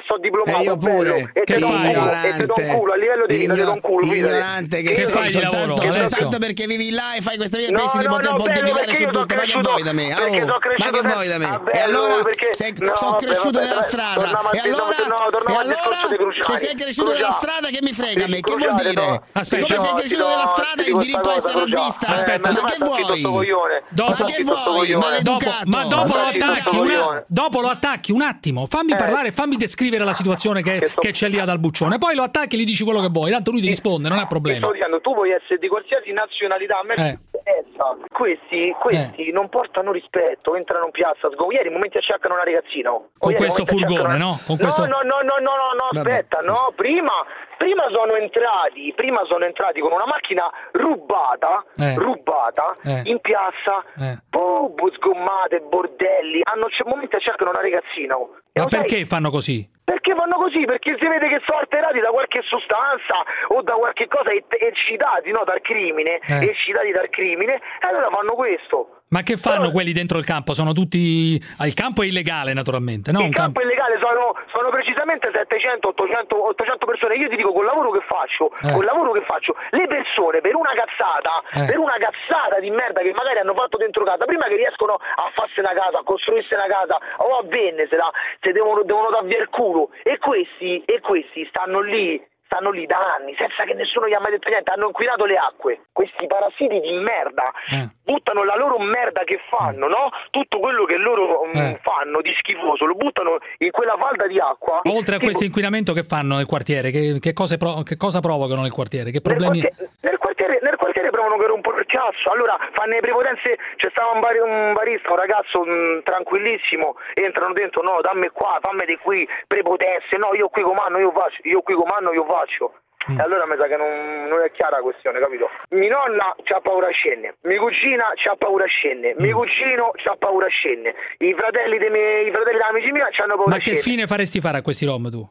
[SPEAKER 23] sono diplomato,
[SPEAKER 3] e io pure,
[SPEAKER 23] e te do un culo, e te do un culo, a livello di vita te do un culo,
[SPEAKER 3] ignorante che, che sei, soltanto, soltanto perché vivi là e fai questa via
[SPEAKER 23] no,
[SPEAKER 3] pensi no, di poter
[SPEAKER 23] no,
[SPEAKER 3] pontificare su tutto, ma che vuoi da me? Oh, ma che vuoi da me? E allora sono cresciuto nella strada, e allora, e allora se sei cresciuto nella strada che mi frega a me, che vuol dire? Siccome sei cresciuto nella strada hai il diritto a essere razzista,
[SPEAKER 2] aspetta,
[SPEAKER 3] ma che vuoi? Ma che vuoi? Maleducato.
[SPEAKER 2] Ma dopo lo attacchi, una, dopo lo attacchi un attimo, fammi
[SPEAKER 23] eh.
[SPEAKER 2] parlare, fammi descrivere la situazione che, che, sto... che c'è lì ad Albuccione, poi lo attacchi e gli dici quello che vuoi, tanto lui ti risponde, non ha problema.
[SPEAKER 23] Sto dicendo, tu puoi essere di qualsiasi nazionalità, a me eh. questi, questi eh. non portano rispetto, entrano in piazza, sgo- ieri momenti acciaccano una ragazzina.
[SPEAKER 2] Con questo furgone,
[SPEAKER 23] una...
[SPEAKER 2] no? Con questo...
[SPEAKER 23] No, no, no, no, no, no, no aspetta, no, prima, prima sono entrati, prima sono entrati con una macchina rubata, eh. rubata, eh. in piazza, eh. oh, sgommate, bordelli, hanno c- momenti acciaccano una ragazzina.
[SPEAKER 2] Ma perché sai? Fanno così?
[SPEAKER 23] Perché fanno così? Perché si vede che sono alterati da qualche sostanza o da qualche cosa eccitati, no, dal crimine, eh. eccitati dal crimine, e allora fanno questo.
[SPEAKER 2] Ma che fanno Però... quelli dentro il campo? Sono tutti... Il campo è illegale naturalmente, no?
[SPEAKER 23] Il
[SPEAKER 2] Un
[SPEAKER 23] campo, campo è illegale, sono, sono precisamente settecento ottocento persone. Io ti dico, col lavoro che faccio, eh. col lavoro che faccio, le persone per una cazzata, eh. per una cazzata di merda che magari hanno fatto dentro casa, prima che riescono a farsi una casa, a costruirsi una casa o a vennesela, se devono, devono dar via il culo. E questi, e questi stanno lì, stanno lì da anni, senza che nessuno gli ha mai detto niente, hanno inquinato le acque. Questi parassiti di merda eh. buttano la loro merda che fanno, no? Tutto quello che loro um, eh. fanno di schifoso, lo buttano in quella falda di acqua.
[SPEAKER 2] Oltre a
[SPEAKER 23] tipo...
[SPEAKER 2] questo inquinamento che fanno nel quartiere, che, che, cose pro- che cosa provocano nel quartiere? Che problemi...
[SPEAKER 23] Nel quartiere, nel quartiere, nel quartiere provano che rompono il cazzo, allora fanno le prepotenze, c'è stato un, bar- un barista, un ragazzo mh, tranquillissimo, entrano dentro, no, dammi qua, fammi di qui, prepotenze, no, io qui comando, io faccio, io qui comando, io faccio. Mm. E allora mi sa che non, non è chiara la questione, capito? Mi nonna c'ha paura a scenne, mi cugina c'ha paura a scenne, mm. mi cugino c'ha paura a scenne, i fratelli dei miei, i fratelli degli amici miei c'hanno paura a scenne.
[SPEAKER 2] Ma che fine faresti fare a questi rom tu?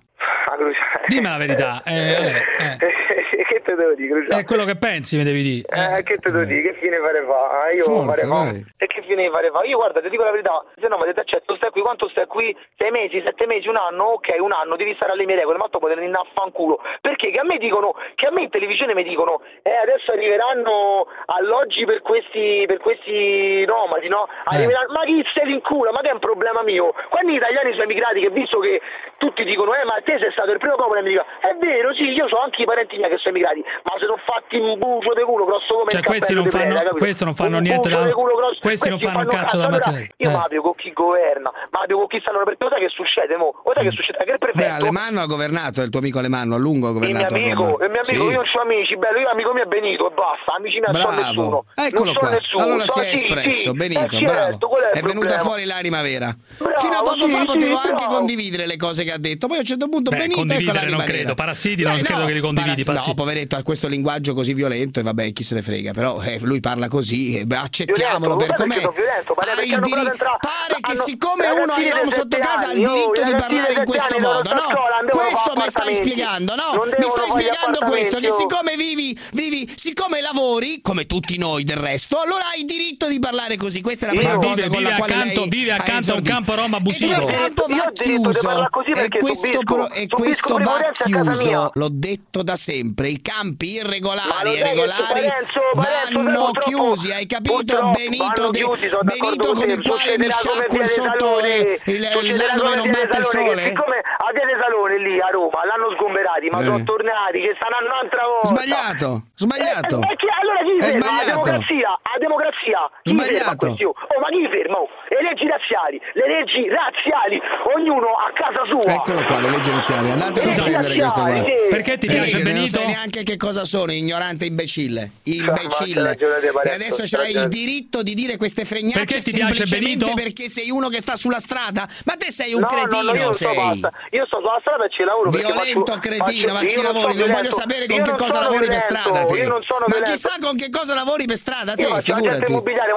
[SPEAKER 2] Dimmi la verità. Eh, eh,
[SPEAKER 23] eh. Che te devo dire, Cruciano?
[SPEAKER 2] È quello che pensi, mi devi dire.
[SPEAKER 23] Eh, che te devo dire? Che fine fare fa? Io
[SPEAKER 3] Forza,
[SPEAKER 23] fare fa. E che fine fare fa? Io guarda, ti dico la verità, se no mi dite accetto, stai qui, quanto stai qui? Sei mesi, sette mesi, un anno? Ok, un anno, devi stare alle mie regole, ma tu puoi andare a fanculo. Perché che a me dicono, che a me in televisione mi dicono, eh adesso arriveranno alloggi per questi per questi nomadi, no? Arriveranno, eh. Ma chi se li incula? Ma che è un problema mio? Quando gli italiani sono emigrati, che visto che tutti dicono, eh ma te sei stato il primo popolo emigrato, è vero, sì, io so anche i parenti miei che sono emigrati, ma se non fatti un bucio di culo grosso come
[SPEAKER 2] cioè,
[SPEAKER 23] il
[SPEAKER 2] questi non fanno,
[SPEAKER 23] preda,
[SPEAKER 2] questi non fanno niente da... questi, questi non fanno un cazzo da mattina.
[SPEAKER 23] Io
[SPEAKER 2] eh.
[SPEAKER 23] ma con chi governa, ma con chi stanno, perché lo sai che succede mo? Lo sai che succede? Che il prefetto...
[SPEAKER 3] Beh, Alemanno ha governato, il tuo amico Alemanno a lungo ha governato.
[SPEAKER 23] Il mio amico, il mio amico,
[SPEAKER 3] sì.
[SPEAKER 23] io non ho amici, bello, io amico mio è Benito e basta, amici miei non sono nessuno.
[SPEAKER 3] Eccolo
[SPEAKER 23] non
[SPEAKER 3] qua.
[SPEAKER 23] Nessuno.
[SPEAKER 3] Allora
[SPEAKER 23] so,
[SPEAKER 3] si è
[SPEAKER 23] sì,
[SPEAKER 3] espresso,
[SPEAKER 23] sì,
[SPEAKER 3] Benito,
[SPEAKER 23] eh,
[SPEAKER 3] bravo.
[SPEAKER 23] Certo, è,
[SPEAKER 3] è venuta fuori l'anima vera.
[SPEAKER 23] Bravo,
[SPEAKER 3] Fino a poco
[SPEAKER 23] sì,
[SPEAKER 3] fa potevo
[SPEAKER 23] sì,
[SPEAKER 3] anche
[SPEAKER 23] bravo.
[SPEAKER 3] condividere le cose che ha detto, poi a un certo punto
[SPEAKER 2] Beh,
[SPEAKER 3] Benito ecco l'anima
[SPEAKER 2] non
[SPEAKER 3] vera.
[SPEAKER 2] credo, Parassiti
[SPEAKER 3] Beh,
[SPEAKER 2] non
[SPEAKER 3] no,
[SPEAKER 2] credo che li condividi.
[SPEAKER 3] Parass- no, poveretto, ha questo linguaggio così violento e vabbè, chi se ne frega, però eh, lui parla così, eh, accettiamolo
[SPEAKER 23] violento,
[SPEAKER 3] per com'è.
[SPEAKER 23] Violento, pare,
[SPEAKER 3] ah, il diri-
[SPEAKER 23] entra-
[SPEAKER 3] pare che
[SPEAKER 23] hanno,
[SPEAKER 3] siccome uno ha i rom sotto casa ha il diritto di parlare in questo modo, no? Questo mi stai spiegando, no? Mi stai spiegando questo, che siccome vivi, vivi, siccome lavori, come tutti noi del resto, allora hai il diritto di parlare così. Questa è la prima cosa con la quale
[SPEAKER 2] accanto,
[SPEAKER 3] lei
[SPEAKER 2] vive accanto a un campo rom abusivo.
[SPEAKER 3] E quel campo va chiuso e questo, pro, e questo va chiuso, l'ho detto da sempre, i campi irregolari e regolari vanno chiusi, hai capito? Benito, de, Benito con il quale mi sciacquo il sotto il, il, là dove non batte il sole.
[SPEAKER 23] Siccome a Piede Salone lì a Roma l'hanno sgomberati, ma eh. sono tornati che stanno un'altra volta.
[SPEAKER 3] Sbagliato, sbagliato.
[SPEAKER 23] Eh, eh, chi, allora chi
[SPEAKER 3] è
[SPEAKER 23] ferma?
[SPEAKER 3] sbagliato.
[SPEAKER 23] La democrazia, la democrazia. Chi
[SPEAKER 3] sbagliato.
[SPEAKER 23] Oh, ma chi ferma? Oh, le leggi razziali, le leggi razziali, ognuno a casa sua.
[SPEAKER 3] Eccolo qua, le leggi razziali. Andatelo a prendere questo qua.
[SPEAKER 23] Sì.
[SPEAKER 2] Perché ti piace Benito?
[SPEAKER 3] Non sai neanche che cosa sono, ignorante imbecille. Imbecille. E adesso c'hai il diritto di dire queste fregnacce semplicemente perché sei uno che sta sulla strada. Ma te sei un
[SPEAKER 23] no,
[SPEAKER 3] cretino,
[SPEAKER 23] no, no, io
[SPEAKER 3] sei.
[SPEAKER 23] Sto io sto sulla strada e ci lavoro.
[SPEAKER 3] Violento
[SPEAKER 23] faccio,
[SPEAKER 3] cretino,
[SPEAKER 23] faccio,
[SPEAKER 3] ma ci lavori. Non voglio sapere con che cosa lavori per strada te. Ma chissà con che cosa lavori per strada te, figurati.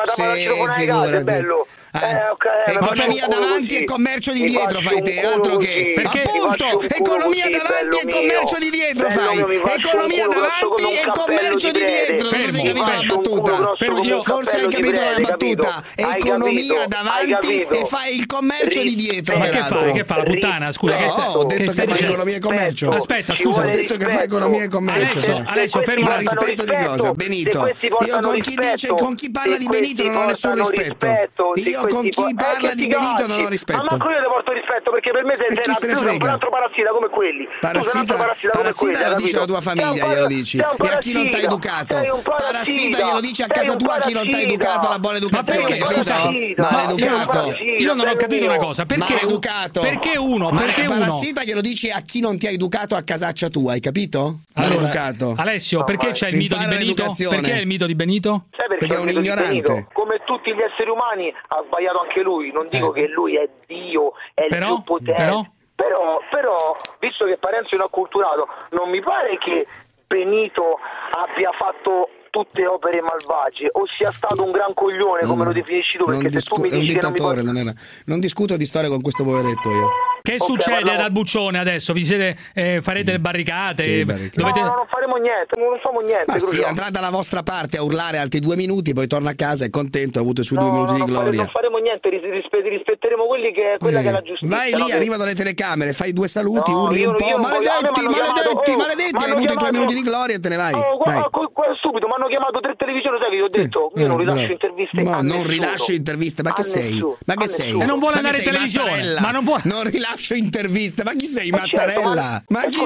[SPEAKER 23] Sì, bello.
[SPEAKER 3] Eh, eh, okay, economia davanti così. E commercio di dietro fai te, altro che
[SPEAKER 23] perché
[SPEAKER 3] appunto economia
[SPEAKER 23] così,
[SPEAKER 3] davanti e commercio
[SPEAKER 23] mio.
[SPEAKER 3] di dietro
[SPEAKER 23] bello
[SPEAKER 3] fai
[SPEAKER 23] mio,
[SPEAKER 3] economia economia davanti e il commercio di dietro. Non hai capito la battuta? Forse hai capito la battuta. Economia davanti e fai il commercio di dietro.
[SPEAKER 2] Ma che fai? Che fa la puttana? Scusa,
[SPEAKER 3] no,
[SPEAKER 2] che stai,
[SPEAKER 3] ho detto che, che fai economia e commercio.
[SPEAKER 2] Aspetta, scusa,
[SPEAKER 3] ho detto che fai economia e commercio.
[SPEAKER 2] Adesso, adesso fermo.
[SPEAKER 3] Ma rispetto di cosa? Benito. Io con chi dice, con chi parla di Benito non ho nessun rispetto. Io con chi parla di Benito non ho rispetto.
[SPEAKER 23] Ma manco io ti porto rispetto, perché per me sei un altro parassita come quelli.
[SPEAKER 3] Parassita, parassita lo dice la tua famiglia, glielo dici. E a chi non t'ha educato. Parassita glielo dici a casa tua a chi non t'ha educato la buona educazione, capito? Maleducato.
[SPEAKER 2] Io non ho capito una cosa, perché
[SPEAKER 3] maleducato.
[SPEAKER 2] Perché uno? Perché uno?
[SPEAKER 3] Parassita glielo dici a chi non ti ha educato a casaccia tua, hai capito? Maleducato.
[SPEAKER 2] Allora, Alessio, perché c'è il mito di Benito? Perché è il mito di Benito?
[SPEAKER 23] Perché,
[SPEAKER 3] perché è un ignorante.
[SPEAKER 23] Come tutti gli esseri umani ha sbagliato anche lui. Non dico eh. che lui è Dio, è
[SPEAKER 2] però,
[SPEAKER 23] il più potente.
[SPEAKER 2] Però?
[SPEAKER 23] Però, però, visto che Parenzo è un acculturato, non mi pare che Benito abbia fatto tutte opere malvagie o sia stato un gran coglione, come mm. lo definisci tu, perché se tu mi dici
[SPEAKER 3] un
[SPEAKER 23] che non, mi
[SPEAKER 3] non, era. non discuto di storia con questo poveretto io.
[SPEAKER 2] Che okay, succede dal Buccione adesso? Vi siete eh, farete le barricate?
[SPEAKER 3] Sì, barricate.
[SPEAKER 23] Dovete... No, no, non faremo niente, non facciamo niente.
[SPEAKER 3] Ma sì, andrà dalla vostra parte a urlare altri due minuti, poi torna a casa, è contento, ha avuto i suoi
[SPEAKER 23] no,
[SPEAKER 3] due minuti
[SPEAKER 23] no,
[SPEAKER 3] di gloria.
[SPEAKER 23] Non faremo niente, rispet- rispetteremo quelli che quella mm. che è la giustizia.
[SPEAKER 3] Vai lì,
[SPEAKER 23] no?
[SPEAKER 3] arrivano le telecamere, fai due saluti,
[SPEAKER 23] no,
[SPEAKER 3] urli
[SPEAKER 23] io,
[SPEAKER 3] un po',
[SPEAKER 23] io
[SPEAKER 3] maledetti,
[SPEAKER 23] voglio...
[SPEAKER 3] maledetti,
[SPEAKER 23] oh,
[SPEAKER 3] maledetti, hai avuto i tuoi minuti di gloria e te ne vai.
[SPEAKER 23] Oh, guarda, subito, mi hanno chiamato tre televisioni, sai che io ho detto, io non rilascio interviste
[SPEAKER 3] ma
[SPEAKER 23] a
[SPEAKER 3] non
[SPEAKER 23] nessuno.
[SPEAKER 3] rilascio interviste, ma che sei? Ma che sei?
[SPEAKER 2] E non vuole andare in televisione, ma non vuole.
[SPEAKER 3] Non rilascio interviste, ma chi sei? Mattarella? Ma chi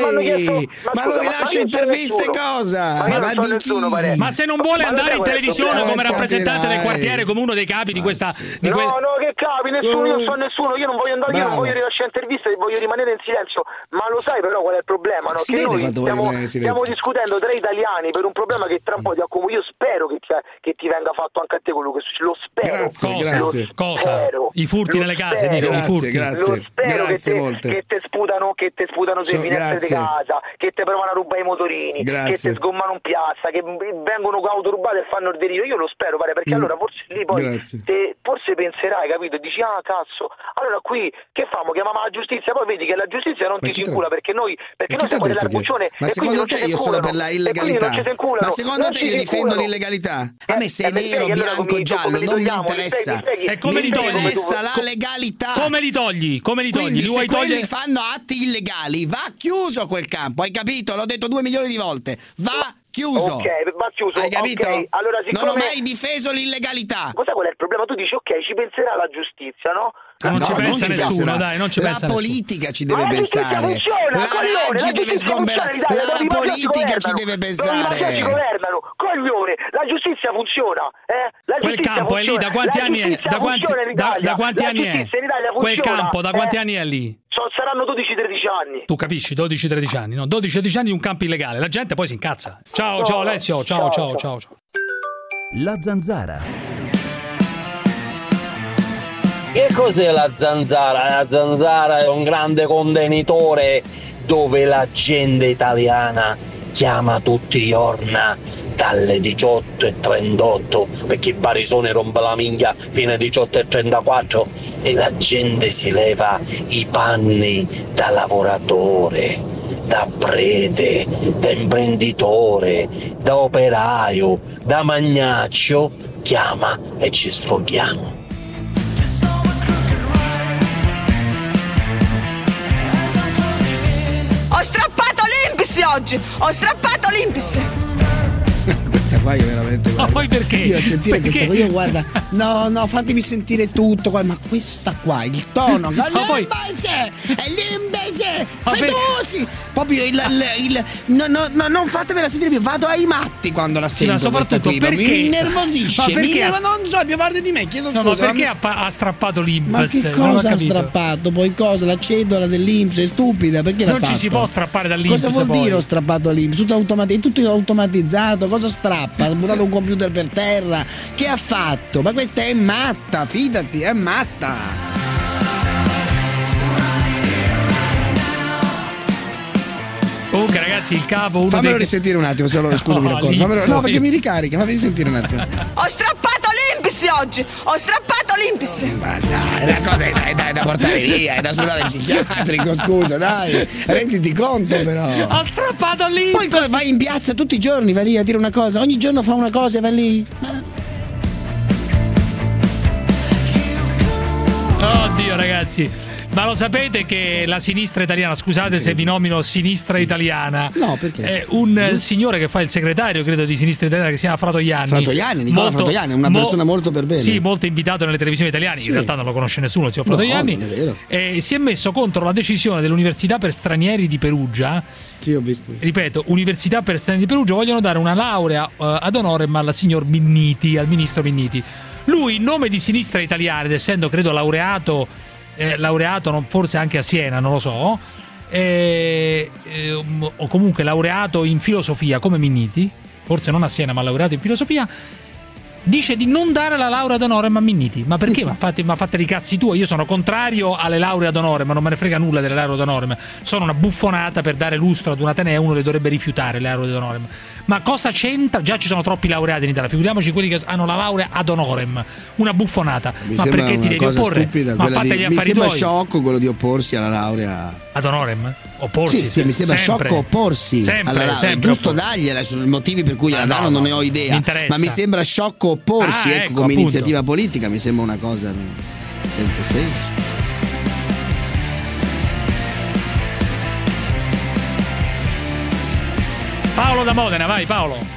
[SPEAKER 3] sei? Ma non rilascio interviste cosa?
[SPEAKER 23] Ma di chi?
[SPEAKER 2] Ma se non vuole andare in televisione come rappresentante del quartiere, come uno dei capi di questa
[SPEAKER 23] No, no, che capi, nessuno, io non so nessuno, io non voglio andare, io non voglio rilasciare interviste, voglio rimanere in silenzio, ma lo sai però qual è il problema, no? Che noi stiamo, stiamo discutendo tra italiani per un problema che tra un po' ti accomuna. Io spero che ti, che ti venga fatto anche a te quello che succede, lo spero.
[SPEAKER 3] Grazie,
[SPEAKER 2] cosa?
[SPEAKER 3] grazie.
[SPEAKER 2] Cosa? I furti nelle case, dico,
[SPEAKER 3] grazie,
[SPEAKER 2] i furti.
[SPEAKER 3] Grazie,
[SPEAKER 23] lo spero
[SPEAKER 3] grazie
[SPEAKER 23] che,
[SPEAKER 3] molte.
[SPEAKER 23] te, che te sputano, che te sputano sulle so, finestre di casa, che te provano a rubare i motorini,
[SPEAKER 3] grazie.
[SPEAKER 23] che te sgommano in piazza, che vengono auto rubate e fanno il delirio. Io lo spero, pare, perché mm. allora forse lì poi te, forse penserai, capito? E dici, ah cazzo, allora qui che famo? Chiamiamo la giustizia, poi vedi che la giustizia non ma ti si incula perché noi, perché noi siamo dell'arbuccione.
[SPEAKER 3] Ma secondo te io sono per la illegalità? Ma secondo te io difendo l'illegalità? A me sei nero, bianco, giallo, non mi interessa.
[SPEAKER 2] E come li togli?
[SPEAKER 3] Mi interessa la legalità.
[SPEAKER 2] Come li togli? Come li togli?
[SPEAKER 3] Quindi
[SPEAKER 2] li vuoi
[SPEAKER 3] se quelli
[SPEAKER 2] togliere?
[SPEAKER 3] fanno atti illegali, va chiuso quel campo, hai capito? L'ho detto due milioni di volte. Va chiuso.
[SPEAKER 23] Ok, va chiuso.
[SPEAKER 3] Hai capito?
[SPEAKER 23] Okay. Allora, siccome...
[SPEAKER 3] Non ho mai difeso l'illegalità.
[SPEAKER 23] Cosa qual è il problema? Tu dici ok, ci penserà la giustizia, no?
[SPEAKER 2] Non
[SPEAKER 23] no,
[SPEAKER 2] ci pensa
[SPEAKER 3] non ci
[SPEAKER 2] nessuno,
[SPEAKER 3] penserà.
[SPEAKER 2] dai, non ci
[SPEAKER 3] la
[SPEAKER 2] pensa
[SPEAKER 3] politica
[SPEAKER 2] nessuno.
[SPEAKER 3] ci deve
[SPEAKER 23] ma
[SPEAKER 3] pensare.
[SPEAKER 23] Funziona,
[SPEAKER 3] la
[SPEAKER 23] coglione,
[SPEAKER 3] ci deve sgomberare. La, la politica ci deve pensare.
[SPEAKER 23] Ma ci governano, coglione, la giustizia funziona, eh? La
[SPEAKER 2] Quel
[SPEAKER 23] giustizia
[SPEAKER 2] campo
[SPEAKER 23] funziona.
[SPEAKER 2] è lì da quanti anni è? Da quanti, da, da quanti anni è? Quel campo da quanti
[SPEAKER 23] eh?
[SPEAKER 2] anni è lì?
[SPEAKER 23] So, saranno dodici tredici anni.
[SPEAKER 2] Tu capisci? dodici tredici anni, no? dodici tredici anni di un campo illegale. La gente poi si incazza. Ciao, no, ciao Alessio, ciao, ciao, ciao, ciao.
[SPEAKER 19] La zanzara.
[SPEAKER 12] Che cos'è la zanzara? La zanzara è un grande contenitore dove la gente italiana chiama tutti i giorni dalle diciotto e trentotto, perché il barisone rompe la minchia fino alle diciotto e trentaquattro, e la gente si leva i panni da lavoratore, da prete, da imprenditore, da operaio, da magnaccio, chiama e ci sfoghiamo.
[SPEAKER 13] Ho strappato l'Impis oggi! Ho strappato l'Impis!
[SPEAKER 3] Questa qua è veramente.
[SPEAKER 2] Ma poi perché?
[SPEAKER 3] Io a sentire
[SPEAKER 2] perché?
[SPEAKER 3] questa qua, io guarda, no, no, fatemi sentire tutto, ma questa qua, il tono,
[SPEAKER 2] ma poi...
[SPEAKER 3] è l'imbese, fetuosi, proprio il, il, il no, no, no, non fatemela sentire più, vado ai matti quando la sento.
[SPEAKER 2] Sì, ma soprattutto
[SPEAKER 3] qui,
[SPEAKER 2] perché
[SPEAKER 3] mi innervosisce,
[SPEAKER 2] ma perché
[SPEAKER 3] mi
[SPEAKER 2] ha...
[SPEAKER 3] non so, più parte di me, chiedo
[SPEAKER 2] no,
[SPEAKER 3] scusa.
[SPEAKER 2] Ma perché ma... ha, ha strappato l'Impes?
[SPEAKER 3] Ma che cosa ha strappato? Poi cosa? La cedola dell'Impes è stupida, perché l'ha
[SPEAKER 2] non
[SPEAKER 3] fatto?
[SPEAKER 2] ci si può strappare dall'Impes.
[SPEAKER 3] Cosa vuol
[SPEAKER 2] poi?
[SPEAKER 3] dire ho strappato l'Impes? Tutto, automati- tutto automatizzato, cosa strappa? Ha buttato un computer per terra, che ha fatto? Ma questa è matta, fidati, è matta.
[SPEAKER 2] Comunque ragazzi, il capo uno
[SPEAKER 3] fammelo
[SPEAKER 2] dei...
[SPEAKER 3] risentire un attimo, se lo, scusami,
[SPEAKER 2] no,
[SPEAKER 3] fammelo, no, perché mi ricarica, fammi risentire un attimo.
[SPEAKER 13] Ho strappato l'Impis oggi, ho strappato Olympus.
[SPEAKER 3] Ma dai, è una cosa è da, da portare via, è da ospedale psichiatrico, scusa, dai, renditi conto però.
[SPEAKER 2] Ho strappato Olympus.
[SPEAKER 3] Poi come vai in piazza tutti i giorni, vai lì a dire una cosa, ogni giorno fa una cosa e vai lì.
[SPEAKER 2] Oddio ragazzi, ma lo sapete che la sinistra italiana, scusate se vi nomino sinistra italiana,
[SPEAKER 3] no, perché?
[SPEAKER 2] È un Giusto. signore che fa il segretario, credo, di sinistra italiana, che si chiama Fratoianni.
[SPEAKER 3] Fratoianni, Nicola molto, Fratoianni, una persona mo- molto per bene.
[SPEAKER 2] Sì, molto invitato nelle televisioni italiane, sì. In realtà non lo conosce nessuno il signor Fratoianni.
[SPEAKER 3] No, non è vero.
[SPEAKER 2] E si è messo contro la decisione dell'Università per Stranieri di Perugia.
[SPEAKER 3] Sì, ho visto.
[SPEAKER 2] Ripeto, Università per Stranieri di Perugia vogliono dare una laurea uh, ad honorem al signor Minniti, al ministro Minniti. Lui, in nome di sinistra italiana, ed essendo credo laureato Eh, laureato non, forse anche a Siena, non lo so, eh, eh, o comunque laureato in filosofia come Minniti, forse non a Siena ma laureato in filosofia, dice di non dare la laurea d'onore a Minniti. Ma perché? Ma fate, ma fate i cazzi tuoi. Io sono contrario alle lauree d'onore, ma non me ne frega nulla delle lauree d'onore. Sono una buffonata per dare lustro ad un ateneo, uno le dovrebbe rifiutare le lauree d'onore. Ma cosa c'entra? Già ci sono troppi laureati in Italia, figuriamoci quelli che hanno la laurea ad honorem. Una buffonata.
[SPEAKER 3] Mi
[SPEAKER 2] ma
[SPEAKER 3] sembra
[SPEAKER 2] perché ti devi opporre?
[SPEAKER 3] Stupida,
[SPEAKER 2] ma fate
[SPEAKER 3] di,
[SPEAKER 2] gli
[SPEAKER 3] mi
[SPEAKER 2] affari
[SPEAKER 3] sembra
[SPEAKER 2] tuoi.
[SPEAKER 3] sciocco quello di opporsi alla laurea
[SPEAKER 2] ad honorem? Opporsi?
[SPEAKER 3] Sì, sì, mi sembra
[SPEAKER 2] sempre.
[SPEAKER 3] sciocco opporsi
[SPEAKER 2] sempre,
[SPEAKER 3] alla laurea.
[SPEAKER 2] Sempre
[SPEAKER 3] giusto
[SPEAKER 2] opporsi.
[SPEAKER 3] dargliela, sono i motivi per cui gliela
[SPEAKER 2] ah,
[SPEAKER 3] danno
[SPEAKER 2] no,
[SPEAKER 3] non
[SPEAKER 2] no,
[SPEAKER 3] ne ho idea,
[SPEAKER 2] mi
[SPEAKER 3] ma mi sembra sciocco opporsi,
[SPEAKER 2] ah,
[SPEAKER 3] ecco,
[SPEAKER 2] ecco,
[SPEAKER 3] come
[SPEAKER 2] appunto.
[SPEAKER 3] iniziativa politica mi sembra una cosa senza senso.
[SPEAKER 2] Paolo da Modena, vai Paolo.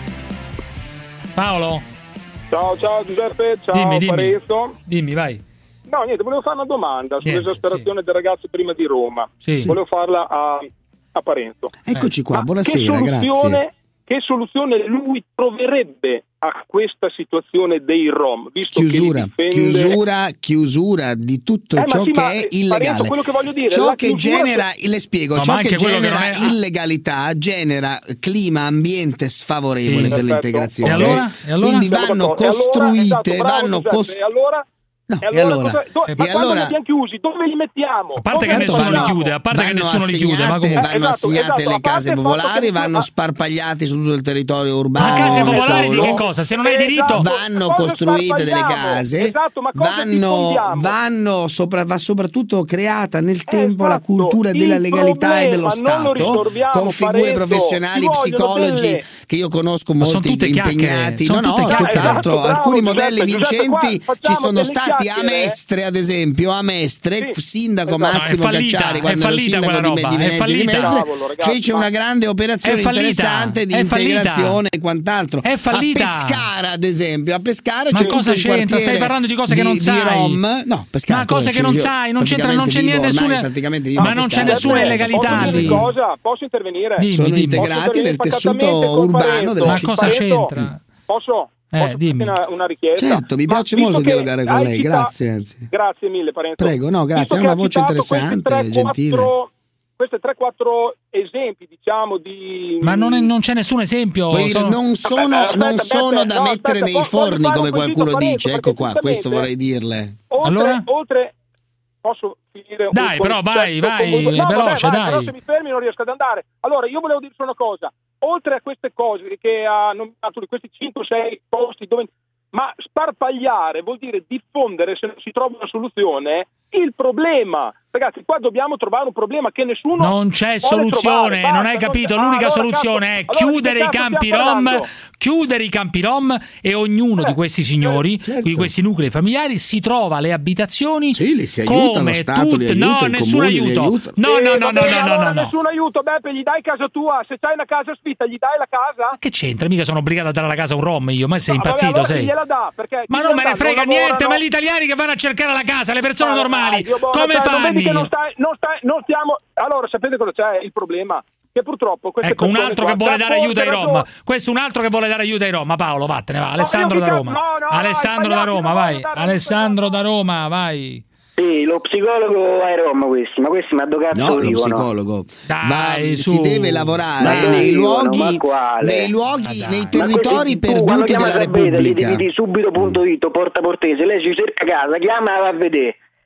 [SPEAKER 2] Paolo?
[SPEAKER 4] Ciao, ciao Giuseppe, ciao
[SPEAKER 2] dimmi, dimmi.
[SPEAKER 4] Parenzo.
[SPEAKER 2] Dimmi, vai.
[SPEAKER 4] No, niente, volevo fare una domanda
[SPEAKER 2] Niente,
[SPEAKER 4] sull'esasperazione
[SPEAKER 2] sì.
[SPEAKER 4] del ragazzo prima di Roma.
[SPEAKER 2] Sì.
[SPEAKER 4] Volevo farla a, a Parenzo.
[SPEAKER 3] Eccoci qua,
[SPEAKER 4] Ma
[SPEAKER 3] buonasera,
[SPEAKER 4] che
[SPEAKER 3] grazie.
[SPEAKER 4] Che soluzione lui troverebbe a questa situazione dei Rom? Visto
[SPEAKER 3] chiusura,
[SPEAKER 4] che difende...
[SPEAKER 3] chiusura, chiusura di tutto
[SPEAKER 4] eh,
[SPEAKER 3] ciò
[SPEAKER 4] sì,
[SPEAKER 3] che
[SPEAKER 4] ma,
[SPEAKER 3] è illegale.
[SPEAKER 4] Parenzo, quello che voglio dire,
[SPEAKER 3] ciò che
[SPEAKER 4] chiusura...
[SPEAKER 3] genera, le spiego,
[SPEAKER 2] no,
[SPEAKER 3] ciò che genera
[SPEAKER 2] che è...
[SPEAKER 3] illegalità genera clima, ambiente sfavorevole
[SPEAKER 2] sì,
[SPEAKER 3] per
[SPEAKER 2] perfetto.
[SPEAKER 3] l'integrazione.
[SPEAKER 2] E allora? E allora?
[SPEAKER 3] Quindi vanno costruite,
[SPEAKER 4] allora, esatto, bravo,
[SPEAKER 3] vanno costruite.
[SPEAKER 4] E allora?
[SPEAKER 3] No,
[SPEAKER 4] e allora,
[SPEAKER 3] allora,
[SPEAKER 4] do,
[SPEAKER 3] e
[SPEAKER 4] ma
[SPEAKER 3] allora
[SPEAKER 4] quando li abbiamo chiusi, dove li mettiamo?
[SPEAKER 2] A parte
[SPEAKER 4] dove
[SPEAKER 2] che nessuno
[SPEAKER 3] vanno,
[SPEAKER 2] li chiude, a parte che nessuno li chiude, ma comunque...
[SPEAKER 3] vanno
[SPEAKER 4] esatto,
[SPEAKER 3] assegnate
[SPEAKER 4] esatto,
[SPEAKER 3] le case popolari, vanno
[SPEAKER 4] ma...
[SPEAKER 3] sparpagliati su tutto il territorio urbano.
[SPEAKER 2] Ma case popolari
[SPEAKER 3] solo.
[SPEAKER 2] di che cosa? Se non hai diritto,
[SPEAKER 3] esatto, vanno costruite delle case,
[SPEAKER 4] esatto, ma
[SPEAKER 3] vanno, vanno sopra, va soprattutto creata nel tempo
[SPEAKER 4] esatto,
[SPEAKER 3] la cultura della legalità e dello Stato, con figure
[SPEAKER 4] Parenzo,
[SPEAKER 3] professionali, psicologi
[SPEAKER 4] delle...
[SPEAKER 3] che io conosco molti impegnati. No, no,
[SPEAKER 2] chiacchiere.
[SPEAKER 3] tutt'altro.
[SPEAKER 4] Esatto,
[SPEAKER 3] alcuni
[SPEAKER 4] bravo,
[SPEAKER 3] modelli
[SPEAKER 4] Giuseppe,
[SPEAKER 3] vincenti
[SPEAKER 4] Giuseppe,
[SPEAKER 3] ci sono stati a
[SPEAKER 4] chiacchiere.
[SPEAKER 3] Mestre, ad esempio, a Mestre,
[SPEAKER 4] Sì,
[SPEAKER 3] sindaco
[SPEAKER 4] esatto.
[SPEAKER 3] Massimo
[SPEAKER 2] No, è fallita,
[SPEAKER 3] Cacciari,
[SPEAKER 2] è
[SPEAKER 3] quando ero
[SPEAKER 2] fallita
[SPEAKER 3] sindaco
[SPEAKER 2] quella
[SPEAKER 3] di,
[SPEAKER 2] roba,
[SPEAKER 3] di
[SPEAKER 2] è
[SPEAKER 3] Venezia di
[SPEAKER 2] fallita.
[SPEAKER 3] Mestre,
[SPEAKER 4] Cavolo, ragazzi,
[SPEAKER 3] fece
[SPEAKER 4] ma-
[SPEAKER 3] una grande operazione
[SPEAKER 2] È fallita,
[SPEAKER 3] interessante di
[SPEAKER 2] è fallita.
[SPEAKER 3] integrazione e quant'altro.
[SPEAKER 2] È fallita.
[SPEAKER 3] A Pescara, ad esempio, a Pescara
[SPEAKER 2] ma
[SPEAKER 3] c'è
[SPEAKER 2] cosa
[SPEAKER 3] tutto un
[SPEAKER 2] c'entra? Stai parlando di cose che non
[SPEAKER 3] di,
[SPEAKER 2] sai.
[SPEAKER 3] Di Rom. No, Pescara,
[SPEAKER 2] ma cose che non sai, non c'entra, non c'è niente nessuna. Ma non c'è nessuna illegalità lì.
[SPEAKER 4] Cosa? Posso intervenire?
[SPEAKER 2] Dimmi,
[SPEAKER 3] sono
[SPEAKER 2] dimmi.
[SPEAKER 3] integrati nel tessuto
[SPEAKER 4] Paccatamente
[SPEAKER 3] urbano della
[SPEAKER 2] Ma
[SPEAKER 3] città.
[SPEAKER 2] cosa c'entra?
[SPEAKER 4] Posso?
[SPEAKER 2] Eh,
[SPEAKER 4] Posso
[SPEAKER 2] dimmi.
[SPEAKER 4] Una, una richiesta?
[SPEAKER 3] Certo, mi
[SPEAKER 4] Ma
[SPEAKER 3] piace
[SPEAKER 4] visto
[SPEAKER 3] molto
[SPEAKER 4] che
[SPEAKER 3] dialogare con
[SPEAKER 4] hai
[SPEAKER 3] lei,
[SPEAKER 4] citato-
[SPEAKER 3] grazie anzi.
[SPEAKER 4] Grazie mille, Parenzo.
[SPEAKER 3] Prego, no, grazie,
[SPEAKER 4] Visto
[SPEAKER 3] è
[SPEAKER 4] che
[SPEAKER 3] una
[SPEAKER 4] ha
[SPEAKER 3] voce
[SPEAKER 4] citato
[SPEAKER 3] interessante,
[SPEAKER 4] questi tre,
[SPEAKER 3] gentile.
[SPEAKER 4] quattro, questi tre quattro esempi, diciamo, di...
[SPEAKER 2] Ma non, è, non c'è nessun esempio.
[SPEAKER 3] Voglio dire,
[SPEAKER 2] sono...
[SPEAKER 3] non sono,
[SPEAKER 4] Aspetta,
[SPEAKER 3] non
[SPEAKER 4] aspetta,
[SPEAKER 3] sono
[SPEAKER 4] aspetta,
[SPEAKER 3] da
[SPEAKER 4] no,
[SPEAKER 3] mettere
[SPEAKER 4] aspetta,
[SPEAKER 3] nei
[SPEAKER 4] posso
[SPEAKER 3] forni,
[SPEAKER 4] fare
[SPEAKER 3] come
[SPEAKER 4] un quesito,
[SPEAKER 3] qualcuno
[SPEAKER 4] Parenzo,
[SPEAKER 3] dice.
[SPEAKER 4] perché
[SPEAKER 3] Ecco qua, questo
[SPEAKER 4] giustamente-
[SPEAKER 3] vorrei dirle.
[SPEAKER 4] Oltre,
[SPEAKER 2] Allora?
[SPEAKER 4] oltre posso finire un
[SPEAKER 2] Dai, però,
[SPEAKER 4] concetto
[SPEAKER 2] vai, vai,
[SPEAKER 4] con- no,
[SPEAKER 2] veloce,
[SPEAKER 4] vabbè, vai,
[SPEAKER 2] dai.
[SPEAKER 4] però se mi fermi non riesco ad andare. Allora, io volevo dirti una cosa. Oltre a queste cose che ha nominato, questi cinque sei posti dove... Ma sparpagliare vuol dire diffondere, se non si trova una soluzione, il problema. Ragazzi, qua dobbiamo trovare un problema che nessuno
[SPEAKER 2] non c'è
[SPEAKER 4] vuole
[SPEAKER 2] soluzione,
[SPEAKER 4] trovare.
[SPEAKER 2] non hai
[SPEAKER 4] Basta,
[SPEAKER 2] capito?
[SPEAKER 4] non c'è-
[SPEAKER 2] L'unica
[SPEAKER 4] ah, allora,
[SPEAKER 2] soluzione
[SPEAKER 4] cazzo,
[SPEAKER 2] è
[SPEAKER 4] allora,
[SPEAKER 2] chiudere
[SPEAKER 4] di
[SPEAKER 2] i
[SPEAKER 4] che cazzo
[SPEAKER 2] campi
[SPEAKER 4] stiamo
[SPEAKER 2] rom,
[SPEAKER 4] parlando?
[SPEAKER 2] chiudere i campi rom e ognuno
[SPEAKER 4] Eh,
[SPEAKER 2] di questi signori,
[SPEAKER 3] certo.
[SPEAKER 2] di questi nuclei familiari si trova le abitazioni
[SPEAKER 3] Sì, li si aiuta,
[SPEAKER 2] come
[SPEAKER 3] lo Stato
[SPEAKER 2] tutte,
[SPEAKER 3] li aiuta,
[SPEAKER 2] no,
[SPEAKER 3] i
[SPEAKER 2] nessun
[SPEAKER 3] comuni li
[SPEAKER 2] aiuto.
[SPEAKER 3] aiutano.
[SPEAKER 2] No,
[SPEAKER 4] Eh,
[SPEAKER 2] no, no,
[SPEAKER 4] va
[SPEAKER 2] no,
[SPEAKER 4] bene,
[SPEAKER 2] no, no,
[SPEAKER 4] allora
[SPEAKER 2] no, no.
[SPEAKER 4] nessun aiuto, Beppe, gli dai casa tua. Se c'hai una casa sfitta, gli dai la casa?
[SPEAKER 2] Che c'entra? Mica sono obbligato a dare la casa a un rom io, ma sei
[SPEAKER 4] No, vabbè,
[SPEAKER 2] impazzito,
[SPEAKER 4] allora
[SPEAKER 2] sei?
[SPEAKER 4] gliela dà, perché
[SPEAKER 2] Ma
[SPEAKER 4] chi
[SPEAKER 2] non me
[SPEAKER 4] gliela
[SPEAKER 2] ne
[SPEAKER 4] dà,
[SPEAKER 2] frega
[SPEAKER 4] non
[SPEAKER 2] niente,
[SPEAKER 4] lavorano.
[SPEAKER 2] ma gli italiani che vanno a cercare la casa, le persone
[SPEAKER 4] Ma
[SPEAKER 2] normali,
[SPEAKER 4] dai, Dio buono,
[SPEAKER 2] come
[SPEAKER 4] cioè, non vedi che
[SPEAKER 2] fanno?
[SPEAKER 4] non stai, non stai, non stiamo... Allora, sapete cosa c'è? Il problema che purtroppo queste
[SPEAKER 2] Ecco, un
[SPEAKER 4] persone
[SPEAKER 2] altro
[SPEAKER 4] qua
[SPEAKER 2] che vuole
[SPEAKER 4] già
[SPEAKER 2] dare aiuto ai
[SPEAKER 4] fossero-
[SPEAKER 2] Rom. Questo è un altro che vuole dare aiuto ai Rom. Ma Paolo, vattene, va. Alessandro
[SPEAKER 4] io
[SPEAKER 2] da
[SPEAKER 4] mica-
[SPEAKER 2] Roma.
[SPEAKER 4] no, no,
[SPEAKER 2] Alessandro
[SPEAKER 4] no,
[SPEAKER 2] da
[SPEAKER 4] sbagliati,
[SPEAKER 2] Roma,
[SPEAKER 4] non
[SPEAKER 2] vai.
[SPEAKER 4] voglio dare
[SPEAKER 2] Alessandro da Roma, vai.
[SPEAKER 14] Sì, lo psicologo è Roma questi, ma questi ma dove cazzo
[SPEAKER 3] No, lo
[SPEAKER 14] vivono?
[SPEAKER 3] psicologo.
[SPEAKER 2] Dai,
[SPEAKER 3] Va-
[SPEAKER 2] su.
[SPEAKER 3] si deve lavorare
[SPEAKER 14] Ma
[SPEAKER 3] nei
[SPEAKER 14] vivono,
[SPEAKER 3] luoghi,
[SPEAKER 14] ma quale?
[SPEAKER 3] nei, luoghi
[SPEAKER 2] Ma dai.
[SPEAKER 3] nei
[SPEAKER 14] Ma
[SPEAKER 3] territori
[SPEAKER 14] questi, tu, quando
[SPEAKER 3] perduti
[SPEAKER 14] chiama
[SPEAKER 3] della
[SPEAKER 14] a vedere, gli
[SPEAKER 3] Repubblica.
[SPEAKER 14] devi dire subito punto it, porta portese, lei ci cerca casa, chiama a vedere.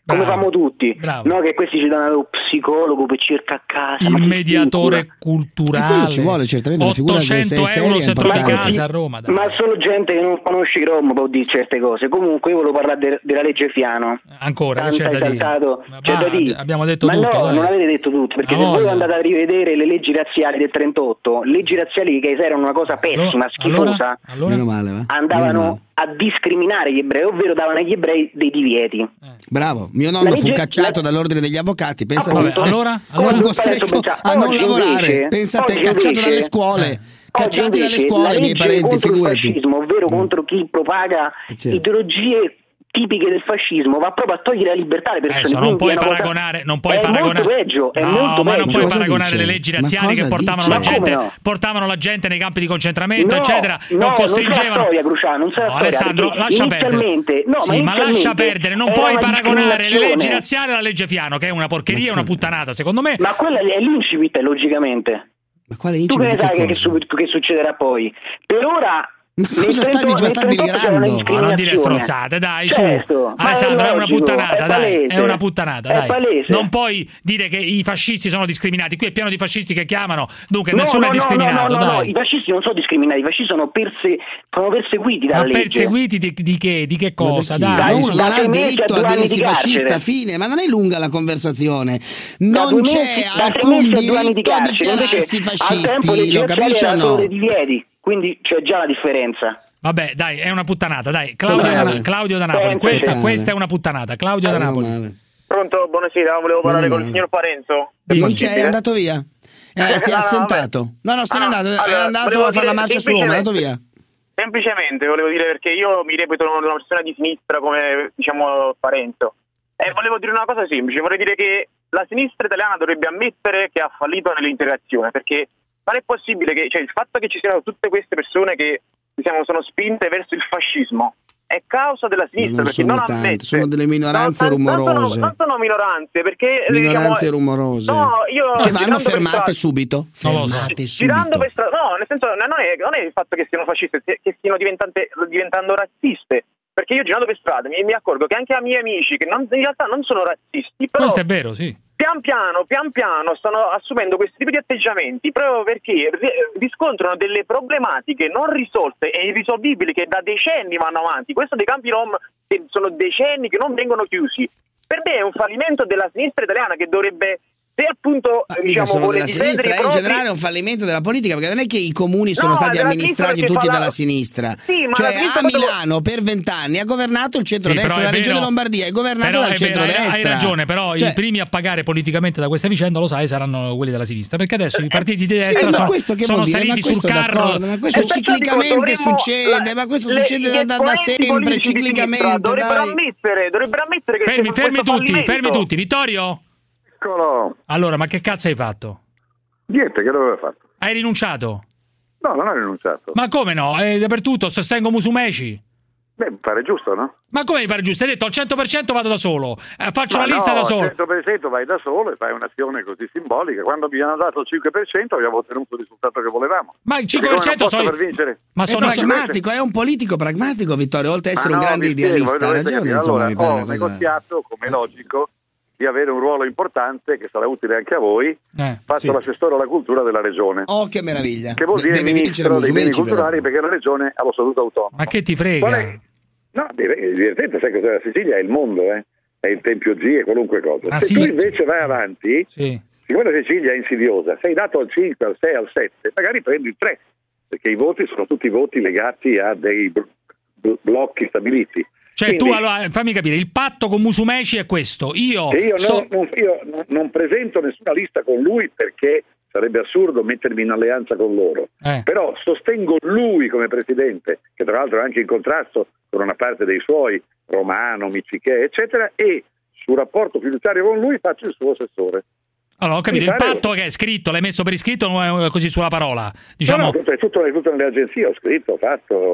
[SPEAKER 14] come
[SPEAKER 2] Bravo.
[SPEAKER 14] famo tutti,
[SPEAKER 2] Bravo.
[SPEAKER 14] no? Che questi ci danno lo psicologo per cercare a casa.
[SPEAKER 2] Il
[SPEAKER 14] ma
[SPEAKER 2] mediatore
[SPEAKER 3] E
[SPEAKER 2] culturale.
[SPEAKER 3] quello ci vuole certamente una figura che se è
[SPEAKER 2] ottocento
[SPEAKER 3] seria
[SPEAKER 2] euro
[SPEAKER 3] è
[SPEAKER 2] se trovi
[SPEAKER 3] importante.
[SPEAKER 2] casa a Roma. Dai.
[SPEAKER 14] Ma solo gente che non conosce i Rom può dire certe cose. Comunque io volevo parlare de- della legge Fiano.
[SPEAKER 2] Ancora, che c'è da dire?
[SPEAKER 14] Saltato,
[SPEAKER 2] Ma
[SPEAKER 14] c'è
[SPEAKER 2] va,
[SPEAKER 14] da dire.
[SPEAKER 2] abbiamo detto
[SPEAKER 14] Ma
[SPEAKER 2] tutto,
[SPEAKER 14] no,
[SPEAKER 2] dai.
[SPEAKER 14] non avete detto tutto, perché
[SPEAKER 2] Ma
[SPEAKER 14] se voi
[SPEAKER 2] voglia.
[SPEAKER 14] andate a rivedere le leggi razziali del trentotto, leggi razziali che erano una cosa pessima, schifosa,
[SPEAKER 2] Allora? Allora?
[SPEAKER 3] Meno male, va? Meno
[SPEAKER 14] andavano
[SPEAKER 3] male.
[SPEAKER 14] a discriminare gli ebrei, ovvero davano agli ebrei dei divieti.
[SPEAKER 3] Bravo, mio
[SPEAKER 14] La
[SPEAKER 3] nonno fu
[SPEAKER 14] legge-
[SPEAKER 3] cacciato
[SPEAKER 14] la-
[SPEAKER 3] dall'ordine degli avvocati, pensa
[SPEAKER 14] Appunto.
[SPEAKER 3] te.
[SPEAKER 2] allora?
[SPEAKER 3] fu
[SPEAKER 2] Allora?
[SPEAKER 3] costretto
[SPEAKER 14] Pensa-
[SPEAKER 3] a non
[SPEAKER 14] oggi
[SPEAKER 3] lavorare,
[SPEAKER 14] invece-
[SPEAKER 3] pensa te,
[SPEAKER 14] oggi
[SPEAKER 3] cacciato
[SPEAKER 14] invece-
[SPEAKER 3] dalle scuole,
[SPEAKER 14] Oggi
[SPEAKER 3] cacciati dalle
[SPEAKER 14] invece
[SPEAKER 3] scuole,
[SPEAKER 14] la
[SPEAKER 3] miei
[SPEAKER 14] legge
[SPEAKER 3] parenti,
[SPEAKER 14] contro
[SPEAKER 3] figurati.
[SPEAKER 14] il fascismo, ovvero contro chi propaga
[SPEAKER 3] certo.
[SPEAKER 14] ideologie tipiche del fascismo, va proprio a togliere la libertà alle persone.
[SPEAKER 2] Adesso non
[SPEAKER 14] Quindi
[SPEAKER 2] puoi
[SPEAKER 14] è una cosa-
[SPEAKER 2] paragonare, non puoi
[SPEAKER 14] è
[SPEAKER 2] paragonare.
[SPEAKER 14] molto peggio, è
[SPEAKER 2] no,
[SPEAKER 14] molto
[SPEAKER 2] ma
[SPEAKER 14] peggio.
[SPEAKER 2] non puoi
[SPEAKER 3] cosa
[SPEAKER 2] paragonare
[SPEAKER 3] dice?
[SPEAKER 2] le leggi
[SPEAKER 3] Ma
[SPEAKER 2] razziali
[SPEAKER 3] cosa
[SPEAKER 2] che portavano
[SPEAKER 3] dice?
[SPEAKER 2] la
[SPEAKER 14] Ma come
[SPEAKER 2] gente,
[SPEAKER 14] no?
[SPEAKER 2] portavano la gente nei campi di concentramento,
[SPEAKER 14] No,
[SPEAKER 2] eccetera,
[SPEAKER 14] no,
[SPEAKER 2] non
[SPEAKER 14] non
[SPEAKER 2] costringevano.
[SPEAKER 14] sa la storia, Cruciano, non sa la
[SPEAKER 2] No,
[SPEAKER 14] storia,
[SPEAKER 2] Alessandro,
[SPEAKER 14] perché
[SPEAKER 2] lascia perdere.
[SPEAKER 14] inizialmente- no,
[SPEAKER 2] sì,
[SPEAKER 14] ma
[SPEAKER 2] ma lascia
[SPEAKER 14] inizialmente
[SPEAKER 2] perdere, non
[SPEAKER 14] era
[SPEAKER 2] puoi
[SPEAKER 14] una
[SPEAKER 2] paragonare le leggi
[SPEAKER 14] discriminazione.
[SPEAKER 2] razziali alla legge Fiano, che è una porcheria, una puttanata, secondo me.
[SPEAKER 14] Ma quella è l'incipit, logicamente.
[SPEAKER 3] Ma quale
[SPEAKER 14] Tu
[SPEAKER 3] incipit
[SPEAKER 14] che ne
[SPEAKER 3] di
[SPEAKER 14] sai che,
[SPEAKER 3] cosa?
[SPEAKER 14] che, su- che succederà poi? Per ora.
[SPEAKER 3] Ma
[SPEAKER 14] nel
[SPEAKER 3] cosa stai
[SPEAKER 14] trentotto-
[SPEAKER 3] dicendo? Ma stai
[SPEAKER 14] nel trentotto c'era una
[SPEAKER 3] delirando?
[SPEAKER 2] No, non dire
[SPEAKER 14] discriminazione.
[SPEAKER 2] stronzate, dai,
[SPEAKER 14] Certo,
[SPEAKER 2] su.
[SPEAKER 14] ma
[SPEAKER 2] Alessandro, è, una
[SPEAKER 14] logico,
[SPEAKER 2] puttanata,
[SPEAKER 14] è
[SPEAKER 2] dai,
[SPEAKER 14] palese.
[SPEAKER 2] è una puttanata,
[SPEAKER 14] È
[SPEAKER 2] dai.
[SPEAKER 14] palese.
[SPEAKER 2] Non puoi dire che i fascisti sono discriminati, qui è pieno di fascisti che chiamano, dunque
[SPEAKER 14] No,
[SPEAKER 2] nessuno
[SPEAKER 14] no,
[SPEAKER 2] è
[SPEAKER 14] no,
[SPEAKER 2] discriminato,
[SPEAKER 14] no, no, no,
[SPEAKER 2] dai.
[SPEAKER 14] i fascisti non sono discriminati, i fascisti sono, perse- sono perseguiti dalla
[SPEAKER 2] Ma
[SPEAKER 14] legge.
[SPEAKER 2] perseguiti di, di che? Di che cosa?
[SPEAKER 3] Ma
[SPEAKER 2] Dai,
[SPEAKER 3] uno
[SPEAKER 2] su.
[SPEAKER 3] non
[SPEAKER 14] da
[SPEAKER 3] ha il
[SPEAKER 14] tre mesi
[SPEAKER 3] diritto
[SPEAKER 14] a
[SPEAKER 3] a
[SPEAKER 14] due anni
[SPEAKER 3] dirsi
[SPEAKER 14] di carcere.
[SPEAKER 3] fascista, fine, ma non è lunga la conversazione.
[SPEAKER 14] Da
[SPEAKER 3] Non
[SPEAKER 14] due
[SPEAKER 3] c'è
[SPEAKER 14] mesi- da tre
[SPEAKER 3] alcun
[SPEAKER 14] mesi a due anni di
[SPEAKER 3] diritto a
[SPEAKER 14] carcere, invece
[SPEAKER 3] dichiararsi
[SPEAKER 14] al tempo
[SPEAKER 3] fascisti,
[SPEAKER 14] legge
[SPEAKER 3] lo
[SPEAKER 14] razziali
[SPEAKER 3] capisci o
[SPEAKER 14] erano solo
[SPEAKER 3] no?
[SPEAKER 14] dei divieti, quindi c'è già la differenza.
[SPEAKER 2] Vabbè, dai, è una puttanata, dai. Claudio,
[SPEAKER 3] Totale.
[SPEAKER 2] da, Claudio da Napoli,
[SPEAKER 14] Totale.
[SPEAKER 2] questa, questa è una puttanata. Claudio da
[SPEAKER 3] Meno
[SPEAKER 2] Napoli.
[SPEAKER 3] male.
[SPEAKER 23] Pronto, buonasera, volevo parlare
[SPEAKER 3] Meno
[SPEAKER 23] col
[SPEAKER 3] male.
[SPEAKER 23] signor Parenzo.
[SPEAKER 3] Non c'è, è andato via. Eh, si è
[SPEAKER 23] No, no,
[SPEAKER 3] assentato. No, no, se n'è
[SPEAKER 23] Ah,
[SPEAKER 3] andato, è
[SPEAKER 23] allora,
[SPEAKER 3] andato
[SPEAKER 23] volevo
[SPEAKER 3] a fare la
[SPEAKER 23] dire
[SPEAKER 3] marcia su Roma, è andato via.
[SPEAKER 23] Semplicemente volevo dire, perché io mi reputo una persona di sinistra come, diciamo, Parenzo. E volevo dire una cosa semplice, vorrei dire che la sinistra italiana dovrebbe ammettere che ha fallito nell'integrazione, perché non è possibile che, cioè, il fatto che ci siano tutte queste persone che, diciamo, sono spinte verso il fascismo è causa della sinistra,
[SPEAKER 3] Non
[SPEAKER 23] perché
[SPEAKER 3] sono
[SPEAKER 23] non
[SPEAKER 3] tante,
[SPEAKER 23] ammette.
[SPEAKER 3] sono delle minoranze
[SPEAKER 23] No, non- non sono-
[SPEAKER 3] rumorose.
[SPEAKER 23] Non sono minoranze, perché
[SPEAKER 3] Minoranze
[SPEAKER 23] diciamo,
[SPEAKER 3] rumorose.
[SPEAKER 23] no, io
[SPEAKER 3] che vanno
[SPEAKER 23] girando per
[SPEAKER 3] fermate
[SPEAKER 23] strada-
[SPEAKER 3] subito.
[SPEAKER 2] Non lo so.
[SPEAKER 3] Fermate
[SPEAKER 23] girando
[SPEAKER 3] subito.
[SPEAKER 23] per strada, no, nel senso non è, non è il fatto che siano fasciste, che stiano diventante- diventando razziste. Perché io girando per strada mi, mi accorgo che anche i miei amici, che non, in realtà non sono razzisti, però
[SPEAKER 2] Questo è vero, sì.
[SPEAKER 23] pian piano, pian piano stanno assumendo questo tipo di atteggiamenti proprio perché ri- riscontrano delle problematiche non risolte e irrisolvibili che da decenni vanno avanti. Questo dei campi rom che sono decenni che non vengono chiusi. Per me è un fallimento della sinistra italiana che dovrebbe, se appunto
[SPEAKER 3] Ma mica
[SPEAKER 23] diciamo
[SPEAKER 3] solo
[SPEAKER 23] vuole
[SPEAKER 3] della
[SPEAKER 23] difendere
[SPEAKER 3] sinistra,
[SPEAKER 23] i
[SPEAKER 3] è in
[SPEAKER 23] propri...
[SPEAKER 3] generale è un fallimento della politica, perché non è che i comuni sono
[SPEAKER 23] No,
[SPEAKER 3] stati
[SPEAKER 23] della
[SPEAKER 3] amministrati
[SPEAKER 23] sinistra
[SPEAKER 3] tutti
[SPEAKER 23] perché fa
[SPEAKER 3] dalla
[SPEAKER 23] la-
[SPEAKER 3] sinistra.
[SPEAKER 23] Sì, ma
[SPEAKER 3] cioè
[SPEAKER 23] la sinistra
[SPEAKER 3] a
[SPEAKER 23] quando-
[SPEAKER 3] Milano per vent'anni ha governato il centrodestra,
[SPEAKER 2] Sì, però
[SPEAKER 3] la
[SPEAKER 2] è
[SPEAKER 3] regione
[SPEAKER 2] vero-
[SPEAKER 3] Lombardia è governata
[SPEAKER 2] però
[SPEAKER 3] dal
[SPEAKER 2] è vero, hai-
[SPEAKER 3] centrodestra.
[SPEAKER 2] Hai ragione, però
[SPEAKER 3] Cioè-
[SPEAKER 2] i primi a pagare politicamente da questa vicenda, lo sai, saranno quelli della sinistra, perché adesso i partiti di
[SPEAKER 3] Sì,
[SPEAKER 2] destra
[SPEAKER 3] ma
[SPEAKER 2] sono,
[SPEAKER 3] questo che
[SPEAKER 2] sono
[SPEAKER 3] vuol dire?
[SPEAKER 2] saliti
[SPEAKER 3] Ma questo
[SPEAKER 2] sul carro.
[SPEAKER 3] d'accordo, ma questo
[SPEAKER 23] Eh, perciò
[SPEAKER 3] ciclicamente
[SPEAKER 23] dico, dovremmo-
[SPEAKER 3] succede,
[SPEAKER 23] la-
[SPEAKER 3] ma questo
[SPEAKER 23] le-
[SPEAKER 3] succede
[SPEAKER 23] gli
[SPEAKER 3] da, da- da
[SPEAKER 23] esponenti
[SPEAKER 3] sempre,
[SPEAKER 23] politici di sinistra
[SPEAKER 3] ciclicamente.
[SPEAKER 23] Dovrebbero
[SPEAKER 3] dai.
[SPEAKER 23] ammettere, dovrebbero ammettere che
[SPEAKER 2] Fermi,
[SPEAKER 23] c'è
[SPEAKER 2] fermi
[SPEAKER 23] questo
[SPEAKER 2] tutti,
[SPEAKER 23] fallimento.
[SPEAKER 2] fermi tutti. Vittorio?
[SPEAKER 11] Eccolo.
[SPEAKER 2] Allora, ma che cazzo hai fatto?
[SPEAKER 11] Niente, che doveva fatto?
[SPEAKER 2] Hai rinunciato?
[SPEAKER 11] No, non ho rinunciato.
[SPEAKER 2] Ma come no? È dappertutto, sostengo Musumeci.
[SPEAKER 11] Beh, mi pare giusto, no?
[SPEAKER 2] Ma come mi pare giusto? Hai detto al cento per cento vado da solo, eh, faccio
[SPEAKER 11] Ma
[SPEAKER 2] la lista
[SPEAKER 11] no,
[SPEAKER 2] da solo.
[SPEAKER 11] al cento per cento vai da solo e fai un'azione così simbolica. Quando mi hanno dato il cinque per cento abbiamo ottenuto il risultato che volevamo.
[SPEAKER 2] Ma il cinque per cento
[SPEAKER 11] sono
[SPEAKER 2] sono...
[SPEAKER 11] per vincere.
[SPEAKER 2] Ma
[SPEAKER 3] È
[SPEAKER 2] sono...
[SPEAKER 3] pragmatico, è un politico pragmatico, Vittorio, oltre ad essere
[SPEAKER 11] Ma
[SPEAKER 3] un
[SPEAKER 11] no,
[SPEAKER 3] grande
[SPEAKER 11] vi spiego,
[SPEAKER 3] idealista.
[SPEAKER 11] voi
[SPEAKER 3] Ha
[SPEAKER 11] dovete
[SPEAKER 3] ragione,
[SPEAKER 11] capire.
[SPEAKER 3] insomma,
[SPEAKER 11] Allora,
[SPEAKER 3] mi pare
[SPEAKER 11] ho
[SPEAKER 3] una cosa-
[SPEAKER 11] negoziato, come logico, di avere un ruolo importante che sarà utile anche a voi.
[SPEAKER 2] Eh,
[SPEAKER 11] Fatto
[SPEAKER 3] sì.
[SPEAKER 11] l'assessore alla cultura della regione.
[SPEAKER 3] Oh, che meraviglia.
[SPEAKER 11] Che vuol dire
[SPEAKER 3] Deve vincere
[SPEAKER 11] ministro dei beni
[SPEAKER 3] Musumeci, però.
[SPEAKER 11] culturali, perché la regione ha lo statuto autonomo.
[SPEAKER 2] Ma che ti
[SPEAKER 11] Qual è?
[SPEAKER 2] frega?
[SPEAKER 11] No, è divertente, sai cos'è la Sicilia? È il mondo, eh? È il Tempio G e qualunque cosa.
[SPEAKER 2] Ah,
[SPEAKER 11] Se
[SPEAKER 2] sì?
[SPEAKER 11] tu invece vai avanti,
[SPEAKER 2] Sì.
[SPEAKER 11] siccome la Sicilia è insidiosa, sei dato al cinque, al sei, al sette, magari prendi il tre, perché i voti sono tutti voti legati a dei bl- bl- blocchi stabiliti.
[SPEAKER 2] Cioè
[SPEAKER 11] Quindi,
[SPEAKER 2] tu, allora, fammi capire, il patto con Musumeci è questo. Io,
[SPEAKER 11] che io,
[SPEAKER 2] so-
[SPEAKER 11] non, non- io non- non presento nessuna lista con lui perché sarebbe assurdo mettermi in alleanza con loro.
[SPEAKER 2] Eh.
[SPEAKER 11] Però sostengo lui come presidente, che tra l'altro è anche in contrasto con una parte dei suoi, Romano, Miccichè, eccetera, e sul rapporto fiduciario con lui faccio il suo assessore.
[SPEAKER 2] Allora, ho capito,
[SPEAKER 11] Mi
[SPEAKER 2] il
[SPEAKER 11] pare-
[SPEAKER 2] patto che è scritto, l'hai messo per iscritto, non è così sulla parola. Diciamo,
[SPEAKER 11] No, no, tutto, è tutto, è tutto nelle agenzie, ho scritto, ho fatto.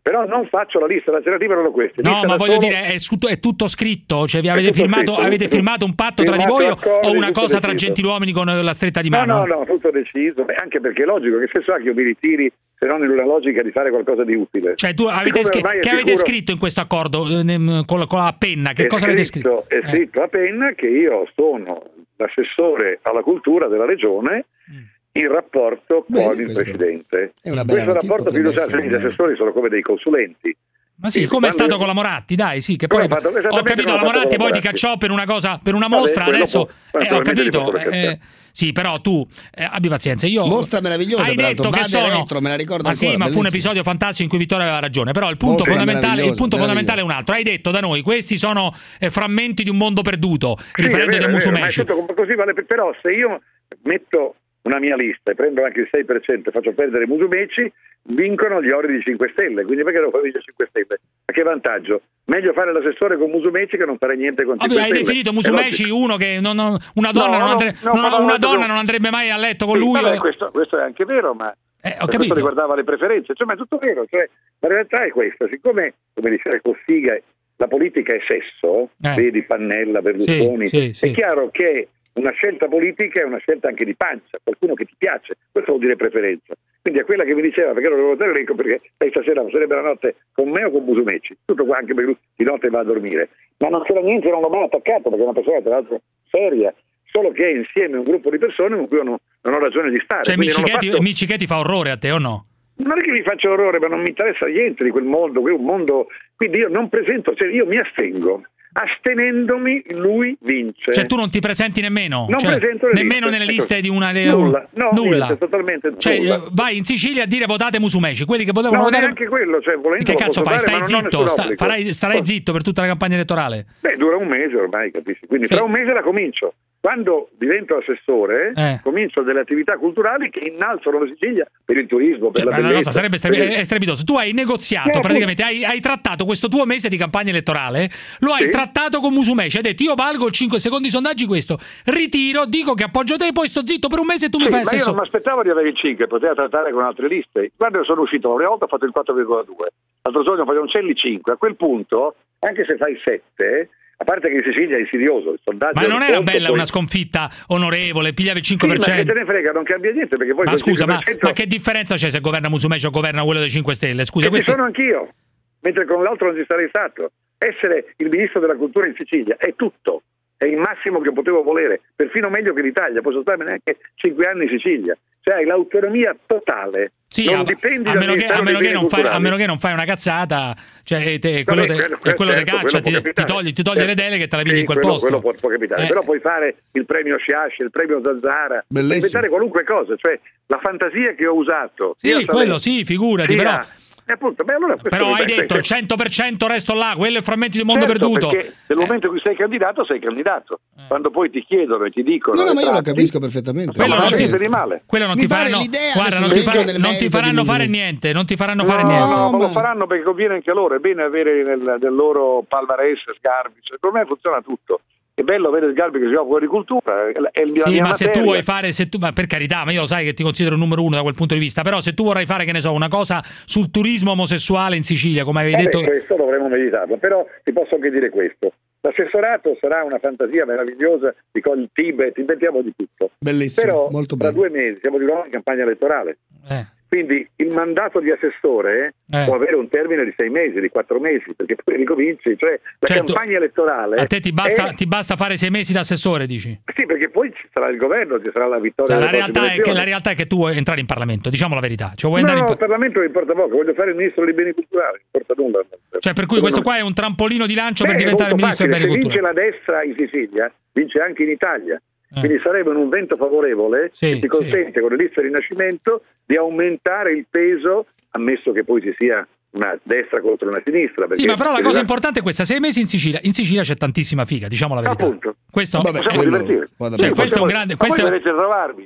[SPEAKER 15] però non faccio la lista, l'alternativa erano queste.
[SPEAKER 2] No, ma voglio
[SPEAKER 15] solo...
[SPEAKER 2] dire, è, è tutto scritto, cioè vi avete firmato, scritto, avete firmato un patto tra di voi o una cosa tra gentiluomini con la stretta di mano?
[SPEAKER 15] No, no, no, tutto deciso, anche perché è logico, che senso ha che io mi ritiri se non in una logica di fare qualcosa di utile.
[SPEAKER 2] Cioè tu avete scr- che sicuro... avete scritto in questo accordo eh, con, con la penna? Che
[SPEAKER 15] è
[SPEAKER 2] cosa
[SPEAKER 15] scritto,
[SPEAKER 2] avete scritto?
[SPEAKER 15] È scritto eh. a penna che io sono l'assessore alla cultura della regione in rapporto
[SPEAKER 3] Beh,
[SPEAKER 15] con il Presidente.
[SPEAKER 3] È una
[SPEAKER 15] questo rapporto fiduciario, gli assessori sono come dei consulenti.
[SPEAKER 2] Ma sì, come è stato con la Moratti, dai, sì, che poi ho capito, la Moratti poi ti cacciò per una cosa, per una mostra, Vabbè, adesso può, eh, ho capito, eh, sì, però tu eh, abbi pazienza, io
[SPEAKER 3] mostra meravigliosa,
[SPEAKER 2] hai detto che sono
[SPEAKER 3] retro, me la ricordo
[SPEAKER 2] ma
[SPEAKER 3] ancora,
[SPEAKER 2] sì, ma
[SPEAKER 3] bellissimo.
[SPEAKER 2] fu un episodio fantastico in cui Vittorio aveva ragione, però il punto mostra fondamentale, il punto fondamentale è un altro. Hai detto da noi, questi sono eh, frammenti di un mondo perduto,
[SPEAKER 15] sì,
[SPEAKER 2] riferendoti a Musumeci.
[SPEAKER 15] Così vale, però se io metto una mia lista e prendo anche il sei per cento e faccio perdere Musumeci, vincono gli ori di cinque Stelle, quindi perché devo fare vincere cinque Stelle? A che vantaggio? Meglio fare l'assessore con Musumeci che non fare niente con cinque
[SPEAKER 2] Vabbè,
[SPEAKER 15] Stelle.
[SPEAKER 2] Hai definito Musumeci uno che non, non, una donna, no, non, andre, no, non, una donna non andrebbe mai a letto con
[SPEAKER 15] sì,
[SPEAKER 2] lui.
[SPEAKER 15] Vabbè,
[SPEAKER 2] o...
[SPEAKER 15] questo, questo è anche vero, ma
[SPEAKER 2] eh, ho
[SPEAKER 15] questo riguardava le preferenze, cioè, ma è tutto vero, cioè, la realtà è questa, siccome, come diceva Cossiga, la politica è sesso, eh. vedi Pannella, Berlusconi,
[SPEAKER 2] sì, sì, sì.
[SPEAKER 15] è chiaro che una scelta politica è una scelta anche di pancia, qualcuno che ti piace, questo vuol dire preferenza. Quindi a quella che mi diceva, perché non lo volevo elenco, perché lei stasera sarebbe la notte con me o con Musumeci, tutto qua, anche perché di notte va a dormire, ma non c'era niente, non l'ho mai attaccato, perché è una persona tra l'altro seria, solo che è insieme un gruppo di persone con cui io non, non ho ragione di stare.
[SPEAKER 2] Cioè Miccichetti,
[SPEAKER 15] fatto...
[SPEAKER 2] Miccichetti fa orrore a te o no?
[SPEAKER 15] Non è che mi faccia orrore, ma non mi interessa niente di quel mondo, quel mondo, quindi io non presento, cioè io mi astengo. Astenendomi lui vince.
[SPEAKER 2] Cioè tu non ti presenti nemmeno?
[SPEAKER 15] Non
[SPEAKER 2] cioè,
[SPEAKER 15] presento le
[SPEAKER 2] nemmeno
[SPEAKER 15] liste.
[SPEAKER 2] nelle liste di una...
[SPEAKER 15] Nulla, no,
[SPEAKER 2] nulla.
[SPEAKER 15] Niente, totalmente
[SPEAKER 2] cioè
[SPEAKER 15] nulla.
[SPEAKER 2] vai in Sicilia a dire votate Musumeci, quelli che potevano
[SPEAKER 15] no,
[SPEAKER 2] votare...
[SPEAKER 15] No, neanche quello, cioè volendo
[SPEAKER 2] che cazzo fai?
[SPEAKER 15] Fare,
[SPEAKER 2] stai zitto, sta, farai, starai zitto per tutta la campagna elettorale?
[SPEAKER 15] Beh, dura un mese ormai, capisci? Quindi sì. Fra un mese la comincio. Quando divento assessore, eh. comincio delle attività culturali che innalzano la Sicilia per il turismo, per cioè, la bellezza.
[SPEAKER 2] No, sarebbe strepitoso. strepitoso. Tu hai negoziato, no, praticamente, hai, hai trattato questo tuo mese di campagna elettorale, lo hai sì. trattato con Musumeci, hai detto io valgo cinque secondi i sondaggi questo, ritiro, dico che appoggio te, poi sto zitto per un mese e tu
[SPEAKER 15] sì,
[SPEAKER 2] mi fai
[SPEAKER 15] ma
[SPEAKER 2] assessore.
[SPEAKER 15] Io non mi aspettavo di avere il cinque, poteva trattare con altre liste. Quando sono uscito la prima volta ho fatto il quattro virgola due, l'altro giorno facevo un Celli cinque, a quel punto, anche se fai sette... A parte che in Sicilia è insidioso il sondaggio.
[SPEAKER 2] Ma non era bella poi... una sconfitta onorevole, pigliava il cinque per cento.
[SPEAKER 15] Sì, ma che te ne frega, non cambia niente perché poi
[SPEAKER 2] ma scusa, ma,
[SPEAKER 15] cinque per cento...
[SPEAKER 2] ma che differenza c'è se governa Musumeci o governa quello dei cinque Stelle? Scusa,
[SPEAKER 15] e
[SPEAKER 2] questi...
[SPEAKER 15] ci sono anch'io, mentre con l'altro non ci sarei stato. Essere il ministro della cultura in Sicilia è tutto, è il massimo che potevo volere, perfino meglio che l'Italia, posso starmene anche cinque anni in Sicilia. Cioè hai l'autonomia totale.
[SPEAKER 2] Sì,
[SPEAKER 15] non
[SPEAKER 2] a,
[SPEAKER 15] dipendi
[SPEAKER 2] a, meno che, a, meno che non fai, a meno che non fai una cazzata, cioè te, quello,
[SPEAKER 15] Vabbè,
[SPEAKER 2] te, quello, quello certo, te caccia, ti, ti togli, ti togli eh, le deleghe e te la pigli sì, in quel
[SPEAKER 15] quello,
[SPEAKER 2] posto.
[SPEAKER 15] Quello può, può capitare, eh. Però puoi fare il premio Sciasci, il premio Zanzara, puoi inventare qualunque cosa, cioè la fantasia che ho usato.
[SPEAKER 2] Sì, quello sì, figurati,
[SPEAKER 15] sia,
[SPEAKER 2] però...
[SPEAKER 15] Eh, appunto, beh, allora
[SPEAKER 2] però hai detto il cento per cento resto là, quello è frammenti di mondo
[SPEAKER 15] certo,
[SPEAKER 2] perduto.
[SPEAKER 15] Perché nel momento in cui sei candidato, sei candidato. Eh. Quando poi ti chiedono e ti dicono...
[SPEAKER 3] No, no, ma io lo capisco perfettamente.
[SPEAKER 15] Quello non, niente di male.
[SPEAKER 2] Quello non ti faranno, guarda, non ti, far, non ti faranno fare niente, non ti faranno fare
[SPEAKER 15] no,
[SPEAKER 2] niente.
[SPEAKER 15] No, ma lo faranno perché conviene anche a loro, è bene avere nel, nel loro palmarès Sgarbi, cioè, per me funziona tutto. È bello avere Sgarbi che si occupa di cultura. È il,
[SPEAKER 2] sì, ma
[SPEAKER 15] materia.
[SPEAKER 2] se tu vuoi fare, se tu, ma per carità, ma io sai che ti considero il numero uno da quel punto di vista, però se tu vorrai fare, che ne so, una cosa sul turismo omosessuale in Sicilia, come avevi
[SPEAKER 15] eh
[SPEAKER 2] detto...
[SPEAKER 15] Beh, questo dovremmo meditarlo, però ti posso anche dire questo. L'assessorato sarà una fantasia meravigliosa di con il Tibet, inventiamo di tutto.
[SPEAKER 3] Bellissimo,
[SPEAKER 15] però
[SPEAKER 3] molto
[SPEAKER 15] tra
[SPEAKER 3] bello.
[SPEAKER 15] due mesi siamo di nuovo in campagna elettorale.
[SPEAKER 2] Eh.
[SPEAKER 15] Quindi il mandato di assessore eh. può avere un termine di sei mesi, di quattro mesi, perché poi ricominci, cioè la certo, campagna elettorale...
[SPEAKER 2] A te ti basta,
[SPEAKER 15] è...
[SPEAKER 2] ti basta fare sei mesi da assessore, dici?
[SPEAKER 15] Sì, perché poi ci sarà il governo, ci sarà la vittoria.
[SPEAKER 2] Cioè, la, realtà è che, la realtà è che tu vuoi entrare in Parlamento, diciamo la verità. Cioè, vuoi
[SPEAKER 15] no,
[SPEAKER 2] andare
[SPEAKER 15] no,
[SPEAKER 2] in...
[SPEAKER 15] il Parlamento mi importa poco, voglio fare il ministro dei beni culturali, non importa nulla.
[SPEAKER 2] Cioè, per cui questo qua è un trampolino di lancio
[SPEAKER 15] Beh,
[SPEAKER 2] per diventare il ministro dei beni culturali.
[SPEAKER 15] Se vince la destra in Sicilia, vince anche in Italia. Eh. Quindi sarebbe un vento favorevole sì, che ti consente sì. con le liste Rinascimento di aumentare il peso, ammesso che poi ci sia una destra contro una sinistra.
[SPEAKER 2] Sì, ma però la cosa importante è questa: sei mesi in Sicilia. In Sicilia c'è tantissima figa, diciamo la verità.
[SPEAKER 15] Appunto.
[SPEAKER 2] Questo,
[SPEAKER 15] Vabbè, possiamo divertire.
[SPEAKER 2] Cioè, questo è un grande.
[SPEAKER 15] Ma
[SPEAKER 2] questo
[SPEAKER 15] voi
[SPEAKER 2] è...
[SPEAKER 15] dovete trovarvi.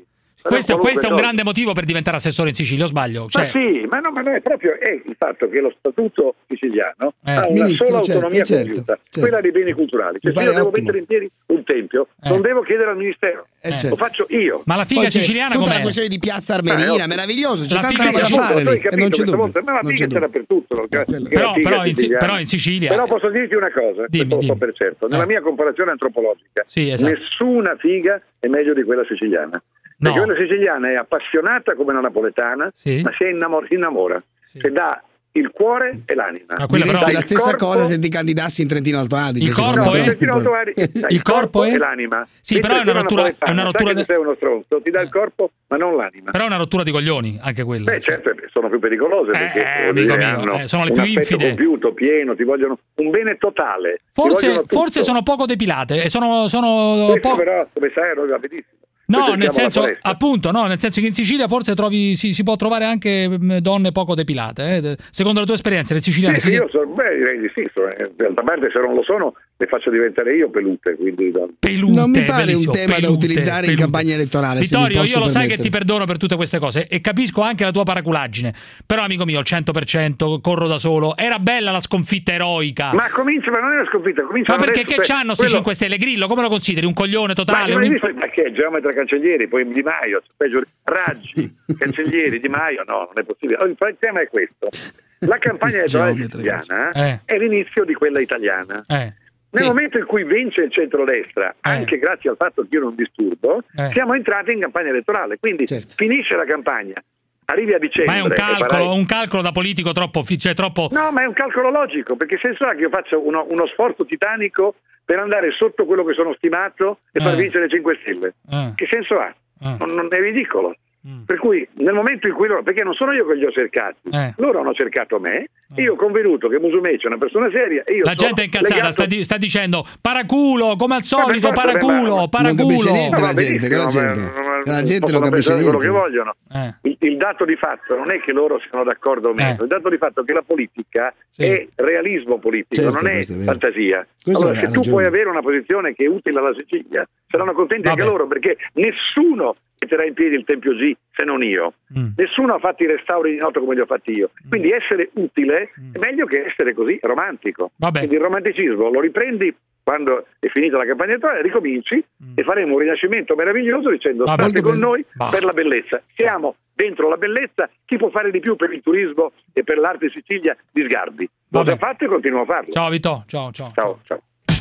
[SPEAKER 2] Questo, questo è un grande motivo per diventare assessore in Sicilia, o sbaglio? Cioè...
[SPEAKER 15] Ma sì, ma no, ma no, è proprio è il fatto che lo statuto siciliano
[SPEAKER 2] eh.
[SPEAKER 15] ha una
[SPEAKER 3] Ministro,
[SPEAKER 15] sola
[SPEAKER 3] certo,
[SPEAKER 15] autonomia
[SPEAKER 3] certo,
[SPEAKER 15] compiuta,
[SPEAKER 3] certo.
[SPEAKER 15] quella dei beni culturali. Cioè, se io devo ottimo. mettere in piedi un tempio, eh. non devo chiedere al Ministero,
[SPEAKER 3] eh, certo.
[SPEAKER 15] lo faccio io.
[SPEAKER 2] Ma la figa siciliana
[SPEAKER 3] tutta
[SPEAKER 2] com'è?
[SPEAKER 3] la questione di Piazza Armerina,
[SPEAKER 15] eh,
[SPEAKER 3] meraviglioso, c'è
[SPEAKER 2] la
[SPEAKER 3] tanta roba da
[SPEAKER 15] appunto,
[SPEAKER 3] fare lì,
[SPEAKER 15] capito,
[SPEAKER 3] e non c'è dubbio.
[SPEAKER 15] Volta, ma la figa c'è dappertutto. No,
[SPEAKER 2] però, però, in, però in Sicilia...
[SPEAKER 15] Però posso dirti una cosa,
[SPEAKER 2] dimmi,
[SPEAKER 15] lo so
[SPEAKER 2] dimmi.
[SPEAKER 15] per certo, nella
[SPEAKER 2] eh.
[SPEAKER 15] mia comparazione antropologica,
[SPEAKER 2] sì, esatto.
[SPEAKER 15] nessuna figa è meglio di quella siciliana. Perché
[SPEAKER 2] no.
[SPEAKER 15] quella siciliana è appassionata come la napoletana,
[SPEAKER 2] sì.
[SPEAKER 15] ma si innamora, si innamora.
[SPEAKER 2] Sì.
[SPEAKER 15] Se dà il cuore e l'anima.
[SPEAKER 3] Ma diresti
[SPEAKER 2] però...
[SPEAKER 3] la stessa
[SPEAKER 15] corpo...
[SPEAKER 3] cosa se ti candidassi in Trentino Alto Adige.
[SPEAKER 2] Il corpo,
[SPEAKER 15] no,
[SPEAKER 2] è...
[SPEAKER 15] Trentino Alto Adige, dai, il, il corpo, corpo è... e l'anima.
[SPEAKER 2] Sì, però è una rottura, è una rottura
[SPEAKER 15] sai
[SPEAKER 2] de...
[SPEAKER 15] che sei uno stronzo, ti dà il corpo ma non l'anima.
[SPEAKER 2] Però è una rottura di coglioni anche quella.
[SPEAKER 15] Beh, certo, sono più pericolose perché
[SPEAKER 2] eh, amico mio,
[SPEAKER 15] hanno
[SPEAKER 2] eh, sono le
[SPEAKER 15] un
[SPEAKER 2] più
[SPEAKER 15] affetto
[SPEAKER 2] infide.
[SPEAKER 15] compiuto, pieno, ti vogliono un bene totale.
[SPEAKER 2] Forse, forse sono poco depilate e sono, sono
[SPEAKER 15] sì,
[SPEAKER 2] po-
[SPEAKER 15] però come sai va benissimo.
[SPEAKER 2] No, nel senso, appunto, no, nel senso che in Sicilia forse trovi, si, si può trovare anche donne poco depilate. Eh? Secondo la tua esperienza, le siciliane?
[SPEAKER 15] Sì, sì, io so, beh, direi di sì. D'altra parte, se non lo sono, le faccio diventare io pelute. Quindi...
[SPEAKER 2] pelute
[SPEAKER 3] non mi pare un tema
[SPEAKER 2] pelute,
[SPEAKER 3] da utilizzare
[SPEAKER 2] pelute.
[SPEAKER 3] in campagna elettorale.
[SPEAKER 2] Vittorio, io lo sai che ti perdono per tutte queste cose e capisco anche la tua paraculaggine. Però, amico mio, al cento per cento corro da solo. Era bella la sconfitta eroica.
[SPEAKER 15] Ma comincia, ma non è una sconfitta.
[SPEAKER 2] Ma perché che c'hanno sti cinque Stelle? Grillo, come lo consideri? Un coglione totale?
[SPEAKER 15] Ma,
[SPEAKER 2] un...
[SPEAKER 15] ma, ma che è? Geometra Cancellieri, poi Di Maio, peggio, Raggi, Cancellieri, Di Maio, no, non è possibile. Il tema è questo: la campagna elettorale siciliana eh. è l'inizio di quella italiana.
[SPEAKER 2] Eh.
[SPEAKER 15] Nel
[SPEAKER 2] sì.
[SPEAKER 15] momento in cui vince il centrodestra, eh. anche grazie al fatto che io non disturbo, eh. siamo entrati in campagna elettorale, quindi certo. finisce la campagna. Arrivi a dicembre.
[SPEAKER 2] Ma è un calcolo,
[SPEAKER 15] farai...
[SPEAKER 2] un calcolo da politico troppo, cioè troppo.
[SPEAKER 15] No, ma è un calcolo logico, perché senso ha che io faccio uno, uno sforzo titanico per andare sotto quello che sono stimato e far
[SPEAKER 2] eh.
[SPEAKER 15] vincere cinque Stelle?
[SPEAKER 2] Eh.
[SPEAKER 15] Che senso ha?
[SPEAKER 2] Eh.
[SPEAKER 15] Non, non è ridicolo.
[SPEAKER 2] Mm.
[SPEAKER 15] Per cui nel momento in cui loro, perché non sono io che li ho cercati, eh. loro hanno cercato me, eh. io ho convenuto che Musumeci è una persona seria e io
[SPEAKER 2] la gente è incazzata,
[SPEAKER 15] legato...
[SPEAKER 2] sta, di, sta dicendo paraculo, come al solito, ma paraculo, paraculo.
[SPEAKER 3] Non capisce niente
[SPEAKER 15] no,
[SPEAKER 3] la gente, la gente, la gente non capisce niente.
[SPEAKER 15] Quello che vogliono.
[SPEAKER 2] Eh.
[SPEAKER 15] Il, il dato di fatto non è che loro siano d'accordo o meno, eh. il dato di fatto è che la politica sì. è realismo politico,
[SPEAKER 3] certo,
[SPEAKER 15] non è, è fantasia.
[SPEAKER 3] Questo
[SPEAKER 15] allora, se tu puoi avere una posizione che è utile alla Sicilia, saranno contenti Vabbè. anche loro, perché nessuno metterà in piedi il Tempio G se non io. Mm. Nessuno ha fatto i restauri di notte come li ho fatti io. Mm. Quindi essere utile mm. è meglio che essere così romantico.
[SPEAKER 2] Vabbè.
[SPEAKER 15] Quindi il romanticismo lo riprendi quando è finita la campagna elettorale, ricominci mm. e faremo un rinascimento meraviglioso dicendo
[SPEAKER 2] Vabbè.
[SPEAKER 15] state con noi
[SPEAKER 2] bah.
[SPEAKER 15] per la bellezza. Siamo dentro la bellezza, chi può fare di più per il turismo e per l'arte in Sicilia di Sgarbi? L'ho già fatto e continuo a farlo.
[SPEAKER 2] Ciao Vito, ciao ciao.
[SPEAKER 15] Ciao, ciao.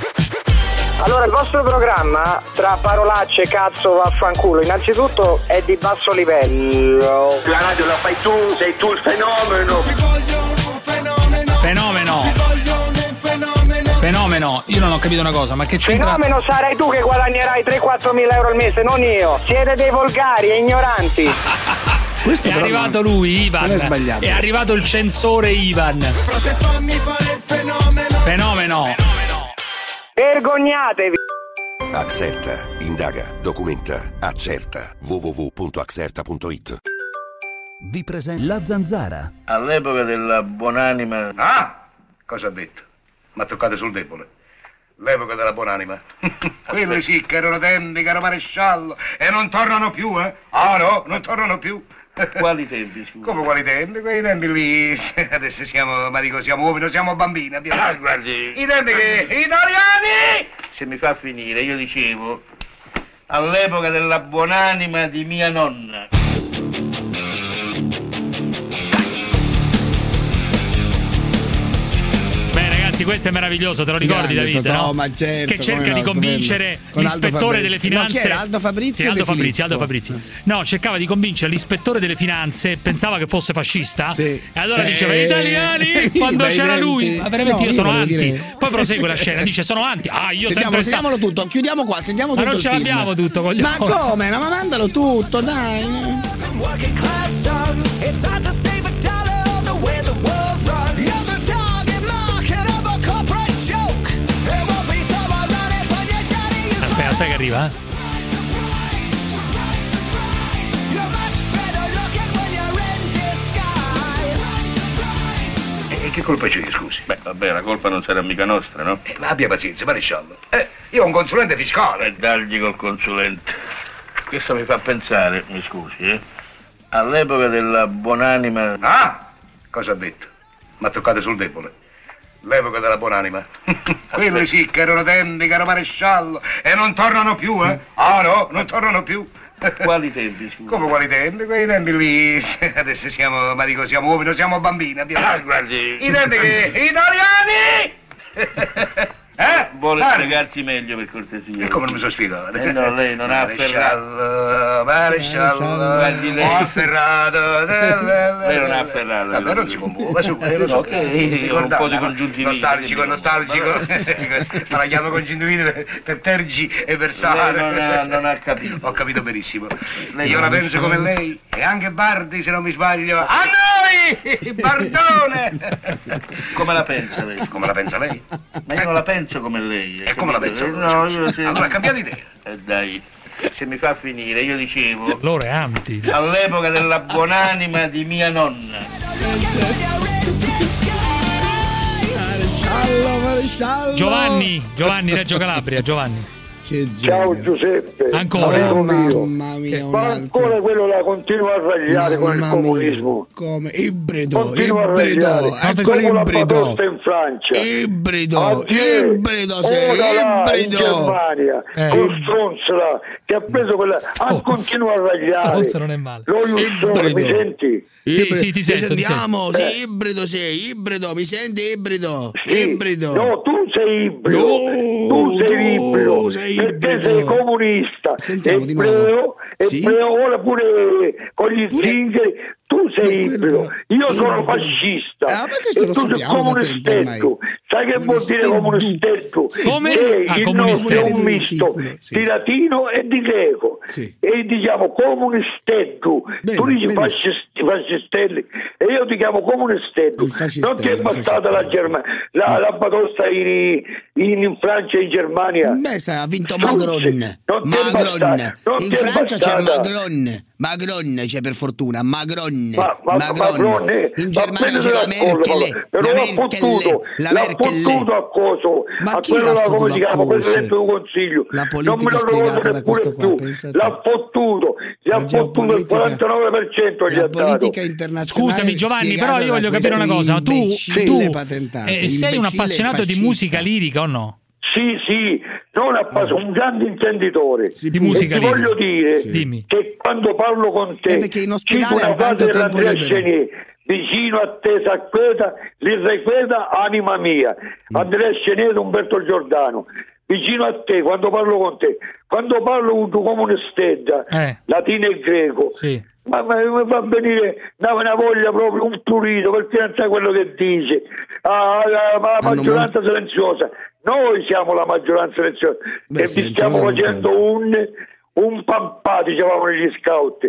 [SPEAKER 23] Allora, il vostro programma, tra parolacce, cazzo, vaffanculo, innanzitutto è di basso livello.
[SPEAKER 4] La radio la fai tu, sei tu il fenomeno. Ti vogliono un
[SPEAKER 2] fenomeno. Fenomeno. Ti vogliono un fenomeno. Fenomeno, io non ho capito una cosa, ma che c'entra?
[SPEAKER 23] Fenomeno sarai tu che guadagnerai tre quattro mila euro al mese, non io. Siete dei volgari e ignoranti.
[SPEAKER 2] Questo è arrivato lui, Ivan.
[SPEAKER 3] Non è sbagliato.
[SPEAKER 2] È arrivato il censore Ivan.
[SPEAKER 4] Frate, fammi fare il fenomeno.
[SPEAKER 2] Fenomeno.
[SPEAKER 23] Vergognatevi.
[SPEAKER 24] Axerta, indaga, documenta, accerta. w w w punto axerta punto it.
[SPEAKER 19] Vi presenta La Zanzara.
[SPEAKER 1] All'epoca della buonanima.
[SPEAKER 16] Ah! Cosa ha detto? Ma toccate sul debole. L'epoca della buonanima. Quelli sì che erano tempi, caro maresciallo, e non tornano più, eh? Ah no, non tornano più.
[SPEAKER 1] Quali tempi, scusa?
[SPEAKER 16] Come quali tempi? Quei tempi lì. Adesso siamo, ma dico, siamo uomini, siamo bambini. Abbiamo...
[SPEAKER 1] Ah, guardi.
[SPEAKER 16] I tempi che. Italiani!
[SPEAKER 1] Se mi fa finire, io dicevo, all'epoca della buonanima di mia nonna.
[SPEAKER 2] Questo è meraviglioso, te lo ricordi,
[SPEAKER 3] Grande,
[SPEAKER 2] Davide?
[SPEAKER 3] Totò,
[SPEAKER 2] no?
[SPEAKER 3] ma certo,
[SPEAKER 2] che cerca
[SPEAKER 3] no,
[SPEAKER 2] di convincere l'ispettore delle finanze.
[SPEAKER 3] No, chi era? Aldo Fabrizi?
[SPEAKER 2] Sì, Aldo
[SPEAKER 3] Fabrizi,
[SPEAKER 2] Fabrizi, Aldo Fabrizi. No, cercava di convincere l'ispettore delle finanze, pensava che fosse fascista.
[SPEAKER 3] Sì.
[SPEAKER 2] E allora
[SPEAKER 3] eh,
[SPEAKER 2] diceva italiani quando c'era
[SPEAKER 3] venti.
[SPEAKER 2] lui. Ma veramente
[SPEAKER 3] no,
[SPEAKER 2] io sono
[SPEAKER 3] io
[SPEAKER 2] anti.
[SPEAKER 3] Dire...
[SPEAKER 2] Poi prosegue la scena, dice sono anti. Ah, io
[SPEAKER 3] sentiamo,
[SPEAKER 2] sempre
[SPEAKER 3] sentiamolo
[SPEAKER 2] sta...
[SPEAKER 3] tutto, chiudiamo qua, sentiamo tutto.
[SPEAKER 2] Ma non ce l'abbiamo tutto, coglione.
[SPEAKER 3] Ma come? No, ma mandalo tutto, dai.
[SPEAKER 2] Aspetta che arriva, eh.
[SPEAKER 16] E che colpa c'è, scusi?
[SPEAKER 1] Beh, vabbè, la colpa non sarà mica nostra, no?
[SPEAKER 16] Eh, ma abbia pazienza, maresciallo. Eh, io ho un consulente fiscale.
[SPEAKER 1] E dargli col consulente. questo mi fa pensare, mi scusi, eh, all'epoca della buonanima...
[SPEAKER 16] Ah! Cosa ha detto? Ma toccate sul debole. L'epoca della buonanima. Quelli sì che erano tempi, caro maresciallo, e non tornano più, eh? Ah no, non tornano più.
[SPEAKER 1] Quali tempi, scusa?
[SPEAKER 16] Come quali tempi? Quei tempi lì, adesso siamo, ma dico, siamo uomini, siamo bambini, abbiamo...
[SPEAKER 1] Ah, guardi...
[SPEAKER 16] I tempi che... Italiani! Eh?
[SPEAKER 1] Vuole
[SPEAKER 16] Guardi.
[SPEAKER 1] spiegarsi meglio, per cortesia.
[SPEAKER 16] E come non mi sono spiegato?
[SPEAKER 1] Eh no, lei non ha afferrato...
[SPEAKER 16] Maresciallo,
[SPEAKER 1] Guardi, lei...
[SPEAKER 16] ho afferrato...
[SPEAKER 1] Lei non ha afferrato.
[SPEAKER 16] Vabbè, non si commuove, su, eh, lo so.
[SPEAKER 1] Io ho un po' di congiuntivite.
[SPEAKER 16] Nostalgico, nostalgico. Ma la chiamo congiuntivite per, per tergi e versare.
[SPEAKER 1] Lei non ha, non ha capito.
[SPEAKER 16] Ho capito benissimo. Io la penso come lei, e anche Bardi, se non mi sbaglio. A noi! Bardone!
[SPEAKER 1] Come la pensa lei?
[SPEAKER 16] Come la pensa lei?
[SPEAKER 1] Ma io non la penso come lei.
[SPEAKER 16] E come la penso?
[SPEAKER 1] No, io se...
[SPEAKER 16] Allora, cambiate idea.
[SPEAKER 1] Eh, dai, se mi fa finire, io dicevo...
[SPEAKER 2] Loro è anti.
[SPEAKER 1] All'epoca della buonanima di mia nonna.
[SPEAKER 3] Maresciallo, maresciallo.
[SPEAKER 2] Giovanni, Giovanni, Reggio Calabria, Giovanni.
[SPEAKER 15] Ciao Giuseppe,
[SPEAKER 2] ancora,
[SPEAKER 15] amico mio.
[SPEAKER 3] Mamma mia,
[SPEAKER 15] ma ancora quello la continua a ragliare con il comunismo.
[SPEAKER 3] Come ibrido,
[SPEAKER 15] continua
[SPEAKER 3] ibrido,
[SPEAKER 15] a
[SPEAKER 3] ecco l'ibrido.
[SPEAKER 15] In Francia.
[SPEAKER 3] Ibrido, ibrido sei, ibrido.
[SPEAKER 15] In Germania,
[SPEAKER 2] eh.
[SPEAKER 15] lo stronzola che ha preso quella, ah, continua a ragliare.
[SPEAKER 2] Stronzo non è male.
[SPEAKER 15] Lo Iussone, mi senti?
[SPEAKER 2] Sì, sì, ti
[SPEAKER 3] Ci
[SPEAKER 2] sento, ti
[SPEAKER 3] sentiamo,
[SPEAKER 2] sento.
[SPEAKER 3] sì, ibrido sei, ibrido, mi senti ibrido?
[SPEAKER 15] Sì.
[SPEAKER 3] Ibrido.
[SPEAKER 15] No, tu sei ibrido.
[SPEAKER 3] No,
[SPEAKER 15] tu sei
[SPEAKER 3] tu
[SPEAKER 15] ibrido.
[SPEAKER 3] sei
[SPEAKER 15] perché
[SPEAKER 3] ibrido.
[SPEAKER 15] sei comunista.
[SPEAKER 3] Sentiamo di nuovo.
[SPEAKER 15] Ebreo,
[SPEAKER 3] Sì?
[SPEAKER 15] ebreo, ora pure con gli zingari. Tu sei ibrido. Io sono fascista.
[SPEAKER 3] Ah, ma questo
[SPEAKER 15] e
[SPEAKER 3] lo
[SPEAKER 15] tu sei
[SPEAKER 3] sappiamo da tempo ormai.
[SPEAKER 15] comunistetto. Sai che vuol dire comunistetto?
[SPEAKER 2] Come?
[SPEAKER 15] Che
[SPEAKER 2] Ah,
[SPEAKER 15] il nostro è un misto
[SPEAKER 3] sicuro, sì.
[SPEAKER 15] di latino e di greco.
[SPEAKER 3] Sì.
[SPEAKER 15] E diciamo comunistetto.
[SPEAKER 3] Bene,
[SPEAKER 15] Tu dici
[SPEAKER 3] benissimo.
[SPEAKER 15] fascisti, fascistelli e io ti chiamo comunistetto.
[SPEAKER 3] Il fascistello,
[SPEAKER 15] Non ti è
[SPEAKER 3] il
[SPEAKER 15] bastata
[SPEAKER 3] fascistello.
[SPEAKER 15] la Germania, la, la batosta in, in, in Francia e in Germania.
[SPEAKER 3] Beh, sai, ha vinto
[SPEAKER 15] Struzzi.
[SPEAKER 3] Macron.
[SPEAKER 15] Non ti è
[SPEAKER 3] Macron.
[SPEAKER 15] bastata, non
[SPEAKER 3] In
[SPEAKER 15] ti è
[SPEAKER 3] Francia c'è
[SPEAKER 15] bastata.
[SPEAKER 3] Macron. Macron c'è per fortuna. Macron.
[SPEAKER 15] Ma, ma,
[SPEAKER 3] Macron.
[SPEAKER 15] Macron, eh,
[SPEAKER 3] In
[SPEAKER 15] ma
[SPEAKER 3] Germania c'è
[SPEAKER 15] prendete
[SPEAKER 3] la
[SPEAKER 15] d'accordo,
[SPEAKER 3] Merkel.
[SPEAKER 15] però
[SPEAKER 3] La
[SPEAKER 15] l'ha
[SPEAKER 3] Merkel.
[SPEAKER 15] fottuto,
[SPEAKER 3] La
[SPEAKER 15] l'ha
[SPEAKER 3] Merkel.
[SPEAKER 15] fottuto a coso,
[SPEAKER 3] Ma
[SPEAKER 15] a
[SPEAKER 3] chi
[SPEAKER 15] quello
[SPEAKER 3] l'ha
[SPEAKER 15] là, come
[SPEAKER 3] fottuto
[SPEAKER 15] si
[SPEAKER 3] a
[SPEAKER 15] chiama,
[SPEAKER 3] coso?
[SPEAKER 15] Presidente del Consiglio.
[SPEAKER 3] La
[SPEAKER 15] Non me
[SPEAKER 3] politica
[SPEAKER 15] lo
[SPEAKER 3] spiegata
[SPEAKER 15] ricordo
[SPEAKER 3] da
[SPEAKER 15] neppure
[SPEAKER 3] questo qua,
[SPEAKER 15] più.
[SPEAKER 3] pensa te.
[SPEAKER 15] L'ha fottuto, gli
[SPEAKER 3] La
[SPEAKER 15] ha fottuto il
[SPEAKER 3] geopolitica-
[SPEAKER 15] quarantanove per cento gli
[SPEAKER 3] La
[SPEAKER 15] ha dato.
[SPEAKER 3] politica internazionale.
[SPEAKER 2] Scusami Giovanni, però
[SPEAKER 3] spiegata
[SPEAKER 2] io voglio
[SPEAKER 3] da
[SPEAKER 2] capire una
[SPEAKER 3] questo
[SPEAKER 2] cosa. Tu,
[SPEAKER 3] imbecille
[SPEAKER 2] tu
[SPEAKER 3] patentato,
[SPEAKER 2] eh, sei un
[SPEAKER 3] imbecille
[SPEAKER 2] appassionato di
[SPEAKER 3] fascista.
[SPEAKER 2] musica lirica o no?
[SPEAKER 15] Sì, sì, non appasso, un grande intenditore.
[SPEAKER 2] Di musica
[SPEAKER 15] e ti
[SPEAKER 2] lirica.
[SPEAKER 15] voglio dire
[SPEAKER 2] Sì. Dimmi.
[SPEAKER 15] che quando parlo con te,
[SPEAKER 3] Eh, perché in ospedale
[SPEAKER 15] cito una
[SPEAKER 3] ha tanto
[SPEAKER 15] frase
[SPEAKER 3] tempo
[SPEAKER 15] dell'Andrea
[SPEAKER 3] libero.
[SPEAKER 15] Chenier, vicino a te s'acqueta, l'irrequieta anima mia.
[SPEAKER 3] Mm.
[SPEAKER 15] Andrea Chenier, Umberto Giordano. Vicino a te, quando parlo con te, quando parlo con tu come un'estedda,
[SPEAKER 2] Eh.
[SPEAKER 15] latino e greco,
[SPEAKER 2] Sì.
[SPEAKER 15] ma, ma mi fa venire una, una voglia proprio, un prurito, perché non sai quello che dice. Ah, la, la
[SPEAKER 3] Hanno
[SPEAKER 15] maggioranza silenziosa, noi siamo la maggioranza silenziosa
[SPEAKER 3] Beh,
[SPEAKER 15] e vi stiamo
[SPEAKER 3] silenziosa non
[SPEAKER 15] facendo
[SPEAKER 3] tanto.
[SPEAKER 15] un, un pampà, dicevamo negli scout.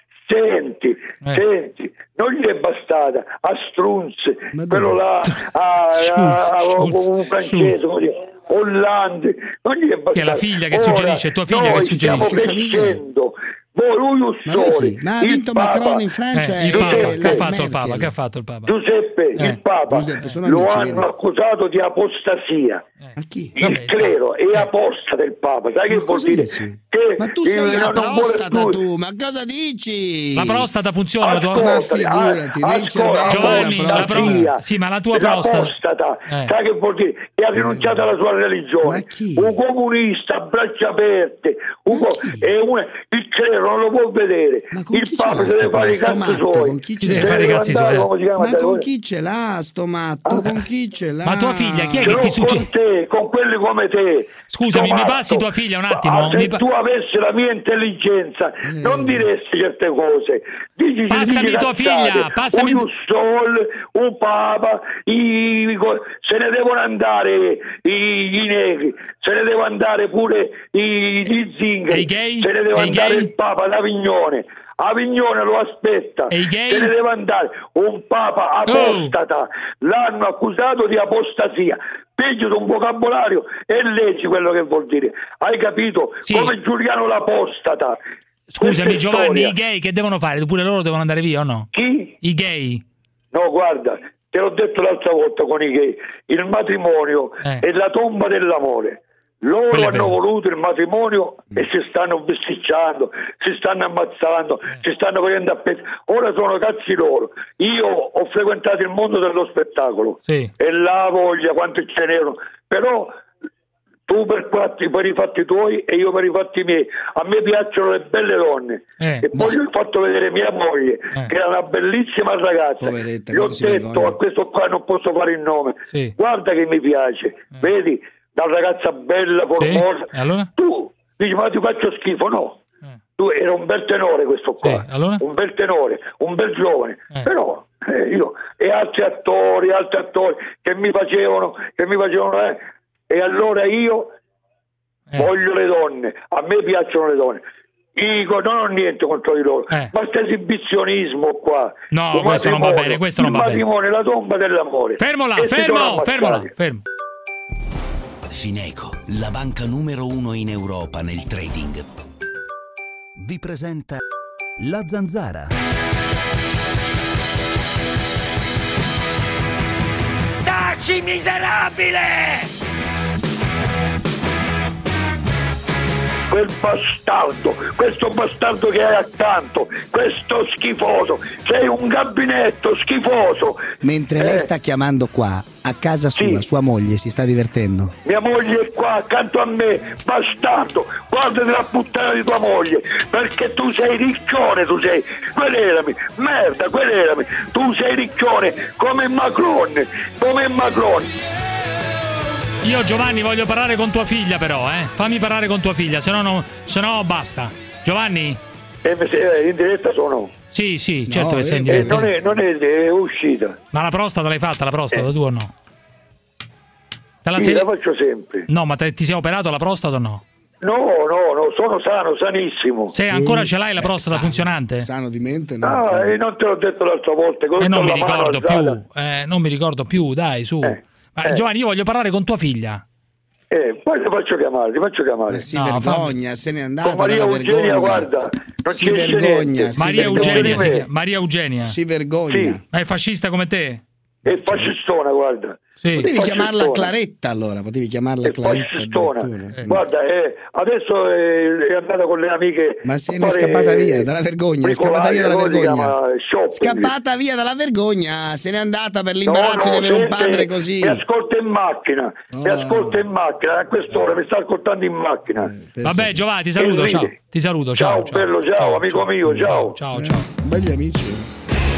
[SPEAKER 15] Senti,
[SPEAKER 2] Eh.
[SPEAKER 15] senti, non gli è bastata a Strunz,
[SPEAKER 3] Ma
[SPEAKER 15] quello
[SPEAKER 3] dove?
[SPEAKER 15] là, a, a,
[SPEAKER 2] Schulz,
[SPEAKER 15] a- a-
[SPEAKER 2] Schulz,
[SPEAKER 15] un francese, come dire, Hollande, non gli è bastata.
[SPEAKER 2] Che è la figlia che
[SPEAKER 15] Ora,
[SPEAKER 2] suggerisce, è tua figlia
[SPEAKER 15] noi
[SPEAKER 2] che suggerisce.
[SPEAKER 15] stiamo
[SPEAKER 3] Che famiglia?
[SPEAKER 15] crescendo. Voi, lui
[SPEAKER 3] Ma
[SPEAKER 15] Ussoli,
[SPEAKER 3] vedi, ma ha
[SPEAKER 15] il
[SPEAKER 3] vinto
[SPEAKER 15] Papa,
[SPEAKER 3] Macron in Francia
[SPEAKER 2] Eh, il
[SPEAKER 3] e
[SPEAKER 2] Papa,
[SPEAKER 3] lei-
[SPEAKER 2] che ha fatto il
[SPEAKER 3] Merkel.
[SPEAKER 2] Papa? Che ha fatto il Papa?
[SPEAKER 15] Giuseppe,
[SPEAKER 2] Eh.
[SPEAKER 15] il Papa,
[SPEAKER 3] Giuseppe, sono
[SPEAKER 15] lo
[SPEAKER 3] amici,
[SPEAKER 15] hanno
[SPEAKER 3] vedi?
[SPEAKER 15] accusato di apostasia.
[SPEAKER 3] Ma chi?
[SPEAKER 15] Il
[SPEAKER 2] Vabbè,
[SPEAKER 15] clero è apostata il Papa, sai
[SPEAKER 3] Ma
[SPEAKER 15] che vuol
[SPEAKER 3] cosa
[SPEAKER 15] dire?
[SPEAKER 3] dici?
[SPEAKER 15] Che
[SPEAKER 3] Ma tu
[SPEAKER 15] eh,
[SPEAKER 3] sei la
[SPEAKER 15] non vuole
[SPEAKER 3] prostata
[SPEAKER 15] più-
[SPEAKER 3] tu, ma cosa dici?
[SPEAKER 2] La prostata funziona, la tua...
[SPEAKER 3] Ma
[SPEAKER 15] Ascolta,
[SPEAKER 3] figurati,
[SPEAKER 15] ah,
[SPEAKER 3] nel cervello
[SPEAKER 15] ascolta,
[SPEAKER 2] Giovanni,
[SPEAKER 3] la
[SPEAKER 2] la
[SPEAKER 3] prostata.
[SPEAKER 2] pro- sì, ma la tua
[SPEAKER 15] la
[SPEAKER 2] prostata-
[SPEAKER 15] prostata,
[SPEAKER 2] Eh.
[SPEAKER 15] sai che vuol dire? Che ha rinunciato alla sua religione.
[SPEAKER 3] Ma chi?
[SPEAKER 15] Un comunista a braccia aperte, un
[SPEAKER 3] Ma
[SPEAKER 15] co-
[SPEAKER 3] chi?
[SPEAKER 15] e un- il clero non lo può vedere.
[SPEAKER 3] Ma con
[SPEAKER 15] Il
[SPEAKER 3] chi ce
[SPEAKER 15] Papa
[SPEAKER 3] l'ha
[SPEAKER 15] si deve
[SPEAKER 3] sto
[SPEAKER 15] fare i
[SPEAKER 3] sto
[SPEAKER 15] cazzi
[SPEAKER 3] matto?
[SPEAKER 15] suoi.
[SPEAKER 3] Con chi
[SPEAKER 2] Ci
[SPEAKER 3] ce
[SPEAKER 2] deve
[SPEAKER 3] l'ha?
[SPEAKER 2] fare i cazzi
[SPEAKER 15] andare,
[SPEAKER 2] suoi.
[SPEAKER 15] come si chiama,
[SPEAKER 3] Ma
[SPEAKER 15] sai
[SPEAKER 3] con
[SPEAKER 15] come-
[SPEAKER 3] chi ce l'ha sto matto? Con chi ce l'ha?
[SPEAKER 2] Ma tua figlia, chi è
[SPEAKER 15] Ce
[SPEAKER 2] che
[SPEAKER 15] l'ho
[SPEAKER 2] ti succede?
[SPEAKER 15] con te, con quelli come te.
[SPEAKER 2] Scusami,
[SPEAKER 15] Sto
[SPEAKER 2] mi
[SPEAKER 15] matto.
[SPEAKER 2] passi tua figlia un attimo?
[SPEAKER 15] Ah, se
[SPEAKER 2] Mi pa-
[SPEAKER 15] tu avessi la mia intelligenza, non diresti certe cose. Dici,
[SPEAKER 2] Passami
[SPEAKER 15] dici
[SPEAKER 2] tua
[SPEAKER 15] cazzate.
[SPEAKER 2] figlia, passami-
[SPEAKER 15] Un Sol, un Papa, i- i- se ne devono andare i, i negri, se ne deve andare pure i, gli zingari,
[SPEAKER 2] E i gay?
[SPEAKER 15] se ne deve
[SPEAKER 2] E i
[SPEAKER 15] andare
[SPEAKER 2] gay?
[SPEAKER 15] il Papa ad Avignone. Avignone lo aspetta,
[SPEAKER 2] E i gay?
[SPEAKER 15] se ne deve andare un Papa apostata, l'hanno accusato di apostasia. Peggio un vocabolario e leggi quello che vuol dire. Hai capito?
[SPEAKER 2] Sì.
[SPEAKER 15] Come Giuliano l'apostata.
[SPEAKER 2] Scusami
[SPEAKER 15] Questa è
[SPEAKER 2] Giovanni,
[SPEAKER 15] storia.
[SPEAKER 2] i gay che devono fare? Pure loro devono andare via o no?
[SPEAKER 15] Chi?
[SPEAKER 2] I gay?
[SPEAKER 15] No, guarda, te l'ho detto l'altra volta con i gay. Il matrimonio
[SPEAKER 2] Eh.
[SPEAKER 15] è la tomba dell'amore. Loro hanno voluto il matrimonio e si stanno besticciando, si stanno ammazzando, si stanno facendo a pezzi. Ora sono cazzi loro. Io ho frequentato il mondo dello spettacolo
[SPEAKER 2] sì.
[SPEAKER 15] e la voglia quanto ce n'erano, però tu per, fatti, per i fatti tuoi e io per i fatti miei. A me piacciono le belle donne
[SPEAKER 2] eh,
[SPEAKER 15] e poi gli ho fatto vedere mia moglie
[SPEAKER 2] eh.
[SPEAKER 15] che è una bellissima ragazza.
[SPEAKER 3] Poveretta,
[SPEAKER 15] gli ho detto a questo qua non posso fare il nome,
[SPEAKER 2] sì.
[SPEAKER 15] guarda che mi piace, eh. vedi? Una ragazza bella, formosa.
[SPEAKER 2] Sì. Allora?
[SPEAKER 15] Tu dici ma ti faccio schifo? No. Eh. Tu era un bel tenore questo qua.
[SPEAKER 2] Sì. Allora?
[SPEAKER 15] Un bel tenore, un bel giovane.
[SPEAKER 2] Eh.
[SPEAKER 15] Però eh, io e altri attori, altri attori che mi facevano, che mi facevano eh, e allora io eh. voglio le donne. A me piacciono le donne. Dico, non ho niente contro di loro,
[SPEAKER 2] eh.
[SPEAKER 15] ma questo esibizionismo qua.
[SPEAKER 2] No, questo non va bene, questo non va bene.
[SPEAKER 15] Il matrimonio è la tomba dell'amore.
[SPEAKER 2] Fermola, fermo, fermola, fermo.
[SPEAKER 19] Fineco, la banca numero uno in Europa nel trading, vi presenta La Zanzara.
[SPEAKER 10] Taci, miserabile!
[SPEAKER 15] Quel bastardo, questo bastardo che hai accanto, questo schifoso, sei un gabinetto schifoso.
[SPEAKER 3] Mentre eh. lei sta chiamando qua, a casa sua, sì. sua moglie si sta divertendo.
[SPEAKER 15] Mia moglie è qua accanto a me, bastardo, guardati la puttana di tua moglie, perché tu sei riccione, tu sei, querelami, merda, querelami, tu sei riccione come Macron, come Macron.
[SPEAKER 2] Io Giovanni voglio parlare con tua figlia però, eh. Fammi parlare con tua figlia, se no, no, se no basta. Giovanni?
[SPEAKER 15] Eh, in diretta sono.
[SPEAKER 2] Sì, sì, certo
[SPEAKER 15] no,
[SPEAKER 2] che sei in
[SPEAKER 15] eh,
[SPEAKER 2] diretta.
[SPEAKER 15] Non è, non è, è uscita.
[SPEAKER 2] Ma la prostata l'hai fatta, la prostata, eh. tu o no? Te la,
[SPEAKER 15] sì,
[SPEAKER 2] sei...
[SPEAKER 15] la faccio sempre.
[SPEAKER 2] No, ma te, ti sei operato la prostata o no?
[SPEAKER 15] No, no, no, sono sano, sanissimo.
[SPEAKER 2] Se ancora ce l'hai la prostata
[SPEAKER 3] eh, sano,
[SPEAKER 2] funzionante?
[SPEAKER 3] Sano di mente, no?
[SPEAKER 15] Ah, eh, non te l'ho detto l'altra volta.
[SPEAKER 2] Eh, non mi ricordo più, eh, non mi ricordo più, dai, su.
[SPEAKER 15] Eh,
[SPEAKER 2] ma,
[SPEAKER 15] eh.
[SPEAKER 2] Giovanni, io voglio parlare con tua figlia.
[SPEAKER 15] Eh, poi ti faccio chiamare, ti faccio chiamare.
[SPEAKER 3] Ma si
[SPEAKER 2] no,
[SPEAKER 3] vergogna,
[SPEAKER 2] fammi...
[SPEAKER 3] se n'è andata.
[SPEAKER 15] Con Maria Eugenia, guarda, non
[SPEAKER 3] si vergogna. Si
[SPEAKER 2] Maria
[SPEAKER 3] vergogna.
[SPEAKER 2] Eugenia, si... Maria Eugenia.
[SPEAKER 3] Si vergogna.
[SPEAKER 15] Sì.
[SPEAKER 2] Ma è fascista come te?
[SPEAKER 15] È fascistona, guarda.
[SPEAKER 2] Sì.
[SPEAKER 3] Potevi
[SPEAKER 15] fascistona.
[SPEAKER 3] chiamarla Claretta allora, potevi chiamarla
[SPEAKER 15] è
[SPEAKER 3] Claretta.
[SPEAKER 15] Eh. Guarda, eh, adesso è, è andata con le amiche.
[SPEAKER 3] Ma se ne è scappata via dalla vergogna, è scappata via dalla vergogna. Scappata via dalla vergogna, se n'è andata per l'imbarazzo
[SPEAKER 15] no, no,
[SPEAKER 3] di avere
[SPEAKER 15] sente,
[SPEAKER 3] un padre così.
[SPEAKER 15] Mi ascolta in macchina, oh. mi ascolta in macchina, a quest'ora mi sta ascoltando in macchina.
[SPEAKER 2] Eh, Vabbè Giovanni, ti saluto, ciao. Ti saluto, ciao.
[SPEAKER 15] Ciao, ciao bello, ciao, ciao amico ciao, mio, ciao.
[SPEAKER 2] Ciao,
[SPEAKER 3] eh,
[SPEAKER 2] ciao.
[SPEAKER 3] Belli amici.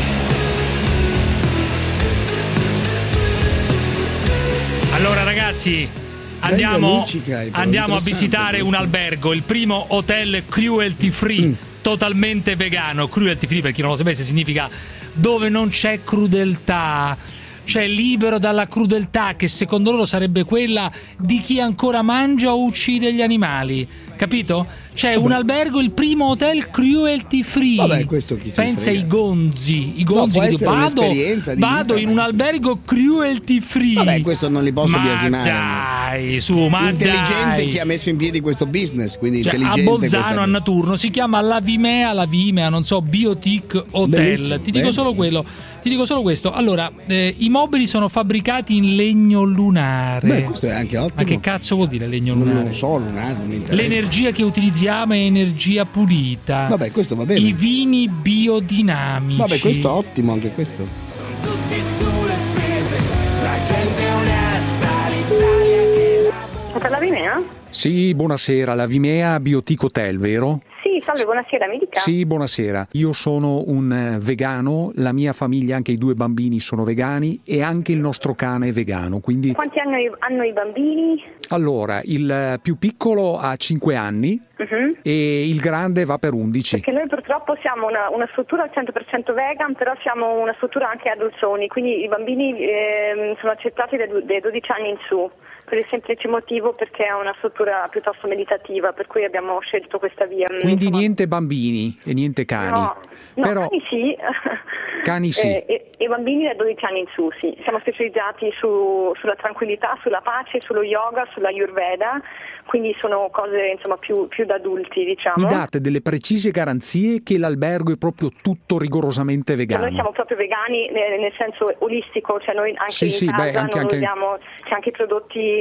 [SPEAKER 2] Allora ragazzi, andiamo, andiamo a visitare un albergo, il primo hotel cruelty free, mm. totalmente vegano. Cruelty free, per chi non lo sapesse, significa dove non c'è crudeltà, cioè libero dalla crudeltà, che secondo loro sarebbe quella di chi ancora mangia o uccide gli animali, capito? C'è un albergo, il primo hotel cruelty free.
[SPEAKER 3] Vabbè, questo chi si
[SPEAKER 2] pensa
[SPEAKER 3] frega.
[SPEAKER 2] ai gonzi, i gonzi
[SPEAKER 3] no,
[SPEAKER 2] che dico, vado,
[SPEAKER 3] di
[SPEAKER 2] vado
[SPEAKER 3] vita,
[SPEAKER 2] in un albergo cruelty free.
[SPEAKER 3] Vabbè, questo non li posso
[SPEAKER 2] ma
[SPEAKER 3] biasimare.
[SPEAKER 2] Dai, su, ma
[SPEAKER 3] intelligente
[SPEAKER 2] dai.
[SPEAKER 3] chi ha messo in piedi questo business, quindi
[SPEAKER 2] cioè,
[SPEAKER 3] intelligente.
[SPEAKER 2] A Bolzano,
[SPEAKER 3] questa...
[SPEAKER 2] a Naturno, si chiama La Vimea, La Vimea, non so, Biotic Hotel.
[SPEAKER 3] Bellissimo,
[SPEAKER 2] ti dico
[SPEAKER 3] bello.
[SPEAKER 2] solo quello. Ti dico solo questo. Allora, eh, i mobili sono fabbricati in legno lunare.
[SPEAKER 3] Beh, questo è anche ottimo.
[SPEAKER 2] Ma che cazzo vuol dire legno lunare?
[SPEAKER 3] Non lo so, lunare, non mi interessa.
[SPEAKER 2] L'energia che utilizziamo è energia pulita.
[SPEAKER 3] Vabbè, questo va bene.
[SPEAKER 2] I vini biodinamici.
[SPEAKER 3] Vabbè, questo è ottimo, anche questo.
[SPEAKER 10] Tutti sulle spese, la gente onesta, l'Italia che lavora.
[SPEAKER 5] Per la Vimea?
[SPEAKER 6] Sì, buonasera, la Vimea Biotic Hotel, vero?
[SPEAKER 5] Sì, salve, buonasera, mi dica.
[SPEAKER 6] Sì, buonasera. Io sono un eh, vegano, la mia famiglia, anche i due bambini sono vegani e anche il nostro cane è vegano, quindi...
[SPEAKER 5] Quanti anni hanno i bambini?
[SPEAKER 6] Allora, il più piccolo ha cinque anni uh-huh. e il grande va per undici.
[SPEAKER 5] Perché noi purtroppo siamo una, una struttura al cento per cento vegan, però siamo una struttura anche adult only, quindi i bambini eh, sono accettati dai, dai dodici anni in su. Per il semplice motivo perché è una struttura piuttosto meditativa, per cui abbiamo scelto questa via.
[SPEAKER 6] Quindi insomma, niente bambini e niente cani.
[SPEAKER 5] No, no
[SPEAKER 6] Però...
[SPEAKER 5] cani sì.
[SPEAKER 6] Cani sì.
[SPEAKER 5] Eh, e, e bambini da dodici anni in su, sì. Siamo specializzati su, sulla tranquillità, sulla pace, sullo yoga, sulla Ayurveda, quindi sono cose insomma più, più da adulti, diciamo.
[SPEAKER 6] Mi date delle precise garanzie che l'albergo è proprio tutto rigorosamente vegano?
[SPEAKER 5] Noi siamo proprio vegani nel, nel senso olistico, cioè noi anche
[SPEAKER 6] sì,
[SPEAKER 5] in
[SPEAKER 6] sì,
[SPEAKER 5] casa
[SPEAKER 6] beh, anche,
[SPEAKER 5] non
[SPEAKER 6] anche...
[SPEAKER 5] usiamo, c'è anche i prodotti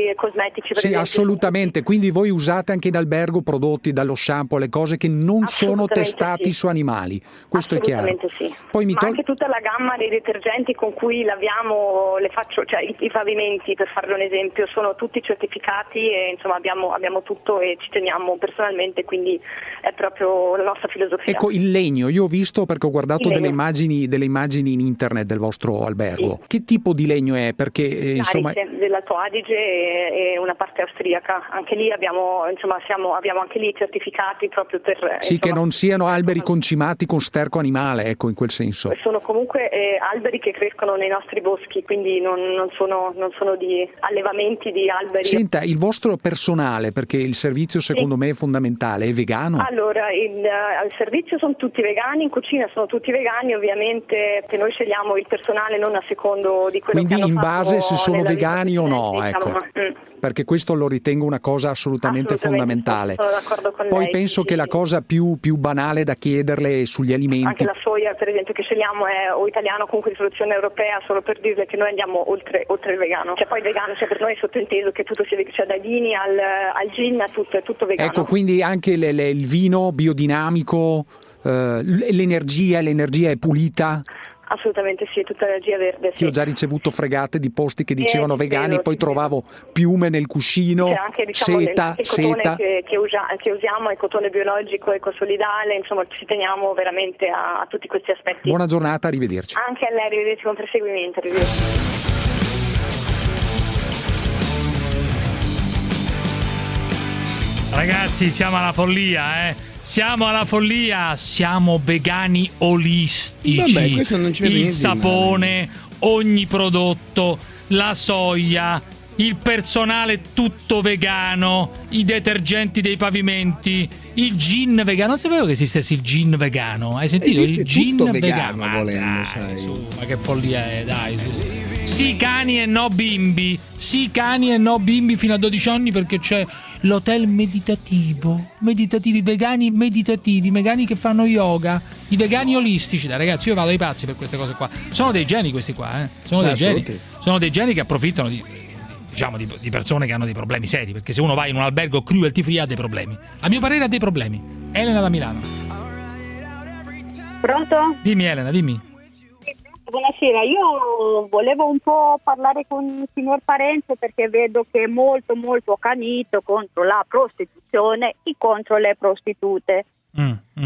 [SPEAKER 5] cosmetici. Per
[SPEAKER 6] sì,
[SPEAKER 5] esempio.
[SPEAKER 6] assolutamente. Quindi voi usate anche in albergo prodotti dallo shampoo alle cose che non sono testati
[SPEAKER 5] sì.
[SPEAKER 6] su animali. Questo è chiaro.
[SPEAKER 5] Sì.
[SPEAKER 6] Poi mi
[SPEAKER 5] Ma
[SPEAKER 6] tol-
[SPEAKER 5] anche tutta la gamma dei detergenti con cui laviamo le faccio, cioè i, i pavimenti, per farle un esempio, sono tutti certificati e insomma abbiamo, abbiamo tutto e ci teniamo personalmente, quindi è proprio la nostra filosofia.
[SPEAKER 6] Ecco, il legno, io ho visto perché ho guardato delle immagini, delle immagini in internet del vostro albergo. Sì. Che tipo di legno è? Perché eh, insomma
[SPEAKER 5] dell'Alto Adige e, e una parte austriaca. Anche lì abbiamo insomma siamo abbiamo anche lì certificati proprio per
[SPEAKER 6] sì,
[SPEAKER 5] insomma,
[SPEAKER 6] che non siano alberi concimati con sterco animale, ecco, in quel senso.
[SPEAKER 5] Sono comunque eh, alberi che crescono nei nostri boschi, quindi non, non sono non sono di allevamenti di alberi.
[SPEAKER 6] Senta, il vostro personale, perché il servizio secondo sì. me è fondamentale, è vegano?
[SPEAKER 5] Allora, il, al servizio sono tutti vegani, in cucina sono tutti vegani, ovviamente che noi scegliamo il personale non a secondo di quello
[SPEAKER 6] quindi
[SPEAKER 5] che hanno
[SPEAKER 6] in base se sono vegani o no,
[SPEAKER 5] diciamo,
[SPEAKER 6] ecco.
[SPEAKER 5] Mm.
[SPEAKER 6] Perché questo lo ritengo una cosa assolutamente, assolutamente fondamentale.
[SPEAKER 5] Sono d'accordo con
[SPEAKER 6] Poi
[SPEAKER 5] lei,
[SPEAKER 6] penso
[SPEAKER 5] sì,
[SPEAKER 6] che
[SPEAKER 5] sì.
[SPEAKER 6] la cosa più, più banale da chiederle sugli alimenti.
[SPEAKER 5] Anche la soia, per esempio, che scegliamo è o italiano, comunque di soluzione europea, solo per dirle che noi andiamo oltre, oltre il vegano. Cioè poi il vegano, cioè per noi è sottointeso che tutto sia cioè dai vini al, al gin, tutto, è tutto vegano.
[SPEAKER 6] Ecco, quindi anche le, le, il vino biodinamico, eh, l'energia, l'energia è pulita?
[SPEAKER 5] Assolutamente sì, tutta l'energia verde. Sì.
[SPEAKER 6] Io ho già ricevuto fregate di posti che dicevano
[SPEAKER 5] eh,
[SPEAKER 6] vegani,
[SPEAKER 5] vero,
[SPEAKER 6] poi
[SPEAKER 5] sì,
[SPEAKER 6] trovavo piume nel cuscino,
[SPEAKER 5] cioè anche, diciamo,
[SPEAKER 6] seta,
[SPEAKER 5] il
[SPEAKER 6] seta.
[SPEAKER 5] cotone che, che, usa, che usiamo è cotone biologico, ecosolidale, insomma ci teniamo veramente a, a tutti questi aspetti.
[SPEAKER 6] Buona giornata, arrivederci.
[SPEAKER 5] Anche a lei, arrivederci con perseguimento, arrivederci.
[SPEAKER 2] Ragazzi, siamo alla follia, eh. Siamo alla follia, siamo vegani olistici.
[SPEAKER 3] Vabbè, questo non ci vedo
[SPEAKER 2] il
[SPEAKER 3] niente
[SPEAKER 2] sapone, ogni prodotto, la soia, il personale tutto vegano, i detergenti dei pavimenti, il gin vegano. Non sapevo che esistesse il gin vegano. Hai sentito?
[SPEAKER 3] Esiste
[SPEAKER 2] il gin
[SPEAKER 3] tutto vegano,
[SPEAKER 2] vegano.
[SPEAKER 3] volendo,
[SPEAKER 2] dai,
[SPEAKER 3] sai.
[SPEAKER 2] Su, ma che follia è, dai, su. Sì cani e no bimbi, sì cani e no bimbi fino a dodici anni perché c'è l'hotel meditativo, meditativi, vegani meditativi, vegani che fanno yoga, i vegani olistici. Dai ragazzi, io vado ai pazzi per queste cose qua. Sono dei geni questi qua, eh. Sono dei geni. Sono dei geni che approfittano di, diciamo, di, di persone che hanno dei problemi seri, perché se uno va in un albergo cruelty free ha dei problemi. A mio parere ha dei problemi. Elena da Milano.
[SPEAKER 17] Pronto?
[SPEAKER 2] Dimmi Elena, dimmi.
[SPEAKER 17] Buonasera, io volevo un po' parlare con il signor Parenzo perché vedo che è molto molto accanito contro la prostituzione e contro le prostitute.
[SPEAKER 2] Mm, mm.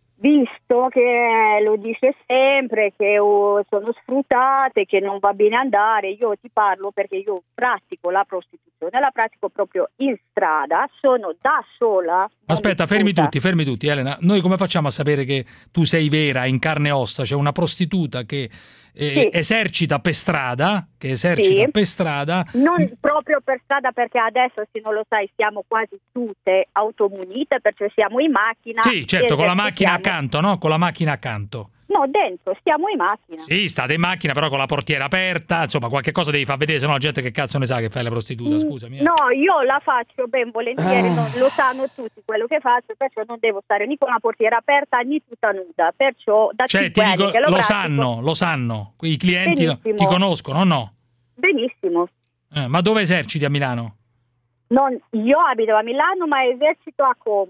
[SPEAKER 17] Visto che lo dice sempre che oh, sono sfruttate, che non va bene andare, io ti parlo perché io pratico la prostituzione, la pratico proprio in strada, sono da sola.
[SPEAKER 2] Aspetta, fermi tutti, fermi tutti Elena, noi come facciamo a sapere che tu sei vera, in carne e ossa? C'è una prostituta che eh, sì. esercita per strada, che esercita sì. per strada.
[SPEAKER 17] Non proprio per strada perché adesso, se non lo sai, siamo quasi tutte automunite, perché siamo in macchina.
[SPEAKER 2] Sì, certo, con la macchina accanto, no? Con la macchina accanto.
[SPEAKER 17] No, dentro, stiamo in macchina.
[SPEAKER 2] Sì, state in macchina, però con la portiera aperta, insomma, qualche cosa devi far vedere, se no la gente che cazzo ne sa che fai la prostituta, scusami. Eh.
[SPEAKER 17] No, io la faccio ben volentieri, ah. non, lo sanno tutti quello che faccio, perciò non devo stare né con la portiera aperta né tutta nuda, perciò da
[SPEAKER 2] cioè,
[SPEAKER 17] cinque
[SPEAKER 2] dico,
[SPEAKER 17] anni che lo,
[SPEAKER 2] lo
[SPEAKER 17] pratico.
[SPEAKER 2] sanno, lo sanno, i clienti
[SPEAKER 17] Benissimo.
[SPEAKER 2] ti conoscono, no?
[SPEAKER 17] Benissimo.
[SPEAKER 2] Eh, ma dove eserciti a Milano?
[SPEAKER 17] Non, io abito a Milano, ma esercito a Como.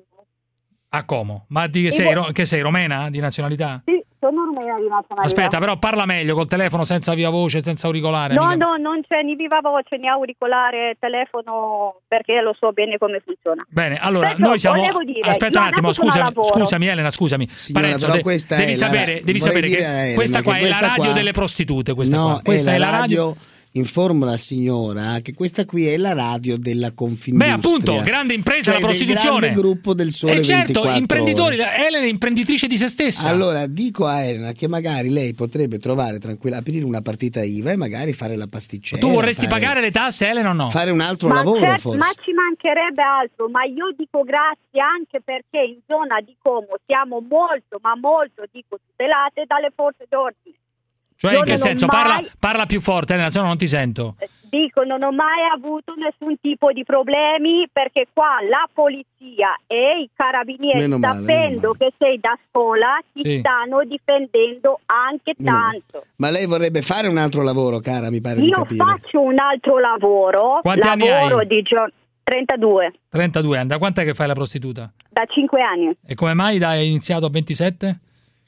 [SPEAKER 2] A Como? Ma di che sei, vo- che sei romena di nazionalità?
[SPEAKER 17] Sì, sono romena di nazionalità.
[SPEAKER 2] Aspetta, però parla meglio col telefono, senza viva voce, senza auricolare.
[SPEAKER 17] No,
[SPEAKER 2] mica...
[SPEAKER 17] no, non c'è né viva voce né auricolare, telefono, perché lo so bene come funziona.
[SPEAKER 2] Bene, allora
[SPEAKER 17] Perciò
[SPEAKER 2] noi siamo.
[SPEAKER 17] Dire,
[SPEAKER 2] aspetta un attimo, scusami, scusami Elena, scusami.
[SPEAKER 3] Signora,
[SPEAKER 2] Parenzo,
[SPEAKER 3] però
[SPEAKER 2] de-
[SPEAKER 3] questa
[SPEAKER 2] devi
[SPEAKER 3] è
[SPEAKER 2] sapere,
[SPEAKER 3] la,
[SPEAKER 2] devi sapere che
[SPEAKER 3] Elena,
[SPEAKER 2] questa qua
[SPEAKER 3] che
[SPEAKER 2] è
[SPEAKER 3] questa
[SPEAKER 2] la radio
[SPEAKER 3] qua...
[SPEAKER 2] delle prostitute. Questa
[SPEAKER 3] no,
[SPEAKER 2] qua. Questa
[SPEAKER 3] è la,
[SPEAKER 2] è la radio.
[SPEAKER 3] radio... Informo la signora che questa qui è la radio della Confindustria.
[SPEAKER 2] Beh, appunto, grande impresa,
[SPEAKER 3] cioè
[SPEAKER 2] la prostituzione.
[SPEAKER 3] Del grande gruppo del Sole
[SPEAKER 2] eh certo,
[SPEAKER 3] ventiquattro
[SPEAKER 2] imprenditori,
[SPEAKER 3] ore.
[SPEAKER 2] Elena è imprenditrice di se stessa.
[SPEAKER 3] Allora, dico a Elena che magari lei potrebbe trovare tranquilla, aprire una partita I V A e magari fare la pasticcera.
[SPEAKER 2] Tu vorresti
[SPEAKER 3] fare,
[SPEAKER 2] pagare le tasse, Elena, o no?
[SPEAKER 3] Fare un altro
[SPEAKER 17] ma
[SPEAKER 3] lavoro,
[SPEAKER 17] cer-
[SPEAKER 3] forse.
[SPEAKER 17] Ma ci mancherebbe altro, ma io dico grazie anche perché in zona di Como siamo molto, ma molto, dico, tutelate dalle forze d'ordine.
[SPEAKER 2] Cioè,
[SPEAKER 17] io
[SPEAKER 2] in che senso?
[SPEAKER 17] Mai...
[SPEAKER 2] Parla, parla più forte, Elena, se no non ti sento.
[SPEAKER 17] dico, non ho mai avuto nessun tipo di problemi, perché qua la polizia e i carabinieri,
[SPEAKER 3] Meno male,
[SPEAKER 17] sapendo che sei da scuola, ti
[SPEAKER 2] Sì.
[SPEAKER 17] stanno difendendo anche
[SPEAKER 3] Meno male.
[SPEAKER 17] tanto.
[SPEAKER 3] Ma lei vorrebbe fare un altro lavoro, cara, mi pare di
[SPEAKER 17] Io
[SPEAKER 3] capire.
[SPEAKER 17] faccio un altro lavoro,
[SPEAKER 2] Quanti anni
[SPEAKER 17] lavoro
[SPEAKER 2] hai?
[SPEAKER 17] di giorno trentadue,
[SPEAKER 2] trentadue anni. Da quant'è che fai la prostituta?
[SPEAKER 17] da cinque anni,
[SPEAKER 2] E come mai hai iniziato a ventisette?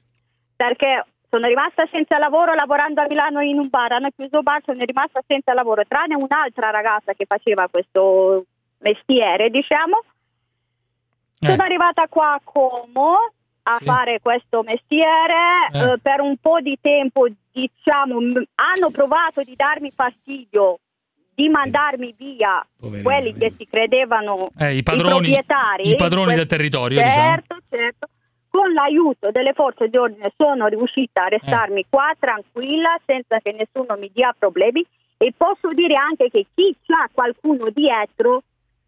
[SPEAKER 17] perché sono rimasta senza lavoro lavorando a Milano in un bar, hanno chiuso il bar, sono rimasta senza lavoro, tranne un'altra ragazza che faceva questo mestiere, diciamo.
[SPEAKER 2] Eh.
[SPEAKER 17] Sono arrivata qua a Como a
[SPEAKER 2] Sì.
[SPEAKER 17] fare questo mestiere,
[SPEAKER 2] Eh.
[SPEAKER 17] eh, per un po' di tempo, diciamo, m- hanno provato di darmi fastidio, di mandarmi via
[SPEAKER 3] Poverino,
[SPEAKER 17] quelli che si credevano
[SPEAKER 2] Eh, i padroni,
[SPEAKER 17] proprietari.
[SPEAKER 2] i padroni del
[SPEAKER 17] Que-
[SPEAKER 2] territorio, diciamo.
[SPEAKER 17] Certo, certo. Con l'aiuto delle forze di ordine sono riuscita a
[SPEAKER 2] Eh.
[SPEAKER 17] restarmi qua tranquilla, senza che nessuno mi dia problemi, e posso dire anche che chi ha qualcuno dietro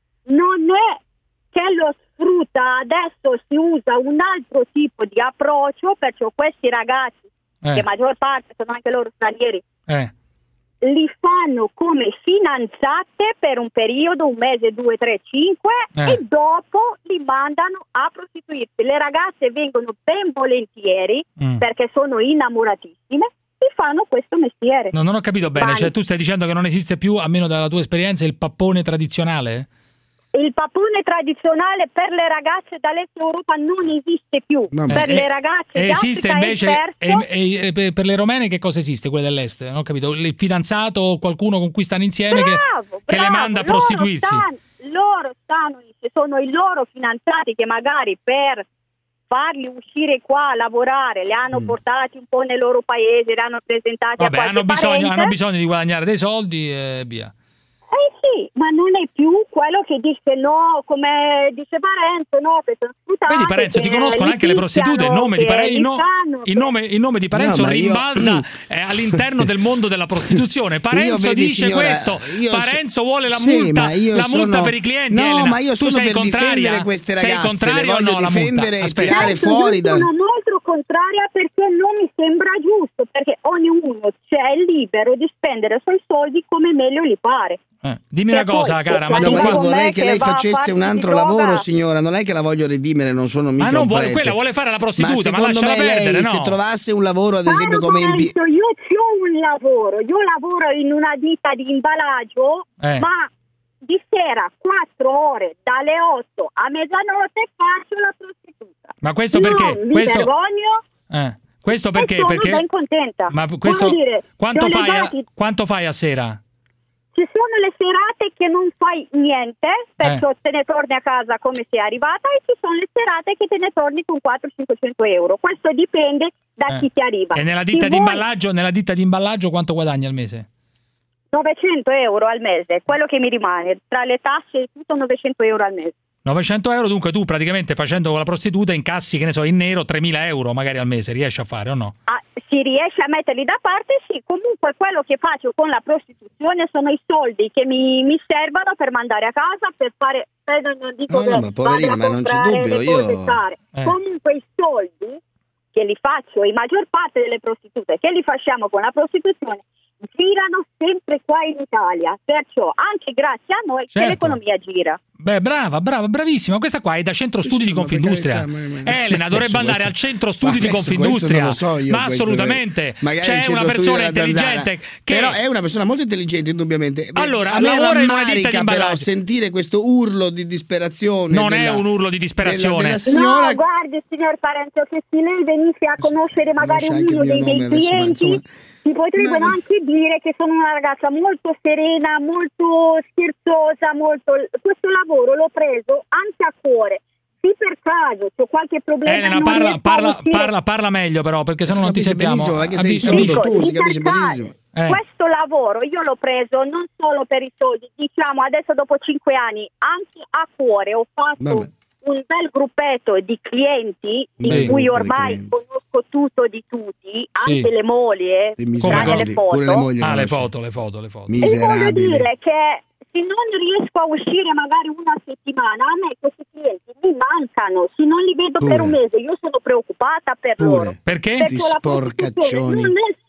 [SPEAKER 17] non è che lo sfrutta. Adesso si usa un altro tipo di approccio, perciò questi ragazzi,
[SPEAKER 2] Eh.
[SPEAKER 17] che maggior parte sono anche loro stranieri,
[SPEAKER 2] Eh.
[SPEAKER 17] li fanno come finanziate per un periodo, un mese, due, tre, cinque,
[SPEAKER 2] Eh.
[SPEAKER 17] e dopo li mandano a prostituirsi. Le ragazze vengono ben volentieri,
[SPEAKER 2] Mm.
[SPEAKER 17] perché sono innamoratissime, e fanno questo mestiere.
[SPEAKER 2] No, non ho capito bene,
[SPEAKER 17] Vai.
[SPEAKER 2] cioè tu stai dicendo che non esiste più, almeno dalla tua esperienza, il pappone tradizionale?
[SPEAKER 17] Il pappone tradizionale per le ragazze dall'est Europa non esiste più.
[SPEAKER 3] Vabbè.
[SPEAKER 17] Per
[SPEAKER 2] Eh,
[SPEAKER 17] le ragazze
[SPEAKER 2] e
[SPEAKER 17] di
[SPEAKER 2] esiste
[SPEAKER 17] Africa
[SPEAKER 2] invece,
[SPEAKER 17] e perso,
[SPEAKER 2] e, e- e per- per le romene che cosa esiste, quelle dell'est? Non ho capito, il fidanzato o qualcuno con cui stanno insieme che,
[SPEAKER 17] bravo,
[SPEAKER 2] che le
[SPEAKER 17] bravo,
[SPEAKER 2] manda a
[SPEAKER 17] loro
[SPEAKER 2] prostituirsi?
[SPEAKER 17] stanno- loro stanno, sono i loro fidanzati che magari per farli uscire qua a lavorare li hanno
[SPEAKER 3] Mm.
[SPEAKER 17] portati un po' nel loro paese, li hanno presentati
[SPEAKER 2] Vabbè,
[SPEAKER 17] a qualche
[SPEAKER 2] hanno bisogno,
[SPEAKER 17] parente.
[SPEAKER 2] hanno bisogno di guadagnare dei soldi e via.
[SPEAKER 17] Eh sì, ma non è più quello che dice no, come dice Parenzo, no, che sono sfruttati.
[SPEAKER 2] Vedi Parenzo, ti
[SPEAKER 17] che
[SPEAKER 2] conoscono
[SPEAKER 17] li
[SPEAKER 2] anche le prostitute, il nome di,
[SPEAKER 17] picchiano,
[SPEAKER 2] Pare-
[SPEAKER 17] che
[SPEAKER 2] il no-
[SPEAKER 17] li fanno,
[SPEAKER 2] il nome, il nome di Parenzo
[SPEAKER 3] No, ma io-
[SPEAKER 2] rimbalza eh, all'interno del mondo della prostituzione. Parenzo
[SPEAKER 3] Io, vedi,
[SPEAKER 2] dice
[SPEAKER 3] signora,
[SPEAKER 2] questo,
[SPEAKER 3] io so-
[SPEAKER 2] Parenzo vuole la
[SPEAKER 3] Sì,
[SPEAKER 2] multa,
[SPEAKER 3] ma io
[SPEAKER 2] la
[SPEAKER 3] sono-
[SPEAKER 2] multa per i clienti.
[SPEAKER 3] No,
[SPEAKER 2] Elena.
[SPEAKER 3] ma io
[SPEAKER 2] Tu
[SPEAKER 3] sono
[SPEAKER 2] sei
[SPEAKER 3] per
[SPEAKER 2] contraria?
[SPEAKER 3] difendere queste
[SPEAKER 2] Sei
[SPEAKER 3] ragazze, le
[SPEAKER 2] contrario o
[SPEAKER 3] voglio
[SPEAKER 2] no alla
[SPEAKER 3] difendere
[SPEAKER 2] multa?
[SPEAKER 3] e
[SPEAKER 2] Aspetta.
[SPEAKER 3] tirare
[SPEAKER 17] Certo,
[SPEAKER 3] fuori
[SPEAKER 17] io
[SPEAKER 3] da...
[SPEAKER 17] sono molto contraria, perché non mi sembra giusto, perché ognuno c'è libero di spendere i suoi soldi come meglio gli pare.
[SPEAKER 2] Eh, dimmi
[SPEAKER 17] Che
[SPEAKER 2] una cosa,
[SPEAKER 17] poi,
[SPEAKER 2] cara,
[SPEAKER 17] se
[SPEAKER 2] ma
[SPEAKER 3] No,
[SPEAKER 2] tu...
[SPEAKER 3] ma io
[SPEAKER 17] con me
[SPEAKER 3] vorrei che
[SPEAKER 17] che
[SPEAKER 3] lei
[SPEAKER 17] va a
[SPEAKER 3] facesse
[SPEAKER 17] farsi
[SPEAKER 3] un
[SPEAKER 17] di
[SPEAKER 3] altro
[SPEAKER 17] droga.
[SPEAKER 3] lavoro, signora. Non è che la voglio redimere, non sono mica
[SPEAKER 2] Ma non
[SPEAKER 3] un
[SPEAKER 2] vuole,
[SPEAKER 3] prete.
[SPEAKER 2] quella vuole fare la prostituta, ma,
[SPEAKER 3] ma secondo
[SPEAKER 2] lasciala
[SPEAKER 3] me
[SPEAKER 2] perdere,
[SPEAKER 3] lei,
[SPEAKER 2] no?
[SPEAKER 3] se trovasse un lavoro, ad esempio,
[SPEAKER 17] Caro
[SPEAKER 3] come in pi-
[SPEAKER 17] Parenzo, io ho un lavoro, io lavoro in una ditta di imballaggio,
[SPEAKER 2] Eh.
[SPEAKER 17] ma di sera quattro ore, dalle otto a mezzanotte, faccio la prostituta.
[SPEAKER 2] Ma questo
[SPEAKER 17] Non
[SPEAKER 2] perché?
[SPEAKER 17] mi
[SPEAKER 2] Questo...
[SPEAKER 17] vergogno.
[SPEAKER 2] Eh, questo perché?
[SPEAKER 17] E sono
[SPEAKER 2] Perché...
[SPEAKER 17] ben contenta.
[SPEAKER 2] Ma questo...
[SPEAKER 17] Come dire,
[SPEAKER 2] quanto,
[SPEAKER 17] ci ho
[SPEAKER 2] fai a...
[SPEAKER 17] legati-
[SPEAKER 2] quanto fai a sera?
[SPEAKER 17] Ci sono le serate che non fai niente, perciò
[SPEAKER 2] Eh.
[SPEAKER 17] te ne torni a casa come sei arrivata, e ci sono le serate che te ne torni con quattrocento-cinquecento euro. Questo dipende da
[SPEAKER 2] Eh.
[SPEAKER 17] chi ti arriva.
[SPEAKER 2] E nella
[SPEAKER 17] Se
[SPEAKER 2] ditta di
[SPEAKER 17] vuoi
[SPEAKER 2] imballaggio, nella ditta di imballaggio quanto guadagni al mese?
[SPEAKER 17] novecento euro al mese, quello che mi rimane, tra le tasse e tutto novecento euro al mese.
[SPEAKER 2] novecento euro, dunque tu praticamente facendo la prostituta incassi, che ne so, in nero tremila euro magari al mese, riesci a fare o no?
[SPEAKER 17] Ah, si riesce a metterli da parte, sì. Comunque quello che faccio con la prostituzione sono i soldi che mi, mi servono per mandare a casa, per fare, per, non dico
[SPEAKER 3] No, no,
[SPEAKER 17] che
[SPEAKER 3] ma poverina,
[SPEAKER 17] vado a
[SPEAKER 3] ma non c'è
[SPEAKER 17] comprare
[SPEAKER 3] dubbio,
[SPEAKER 17] le
[SPEAKER 3] io-
[SPEAKER 17] cose care.
[SPEAKER 2] Eh.
[SPEAKER 17] Comunque i soldi che li faccio, in maggior parte delle prostitute che li facciamo con la prostituzione, girano sempre qua in Italia, perciò anche grazie a noi
[SPEAKER 2] Certo.
[SPEAKER 17] che l'economia gira.
[SPEAKER 2] Beh, brava, brava, bravissima. Questa qua è da centro studi di
[SPEAKER 3] ma per
[SPEAKER 2] Confindustria.
[SPEAKER 3] carità, ma- ma-
[SPEAKER 2] Elena dovrebbe
[SPEAKER 3] adesso
[SPEAKER 2] andare
[SPEAKER 3] questo-
[SPEAKER 2] al centro
[SPEAKER 3] ma
[SPEAKER 2] studi di
[SPEAKER 3] adesso
[SPEAKER 2] Confindustria.
[SPEAKER 3] questo non lo so io,
[SPEAKER 2] ma
[SPEAKER 3] questo-
[SPEAKER 2] assolutamente.
[SPEAKER 3] magari
[SPEAKER 2] C'è
[SPEAKER 3] il centro
[SPEAKER 2] una
[SPEAKER 3] studi
[SPEAKER 2] persona
[SPEAKER 3] della Zanzara.
[SPEAKER 2] intelligente che
[SPEAKER 3] Però è una persona molto intelligente, indubbiamente.
[SPEAKER 2] Allora,
[SPEAKER 3] a me
[SPEAKER 2] lavora in una ditta di
[SPEAKER 3] rammarica
[SPEAKER 2] imballaggio.
[SPEAKER 3] però sentire questo urlo di disperazione.
[SPEAKER 2] non è
[SPEAKER 3] della-
[SPEAKER 2] un urlo di disperazione.
[SPEAKER 3] della- della signora.
[SPEAKER 17] No, guardi signor Parenzo, che se lei venisse a conoscere magari
[SPEAKER 3] Conosce anche
[SPEAKER 17] uno
[SPEAKER 3] il mio
[SPEAKER 17] dei miei
[SPEAKER 3] nome adesso, ma
[SPEAKER 17] clienti,
[SPEAKER 3] insomma-
[SPEAKER 17] ti potrebbero
[SPEAKER 3] No.
[SPEAKER 17] anche dire che sono una ragazza molto serena, molto scherzosa, molto... Questo lavoro l'ho preso anche a cuore. Se per caso c'ho qualche problema,
[SPEAKER 2] Elena,
[SPEAKER 17] non
[SPEAKER 2] parla,
[SPEAKER 17] riesco a
[SPEAKER 2] parla,
[SPEAKER 17] uscire-
[SPEAKER 2] parla, parla meglio però, perché
[SPEAKER 3] Si
[SPEAKER 2] sennò non ti
[SPEAKER 3] capisce
[SPEAKER 2] sentiamo.
[SPEAKER 3] benissimo, anche se
[SPEAKER 2] Avvi-
[SPEAKER 3] sei sordo
[SPEAKER 2] avvi-
[SPEAKER 3] tu, si
[SPEAKER 17] in
[SPEAKER 3] capisce
[SPEAKER 17] per caso,
[SPEAKER 3] benissimo.
[SPEAKER 2] Eh.
[SPEAKER 17] Questo lavoro io l'ho preso non solo per i soldi, diciamo adesso dopo cinque anni, anche a cuore. Ho fatto
[SPEAKER 3] Vabbè.
[SPEAKER 17] un bel gruppetto di clienti
[SPEAKER 3] Un
[SPEAKER 17] di
[SPEAKER 3] bel
[SPEAKER 17] cui
[SPEAKER 3] gruppo di
[SPEAKER 17] ormai
[SPEAKER 3] clienti.
[SPEAKER 17] conosco tutto di tutti,
[SPEAKER 2] Sì.
[SPEAKER 17] anche le mogli,
[SPEAKER 3] Dei
[SPEAKER 17] tranne le
[SPEAKER 3] miserabili,
[SPEAKER 17] foto.
[SPEAKER 3] pure le mogli
[SPEAKER 2] Ah, le
[SPEAKER 3] conosce.
[SPEAKER 2] foto, le foto, le foto.
[SPEAKER 17] E voglio
[SPEAKER 3] Miserabili.
[SPEAKER 17] dire che se non riesco a uscire magari una settimana, a me questi clienti mi mancano. Se non li vedo
[SPEAKER 3] Pure.
[SPEAKER 17] per un mese, io sono preoccupata per
[SPEAKER 3] Pure.
[SPEAKER 17] loro.
[SPEAKER 2] Perché?
[SPEAKER 3] Sti
[SPEAKER 17] Perché la
[SPEAKER 3] sporcaccioni.
[SPEAKER 17] prostituzione non è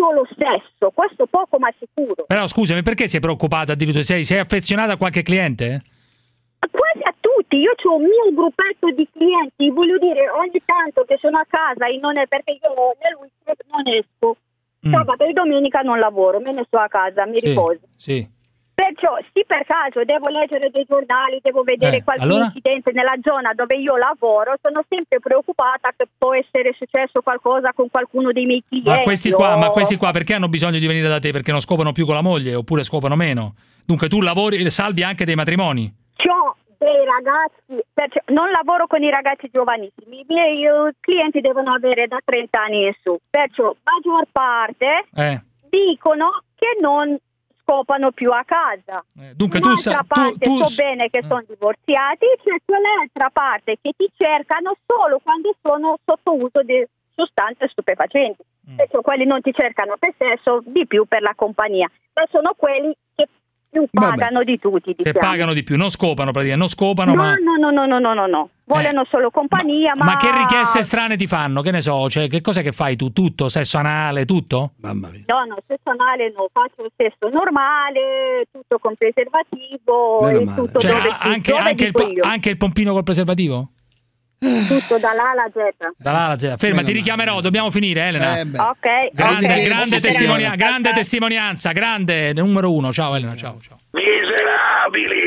[SPEAKER 17] solo sesso, questo poco ma sicuro.
[SPEAKER 2] Però scusami, perché sei preoccupata addirittura? Sei, sei affezionata a qualche cliente?
[SPEAKER 17] Quasi a tutti, io ho un mio gruppetto di clienti, voglio dire, ogni tanto che sono a casa e non è perché io nel weekend non esco, mm. sabato e domenica non lavoro, me ne sto a casa, mi
[SPEAKER 2] sì,
[SPEAKER 17] riposo.
[SPEAKER 2] Sì.
[SPEAKER 17] Perciò, sì, per caso devo leggere dei giornali, devo vedere
[SPEAKER 2] eh,
[SPEAKER 17] qualche
[SPEAKER 2] allora?
[SPEAKER 17] incidente nella zona dove io lavoro, sono sempre preoccupata che può essere successo qualcosa con qualcuno dei miei clienti.
[SPEAKER 2] Ma questi qua,
[SPEAKER 17] o...
[SPEAKER 2] ma questi qua perché hanno bisogno di venire da te? Perché non scopano più con la moglie oppure scopano meno? Dunque tu lavori e salvi anche dei matrimoni?
[SPEAKER 17] C'ho dei ragazzi, perciò, non lavoro con i ragazzi giovanissimi, i miei clienti devono avere da trenta anni in su, perciò maggior parte
[SPEAKER 2] eh.
[SPEAKER 17] dicono che non scopano più a casa.
[SPEAKER 2] Eh, dunque tu
[SPEAKER 17] Un'altra
[SPEAKER 2] sa,
[SPEAKER 17] parte
[SPEAKER 2] tu, tu,
[SPEAKER 17] so bene che eh. sono divorziati, c'è quell'altra parte che ti cercano solo quando sono sotto uso di sostanze stupefacenti. Mm. Perciò quelli non ti cercano per sesso, di più per la compagnia, ma sono quelli che più pagano Vabbè. di tutti, diciamo.
[SPEAKER 2] Che pagano di più, non scopano praticamente, non scopano
[SPEAKER 17] no,
[SPEAKER 2] ma...
[SPEAKER 17] No, no, no, no, no, no, no. Vogliono eh. solo compagnia, ma...
[SPEAKER 2] Ma che richieste strane ti fanno? Che ne so, cioè che cos'è che fai tu? Tutto? Sesso anale, tutto?
[SPEAKER 3] Mamma mia.
[SPEAKER 17] No, no, sesso anale no, faccio il sesso normale, tutto con preservativo, e tutto
[SPEAKER 2] cioè,
[SPEAKER 17] dove,
[SPEAKER 2] anche,
[SPEAKER 17] dove
[SPEAKER 2] anche, il po- anche il pompino col preservativo?
[SPEAKER 17] Tutto dall'A alla Z.
[SPEAKER 2] Dall'A alla Z. Ferma, ti richiamerò, dobbiamo finire, Elena.
[SPEAKER 3] Eh beh.
[SPEAKER 17] Ok.
[SPEAKER 2] Grande,
[SPEAKER 17] okay.
[SPEAKER 2] grande, testimonia- grande testimonianza, grande, numero uno. Ciao Elena, ciao, ciao.
[SPEAKER 23] Miserabili!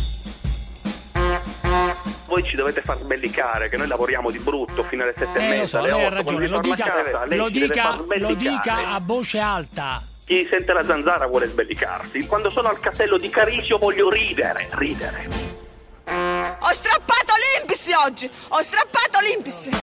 [SPEAKER 23] Voi ci dovete far sbellicare, che noi lavoriamo di brutto fino alle sette
[SPEAKER 2] eh,
[SPEAKER 23] e mezza,
[SPEAKER 2] so,
[SPEAKER 23] alle
[SPEAKER 2] lei ha
[SPEAKER 23] otto,
[SPEAKER 2] ragione, lo dica,
[SPEAKER 23] casa, lei
[SPEAKER 2] lo,
[SPEAKER 23] ci deve
[SPEAKER 2] dica,
[SPEAKER 23] far
[SPEAKER 2] lo
[SPEAKER 23] sbellicare.
[SPEAKER 2] dica a voce alta.
[SPEAKER 23] Chi sente la zanzara vuole sbellicarsi. Quando sono al castello di Carisio voglio ridere, ridere.
[SPEAKER 13] Ho strappato l'Impisi oggi! Ho strappato l'Impisi!